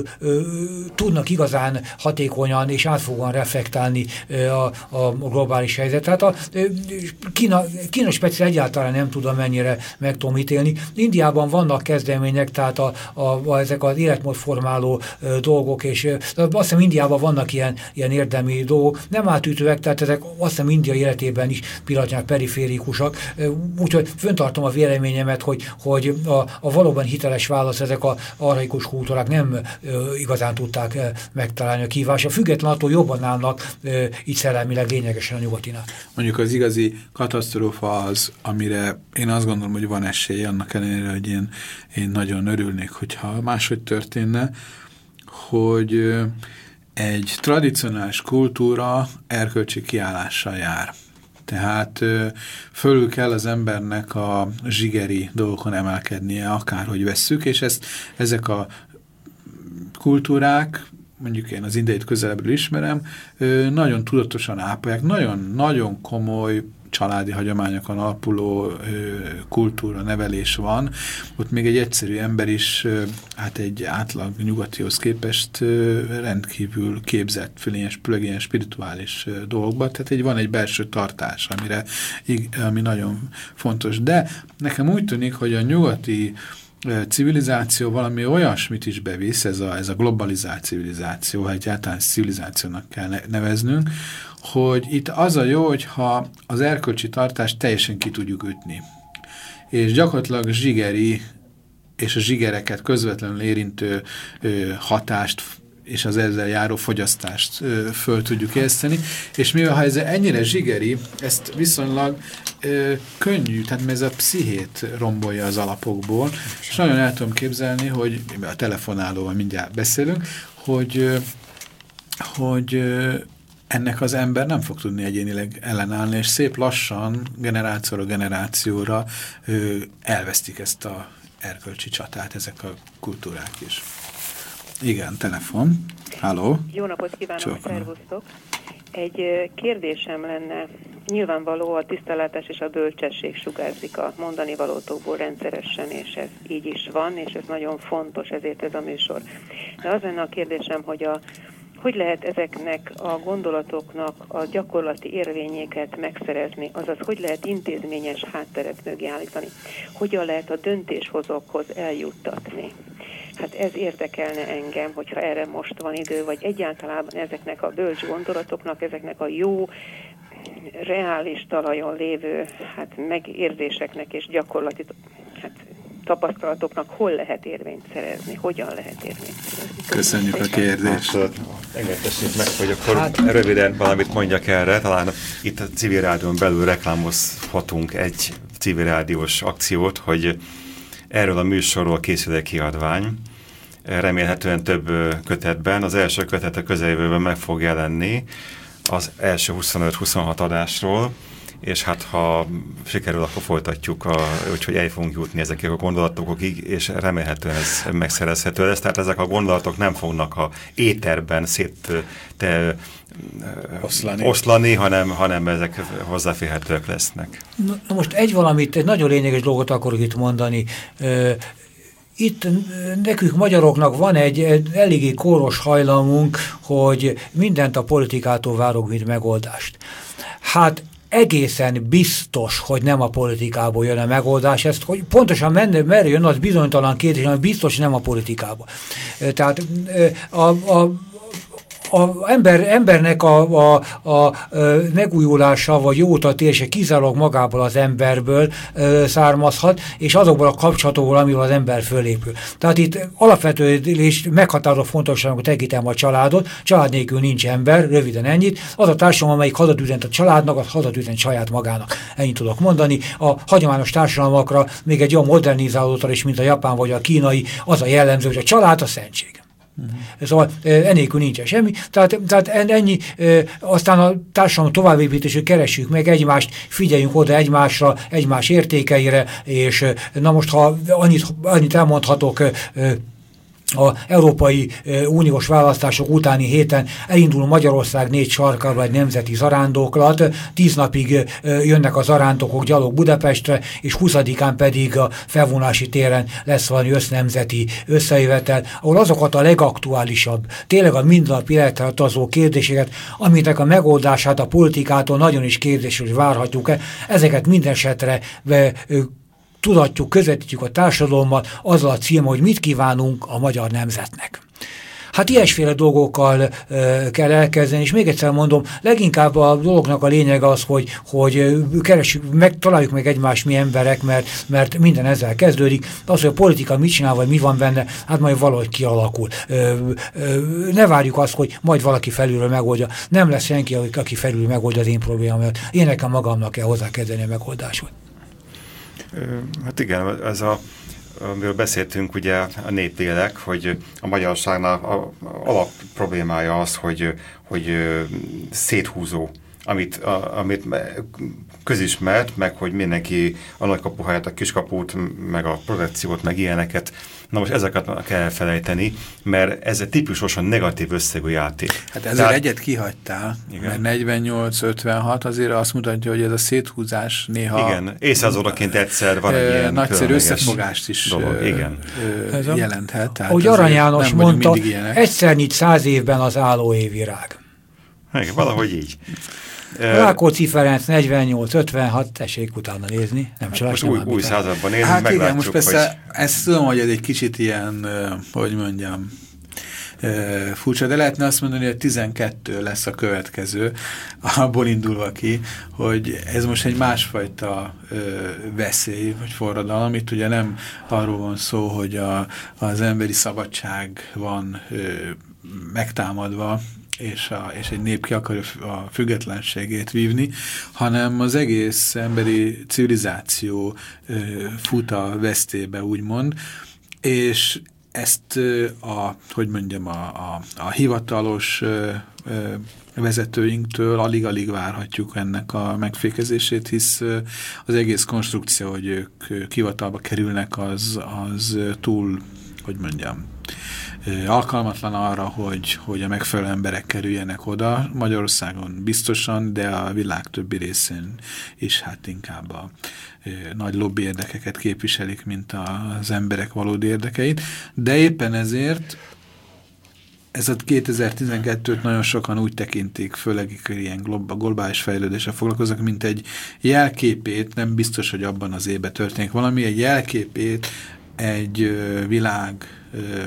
tudnak igazán hatékonyan és reflektálni a globális helyzetet. Tehát Kína speciál egyáltalán nem tudom mennyire meg tudom ítélni. Indiában vannak kezdemények, tehát ezek az életmódformáló dolgok, és azt hiszem Indiában vannak ilyen érdemi dolgok, nem átütőek, tehát ezek azt hiszem India életében is pillanatnyilag periférikusak, úgyhogy föntartom a véleményemet, hogy a valóban hiteles válasz ezek az archaikus kultúrák nem igazán tudták megtalálni a kihívásra, független attól jobban állnak így szellemileg lényegesen a nyugatinál. Mondjuk az igazi katasztrófa az, amire én azt gondolom, hogy van esély, annak ellenére, hogy én nagyon örülnék, hogyha máshogy történne, hogy egy tradicionális kultúra erkölcsi kiállással jár. Tehát fölül kell az embernek a zsigeri dolgokon emelkednie, akárhogy vesszük, és ezek a kultúrák, mondjuk én az indiait közelebbről ismerem, nagyon tudatosan ápolják, nagyon komoly családi hagyományokon alapuló kultúra, nevelés van. Ott még egy egyszerű ember is, hát egy átlag nyugatihoz képest rendkívül képzett, főleg ilyen spirituális dolgokban, tehát van egy belső tartás, ami nagyon fontos. De nekem úgy tűnik, hogy a nyugati civilizáció valami olyasmit is bevisz, ez a globalizált civilizáció, ha egyáltalán civilizációnak kell neveznünk, hogy itt az a jó, hogyha az erkölcsi tartást teljesen ki tudjuk ütni. És gyakorlatilag zsigeri és a zsigereket közvetlenül érintő hatást és az ezzel járó fogyasztást föl tudjuk érzteni, és mivel ha ez ennyire zsigeri, ezt viszonylag könnyű, tehát ez a pszichét rombolja az alapokból, és nagyon el tudom képzelni, hogy a telefonálóval mindjárt beszélünk, hogy ennek az ember nem fog tudni egyénileg ellenállni, és szép lassan, generációra generációra elvesztik ezt a erkölcsi csatát, ezek a kultúrák is. Igen, telefon. Halló. Jó napot kívánok, szervusztok. Egy kérdésem lenne. Nyilvánvaló a tisztellátás és a bölcsesség sugárzik a mondani valótokból rendszeresen, és ez így is van, és ez nagyon fontos, ezért ez a műsor. De az lenne a kérdésem, hogy lehet ezeknek a gondolatoknak a gyakorlati érvényéket megszerezni, azaz hogy lehet intézményes hátteret mögé állítani, hogyan lehet a döntéshozókhoz eljuttatni. Hát ez érdekelne engem, hogyha erre most van idő, vagy egyáltalán ezeknek a bölcs gondolatoknak, ezeknek a jó, reális talajon lévő megérzéseknek és gyakorlati tapasztalatoknak hol lehet érvényt szerezni, hogyan lehet érvényt szerezni. Köszönjük a kérdést. Engedtessék meg, hogy akkor röviden valamit mondjak erre. Talán itt a civil rádión belül reklámozhatunk egy civil rádiós akciót, hogy erről a műsorról készül egy kiadvány. Remélhetően több kötetben. Az első kötet a közeljövőben meg fog jelenni az első 25-26 adásról, és hát ha sikerül, akkor folytatjuk, úgyhogy el fogunk jutni ezekig a gondolatokig, és remélhetően ez megszerezhető lesz. Tehát ezek a gondolatok nem fognak a éterben oszlani, hanem ezek hozzáférhetőek lesznek. Na most egy nagyon lényeges dolgot akarok itt mondani. Itt nekünk magyaroknak van egy eléggé kóros hajlamunk, hogy mindent a politikától várunk, mint megoldást. Hát egészen biztos, hogy nem a politikából jön a megoldás. Ezt, hogy pontosan merre jön, az bizonytalan kérdés, hanem biztos nem a politikából. Tehát embernek a megújulása vagy jótatése kizárólag magából az emberből származhat, és azokból a kapcsolatokból, amivel az ember fölépül. Tehát itt alapvető és meghatározó fontosságú tekintem a családot, család nélkül nincs ember, röviden ennyit. Az a társadalom, amelyik hadat üzent a családnak, az hadat üzent saját magának. Ennyit tudok mondani. A hagyományos társadalmakra, még egy olyan modernizálódottan is, mint a japán vagy a kínai, az a jellemző, hogy a család a szentség. Szóval ennélkül nincsen semmi. Tehát ennyi, aztán a társadalom továbbépítését keressük meg egymást, figyeljünk oda egymásra, egymás értékeire, és na most, ha annyit elmondhatok, a Európai Uniós választások utáni héten elindul Magyarország 4 sarkába egy nemzeti zarándoklat, 10 napig jönnek a zarándokok gyalog Budapestre, és 20-án pedig a felvonulási téren lesz valami össznemzeti összejövetel, ahol azokat a legaktuálisabb, tényleg a mindennapi életre tartozó kérdéseket, aminek a megoldását a politikától nagyon is kérdésről várhatjuk-e, ezeket minden esetre tudatjuk, közvetítjük a társadalommal azzal a címmel, hogy mit kívánunk a magyar nemzetnek. Hát ilyesféle dolgokkal kell elkezdeni, és még egyszer mondom, leginkább a dolognak a lényeg az, hogy keressük, találjuk meg egymást mi emberek, mert minden ezzel kezdődik. Az, hogy a politika mit csinál, vagy mi van benne, hát majd valahogy kialakul. Ne várjuk azt, hogy majd valaki felülről megoldja. Nem lesz senki, aki felülről megoldja az én problémámat. Én nekem magamnak kell hozzákezdeni a megoldásot. Hát igen, ez amiről beszéltünk, ugye a néplélek, hogy a magyarságnak a alap problémája az, hogy széthúzó, amit közismert, meg hogy mindenki a nagykapuhelyet, a kiskaput, meg a protekciót, meg ilyeneket. Na most ezeket kell elfelejteni, mert ez egy típusosan negatív összegű játék. Hát ezért egyet kihagytál, igen. Mert 48-56 azért azt mutatja, hogy ez a széthúzás néha... Igen, évszázadoként egyszer van egy ilyen nagyszerű összefogást is dolog, igen. Jelenthet. Ahogy Arany János mondta, egyszer nyit 100 évben az állóévirág. Igen, valahogy így. Rákóczi Ferenc 48-56, tessék utána nézni. Nem most új században nézni, hát meglátjuk, igen, most persze ezt tudom, hogy ez egy kicsit ilyen, hogy mondjam, furcsa, de lehetne azt mondani, hogy 12 lesz a következő, abból indulva ki, hogy ez most egy másfajta veszély, vagy forradalom, itt ugye nem arról van szó, hogy az emberi szabadság van megtámadva, és egy nép ki akarja a függetlenségét vívni, hanem az egész emberi civilizáció fut a vesztébe, úgymond, és ezt a hivatalos vezetőinktől alig-alig várhatjuk ennek a megfékezését, hisz az egész konstrukció, hogy ők hivatalba kerülnek, az túl, hogy mondjam, alkalmatlan arra, hogy a megfelelő emberek kerüljenek oda. Magyarországon biztosan, de a világ többi részén is hát inkább a nagy lobby érdekeket képviselik, mint az emberek valódi érdekeit. De éppen ezért ez a 2012-t nagyon sokan úgy tekintik, főleg ilyen globális fejlődéssel foglalkoznak, mint egy jelképét, nem biztos, hogy abban az évben történik valami, egy jelképét egy világ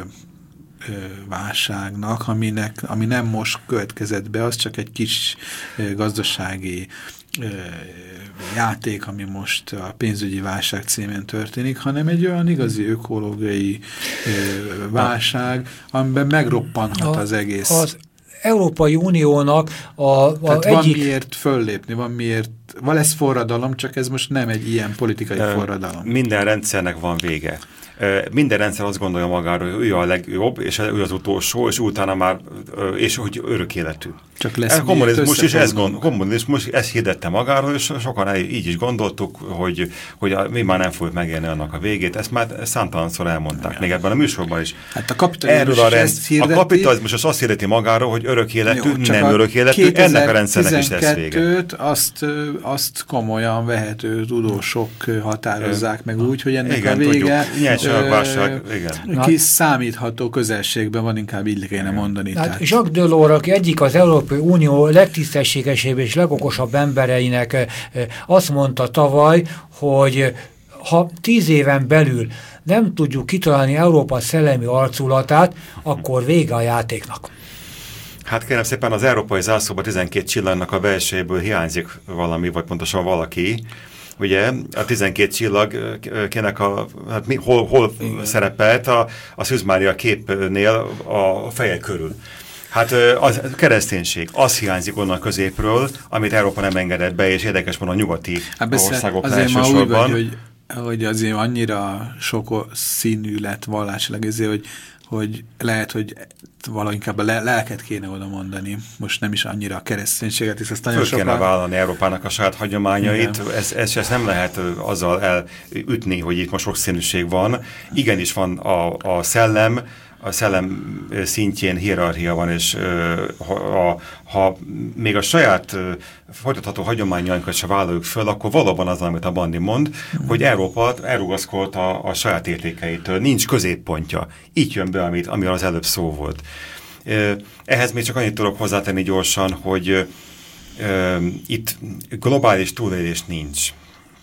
válságnak, ami nem most következett be, az csak egy kis gazdasági játék, ami most a pénzügyi válság címén történik, hanem egy olyan igazi ökológiai válság, amiben megroppanhat az egész. Az Európai Uniónak tehát van miért föllépni, van miért lesz forradalom, csak ez most nem egy ilyen politikai forradalom. Minden rendszernek van vége. Minden rendszer azt gondolja magáról, hogy ő a legjobb, és ő az utolsó, és utána már, és hogy örök életű. Csak lesz a kommunizmus ezt hirdette magáról, és sokan így is gondoltuk, hogy mi már nem fogjuk megélni annak a végét. Ezt már számtalanszor elmondták, még ebben a műsorban is. Hát a kapitalizmus azt hirdeti magáról, hogy örök életű, nem örök életű, ennek a rendszernek is lesz vége. Azt komolyan vehető tudósok határozzák meg úgy, hogy ennek igen, a vége kiszámítható közelségben van, inkább így kéne mondani. Hát Jacques Delors, aki egyik az Európai Unió legtisztességesebb és legokosabb embereinek azt mondta tavaly, hogy ha 10 éven belül nem tudjuk kitalálni Európa szellemi arculatát, akkor vége a játéknak. Hát kérem szépen, az európai zászlóban 12 csillagnak a belsejéből hiányzik valami, vagy pontosan valaki. Ugye a 12 csillag hol szerepelt a Szűz Mária képnél a feje körül. Hát a kereszténység, az hiányzik onnan középről, amit Európa nem engedett be, és érdekes módon a nyugati országoknál elsősorban. Hogy azért annyira sok színű lett vallásilag, hogy lehet, hogy valahogy inkább a lelket kéne oda mondani. Most nem is annyira a kereszténységet, hisz azt nagyon sokan... kéne vállalni Európának a saját hagyományait. Ezt nem lehet azzal elütni, hogy itt most sokszínűség van. Igenis van a szellem szintjén hierarchia van, és ha még a saját folytatható hagyományainkat se vállaljuk föl, akkor valóban az, amit a Bandi mond, hogy Európa elrugaszkolt a saját értékeitől. Nincs középpontja. Így jön be, amiről az előbb szó volt. Ehhez még csak annyit tudok hozzátenni gyorsan, hogy itt globális túlélés nincs,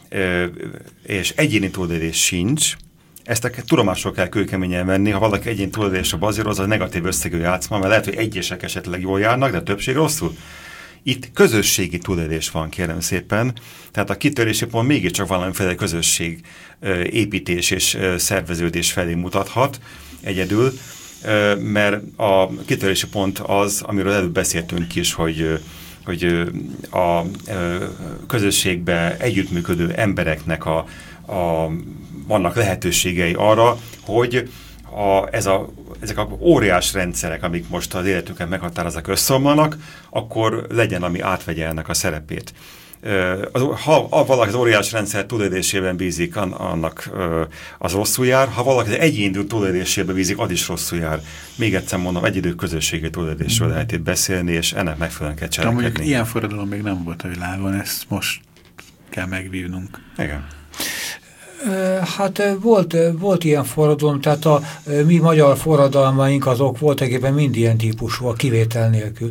és egyéni túlélés sincs. Ezt a tudomásul kell kőkeményen venni, ha valaki egyén túlélésre bazíroz, az a negatív összegű játszma, mert lehet, hogy egyesek esetleg jól járnak, de a többség rosszul. Itt közösségi túlélés van, kérem szépen. Tehát a kitörési pont mégiscsak valamiféle közösség építés és szerveződés felé mutathat egyedül, mert a kitörési pont az, amiről előbb beszéltünk is, hogy a közösségbe együttműködő embereknek vannak lehetőségei arra, hogy ezek a óriás rendszerek, amik most az életünket meghatározzák, összeomlanak, akkor legyen, ami átvegye ennek a szerepét. Ha valaki az óriás rendszer túlélésében bízik, annak az rosszul jár, ha valaki az egyéni túlélésében bízik, az is rosszul jár. Még egyszer mondom, egyidő közösségi túlélésről lehet itt beszélni, és ennek megfelelően kell cselekedni. Mondjuk ilyen forradalom még nem volt a világon, ezt most kell megvívnunk. Igen. Hát volt ilyen forradalom, tehát a mi magyar forradalmaink azok voltaképpen mind ilyen típusú, a kivétel nélkül.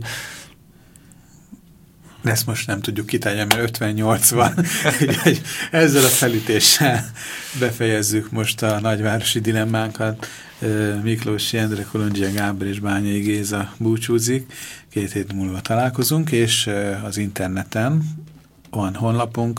Ezt most nem tudjuk kitálni, mert 58 van. Ezzel a felütéssel befejezzük most a nagyvárosi dilemmánkat. Miklósi Endre, Kolondzsia Gábor és Bányai Géza búcsúzik. 2 hét múlva találkozunk, és az interneten van honlapunk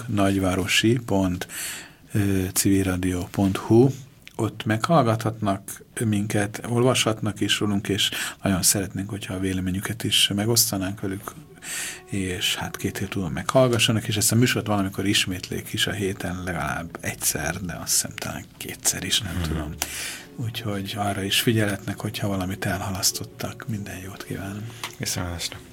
nagyvárosi.civilradio.hu. Ott meghallgathatnak minket, olvashatnak is rólunk, és nagyon szeretnénk, hogyha a véleményüket is megosztanánk velük, és hát 2 hét múlva meghallgassanak, és ezt a műsort valamikor ismétlék is a héten legalább egyszer, de azt hiszem talán 2-szer is, nem tudom. Úgyhogy arra is figyeletnek, hogyha valamit elhalasztottak. Minden jót kívánok. Viszontlátásra.